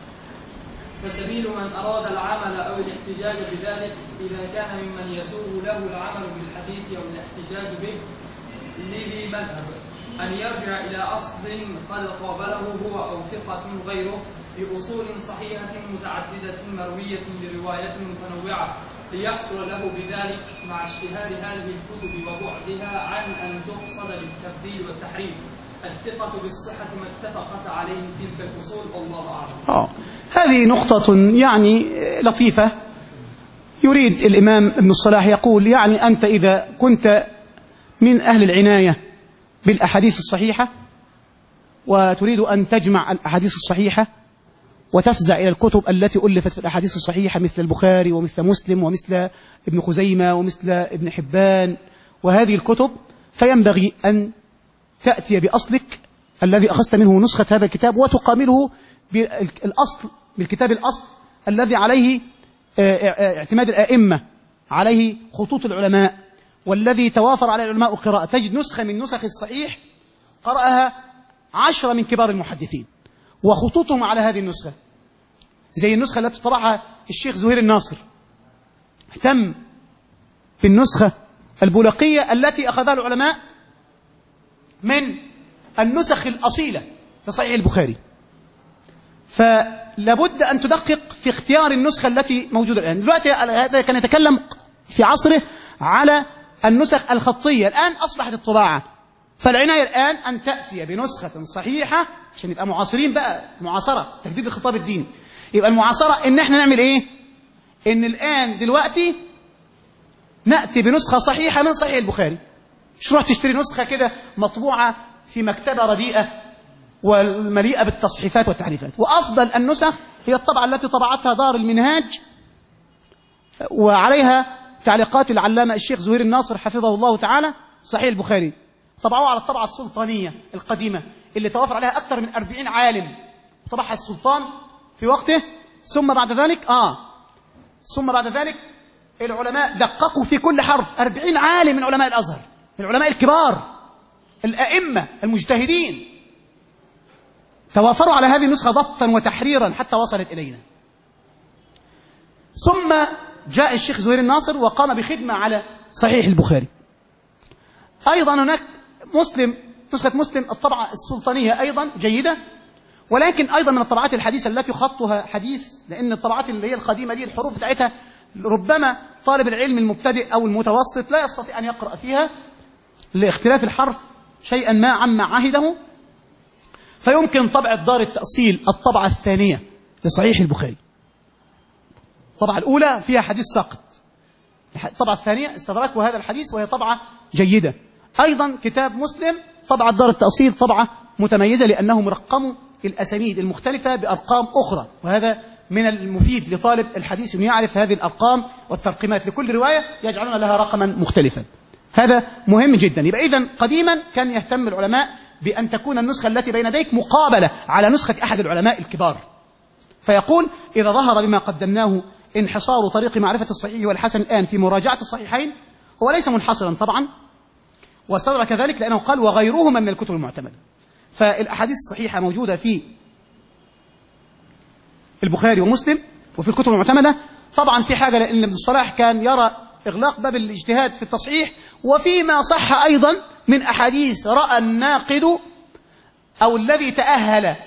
فسبيل من أراد العمل أو الاحتجاج بذلك إذا كان ممن يسوغ له العمل بالحديث أو الاحتجاج به لذي مذهب أن يرجع إلى أصل قد قابله هو أو ثقة غيره بأصول صحيحة متعددة مروية برواية متنوعة، ليحصل له بذلك مع اجتهاد هذه الكتب وبعدها عن أن تقصد بالتبديل والتحريف الثقة بالصحة ما اتفقت عليه تلك الأصول. الله أعلم. آه. هذه نقطة يعني لطيفة. يريد الإمام ابن الصلاح يقول يعني أنت إذا كنت من أهل العناية بالأحاديث الصحيحة وتريد أن تجمع الأحاديث الصحيحة وتفزع إلى الكتب التي ألفت في الأحاديث الصحيحة مثل البخاري ومثل مسلم ومثل ابن خزيمة ومثل ابن حبان وهذه الكتب، فينبغي أن تأتي بأصلك الذي أخذت منه نسخة هذا الكتاب وتقامله بالأصل بالكتاب الأصل الذي عليه اعتماد الآئمة، عليه خطوط العلماء، والذي توافر على العلماء قراءة. تجد نسخة من نسخ الصحيح قرأها عشرة من كبار المحدثين، وخطوطهم على هذه النسخة زي النسخة التي طبعها الشيخ زهير الناصر، اهتم بالنسخة البولقية التي أخذها العلماء من النسخ الأصيلة لصحيح البخاري. فلابد أن تدقق في اختيار النسخة التي موجودة الآن. دلوقتي هذا كان يتكلم في عصره على النسخ الخطية، الآن أصبحت الطباعة، فالعناية الآن أن تأتي بنسخة صحيحة عشان يبقى معاصرين بقى، معاصرة تجديد الخطاب الديني. يبقى المعاصرة إن احنا نعمل إيه؟ إن الآن دلوقتي نأتي بنسخة صحيحة من صحيح البخاري، مش تروح تشتري نسخة كده مطبوعة في مكتبة رديئة والمليئة بالتصحيفات والتحريفات. وأفضل النسخ هي الطبعة التي طبعتها دار المنهاج، وعليها تعليقات العلامة الشيخ زهير الناصر حفظه الله تعالى، صحيح البخاري طبعوه على الطبعة السلطانية القديمة اللي توافر عليها أكثر من أربعين عالم، طبعها السلطان في وقته. ثم بعد ذلك آه ثم بعد ذلك العلماء دققوا في كل حرف، أربعين عالم من علماء الأزهر، من العلماء الكبار الأئمة المجتهدين، توافروا على هذه النسخة ضبطا وتحريرا حتى وصلت إلينا. ثم جاء الشيخ زهير الناصر وقام بخدمة على صحيح البخاري. أيضا هناك مسلم، نسخة مسلم الطبعة السلطانية أيضا جيدة، ولكن أيضا من الطبعات الحديثة التي خطها حديث، لأن الطبعات اللي هي القديمة دي الحروف بتاعتها ربما طالب العلم المبتدئ أو المتوسط لا يستطيع أن يقرأ فيها لاختلاف الحرف شيئا ما عما عهده، فيمكن طبع دار التأصيل الطبعة الثانية لصحيح البخاري. الطبعة الأولى فيها حديث ساقط، الطبعة الثانية استدركوا هذا الحديث وهي طبعة جيدة. أيضا كتاب مسلم طبعة دار التأصيل طبعة متميزة لأنهم رقموا الأسانيد المختلفة بأرقام أخرى، وهذا من المفيد لطالب الحديث أن يعرف هذه الأرقام والترقيمات لكل رواية يجعلون لها رقما مختلفا، هذا مهم جدا. يبقى إذن قديما كان يهتم العلماء بأن تكون النسخة التي بين يديك مقابلة على نسخة أحد العلماء الكبار، فيقول إذا ظهر بما قدمناه انحصار طريق معرفة الصحيح والحسن الآن في مراجعة الصحيحين، هو ليس منحصرا طبعا، واستدرك ذلك لأنه قال وغيرهما من الكتب المعتمدة. فالأحاديث الصحيحة موجودة في البخاري ومسلم وفي الكتب المعتمدة. طبعا في حاجة، لأن ابن الصلاح كان يرى إغلاق باب الاجتهاد في التصحيح، وفيما صح أيضا من أحاديث رأى الناقد أو الذي تأهل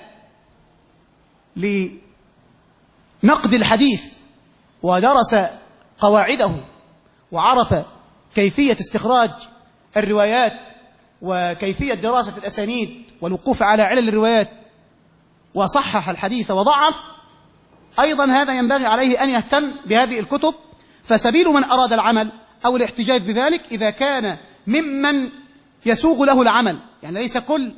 لنقد الحديث ودرس قواعده وعرف كيفية استخراج الروايات وكيفية دراسة الأسانيد والوقوف على علل الروايات وصحح الحديث وضعف، أيضا هذا ينبغي عليه أن يهتم بهذه الكتب. فسبيل من أراد العمل أو الاحتجاج بذلك إذا كان ممن يسوغ له العمل، يعني ليس كل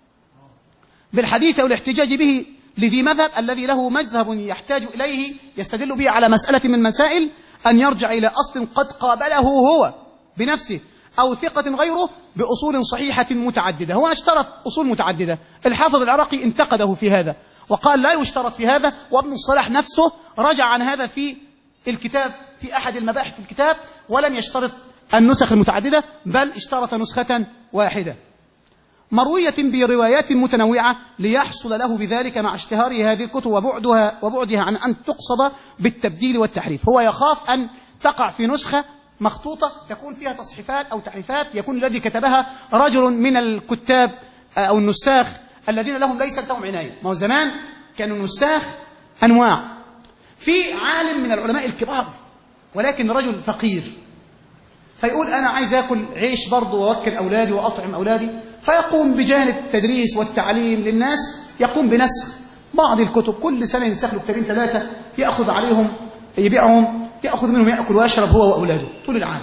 بالحديث أو الاحتجاج به لذي مذهب الذي له مذهب يحتاج إليه يستدل به على مسألة من مسائل، أن يرجع إلى أصل قد قابله هو بنفسه أو ثقة غيره بأصول صحيحة متعددة. هو اشترط أصول متعددة، الحافظ العراقي انتقده في هذا وقال لا يشترط في هذا، وابن الصلاح نفسه رجع عن هذا في الكتاب في أحد المباحث في الكتاب، ولم يشترط النسخ المتعددة بل اشترط نسخة واحدة مروية بروايات متنوعة ليحصل له بذلك مع اشتهار هذه الكتب وبعدها وبعدها عن أن تقصد بالتبديل والتحريف. هو يخاف أن تقع في نسخة مخطوطة تكون فيها تصحيفات أو تحريفات، يكون الذي كتبها رجل من الكتاب أو النساخ الذين لهم ليست لهم عناية. ما هو زمان كانوا النساخ أنواع، في عالم من العلماء الكبار ولكن رجل فقير، فيقول أنا عايز أكل عيش برضه وأوكل أولادي وأطعم أولادي، فيقوم بجانب التدريس والتعليم للناس يقوم بنسخ بعض الكتب، كل سنة ينسخ له كتابين ثلاثة يأخذ عليهم يبيعهم، يأخذ منهم يأكل ويشرب هو وأولاده طول العام،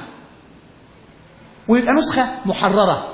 ويبقى نسخة محررة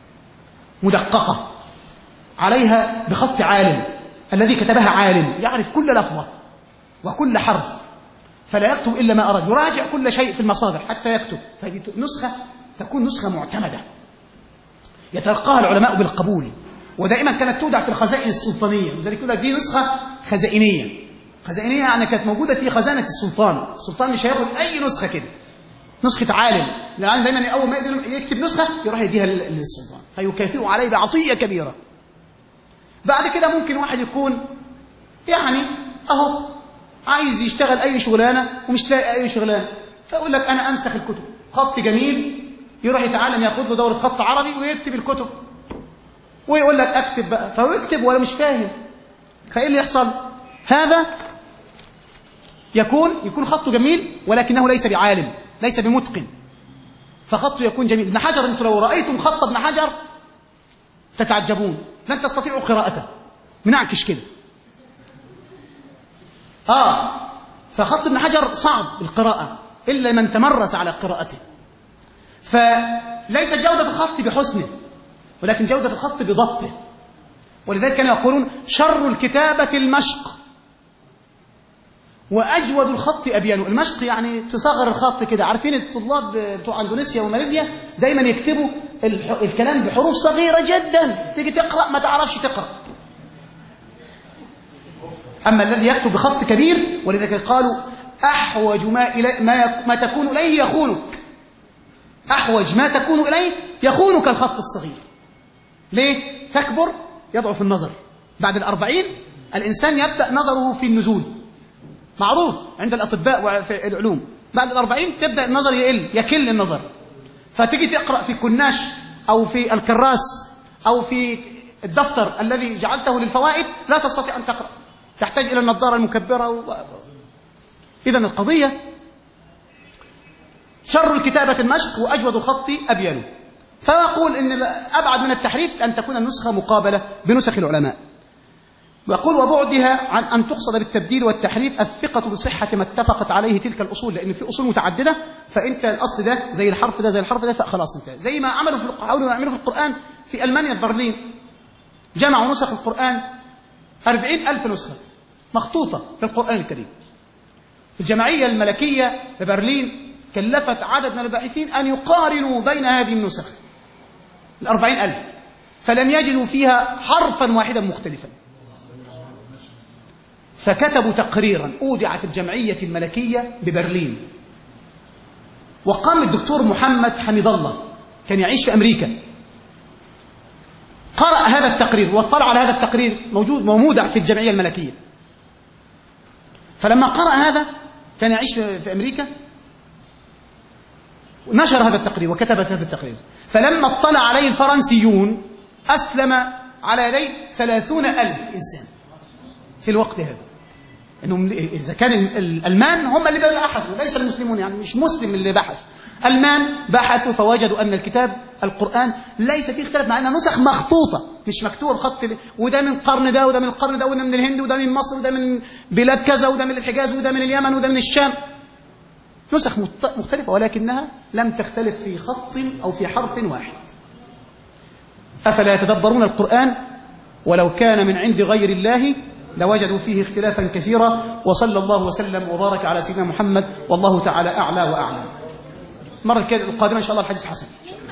مدققة عليها بخط عالم، الذي كتبها عالم يعرف كل لفظة وكل حرف فلا يكتب إلا ما أراد، يراجع كل شيء في المصادر حتى يكتب. فهذه نسخة تكون نسخة معتمدة يتلقاها العلماء بالقبول، ودائما كانت تودع في الخزائن السلطانية، وذلك يقول لك دي نسخة خزائنية. خزائنية يعني كانت موجودة في خزانة السلطان، السلطان مش هياخد أي نسخة كده، نسخة عالم، العالم دايما أول ما يقدر يكتب نسخة يروح يديها للسلطان. فيكافئ عليه بعطية كبيرة. بعد كده ممكن واحد يكون يعني أهو عايز يشتغل أي شغلانة ومش لاقي أي شغلانة، فيقول لك أنا أنسخ الكتب، خط جميل، يروح يتعلم ياخد له دورة خط عربي ويكتب الكتب، ويقول لك أكتب بقى، فيكتب ولا مش فاهم. فإيه اللي يحصل؟ هذا يكون يكون خطه جميل ولكنه ليس بعالم، ليس بمتقن، فخطه يكون جميل. ابن حجر، انتم لو رأيتم خط ابن حجر تتعجبون، لن تستطيعوا قراءته، منعكش كده. آه فخط ابن حجر صعب القراءة إلا من تمرس على قراءته. فليس جودة الخط بحسنه ولكن جودة الخط بضبطه. ولذلك كانوا يقولون شر الكتابة المشق وأجود الخط أبيانه. المشق يعني تصغر الخط كده. عارفين الطلاب بتوع اندونيسيا وماليزيا دايما يكتبوا الكلام بحروف صغيرة جدا، تيجي تقرأ ما تعرفش تقرأ. أما الذي يكتب بخط كبير، ولذلك قالوا أحوج ما, إلي ما, ما تكون إليه يخونك، أحوج ما تكون إليه يخونك الخط الصغير. ليه؟ تكبر يضعف النظر. بعد الأربعين الإنسان يبدأ نظره في النزول، معروف عند الأطباء وفي العلوم. بعد الأربعين تبدأ النظر يقل، يكل النظر. فتيجي تقرأ في كناش أو في الكراس أو في الدفتر الذي جعلته للفوائد لا تستطيع أن تقرأ، تحتاج إلى النظارة المكبرة و... إذن القضية شر الكتابة المشق وأجود الخط أبيانه. فيقول إن أبعد من التحريف أن تكون النسخة مقابلة بنسخ العلماء. ويقول وبعدها عن أن تقصد بالتبديل والتحريف الثقة بصحة ما اتفقت عليه تلك الأصول، لأن في أصول متعددة، فأنت الأصل ده زي الحرف ده زي الحرف ده فخلاص انت زي ما عملوا في حاولوا يعملوا في القرآن في ألمانيا، في برلين جمعوا نسخ القرآن أربعين ألف نسخة مخطوطة في القرآن الكريم. في الجمعية الملكية في برلين كلفت عدد من الباحثين أن يقارنوا بين هذه النسخ الأربعين ألف، فلم يجدوا فيها حرفا واحدا مختلفا. فكتبوا تقريرا أودع في الجمعية الملكية ببرلين، وقام الدكتور محمد حميد الله كان يعيش في أمريكا، قرأ هذا التقرير واطلع على هذا التقرير موجود مودع في الجمعية الملكية. فلما قرأ هذا كان يعيش في أمريكا نشر هذا التقرير وكتبت هذا التقرير. فلما اطلع عليه الفرنسيون أسلم على يدي ثلاثون ألف إنسان في الوقت هذا. إنهم إذا كان الألمان هم اللي بحثوا ليس المسلمون، يعني مش مسلم اللي بحث، ألمان بحثوا فوجدوا أن الكتاب القرآن ليس فيه اختلاف، مع أنها نسخ مخطوطة مش مكتوبة بخط، وده من القرن ده وده من القرن ده وده من الهند وده من مصر وده من بلاد كذا وده من الحجاز وده من اليمن وده من الشام، نسخ مختلفة ولكنها لم تختلف في خط أو في حرف واحد. أفلا يتدبرون القرآن ولو كان من عند غير الله لوجدوا فيه اختلافا كثيرا. وصلى الله وسلم وبارك على سيدنا محمد والله تعالى أعلى وأعلم. مرة القادمة إن شاء الله الحديث حسن.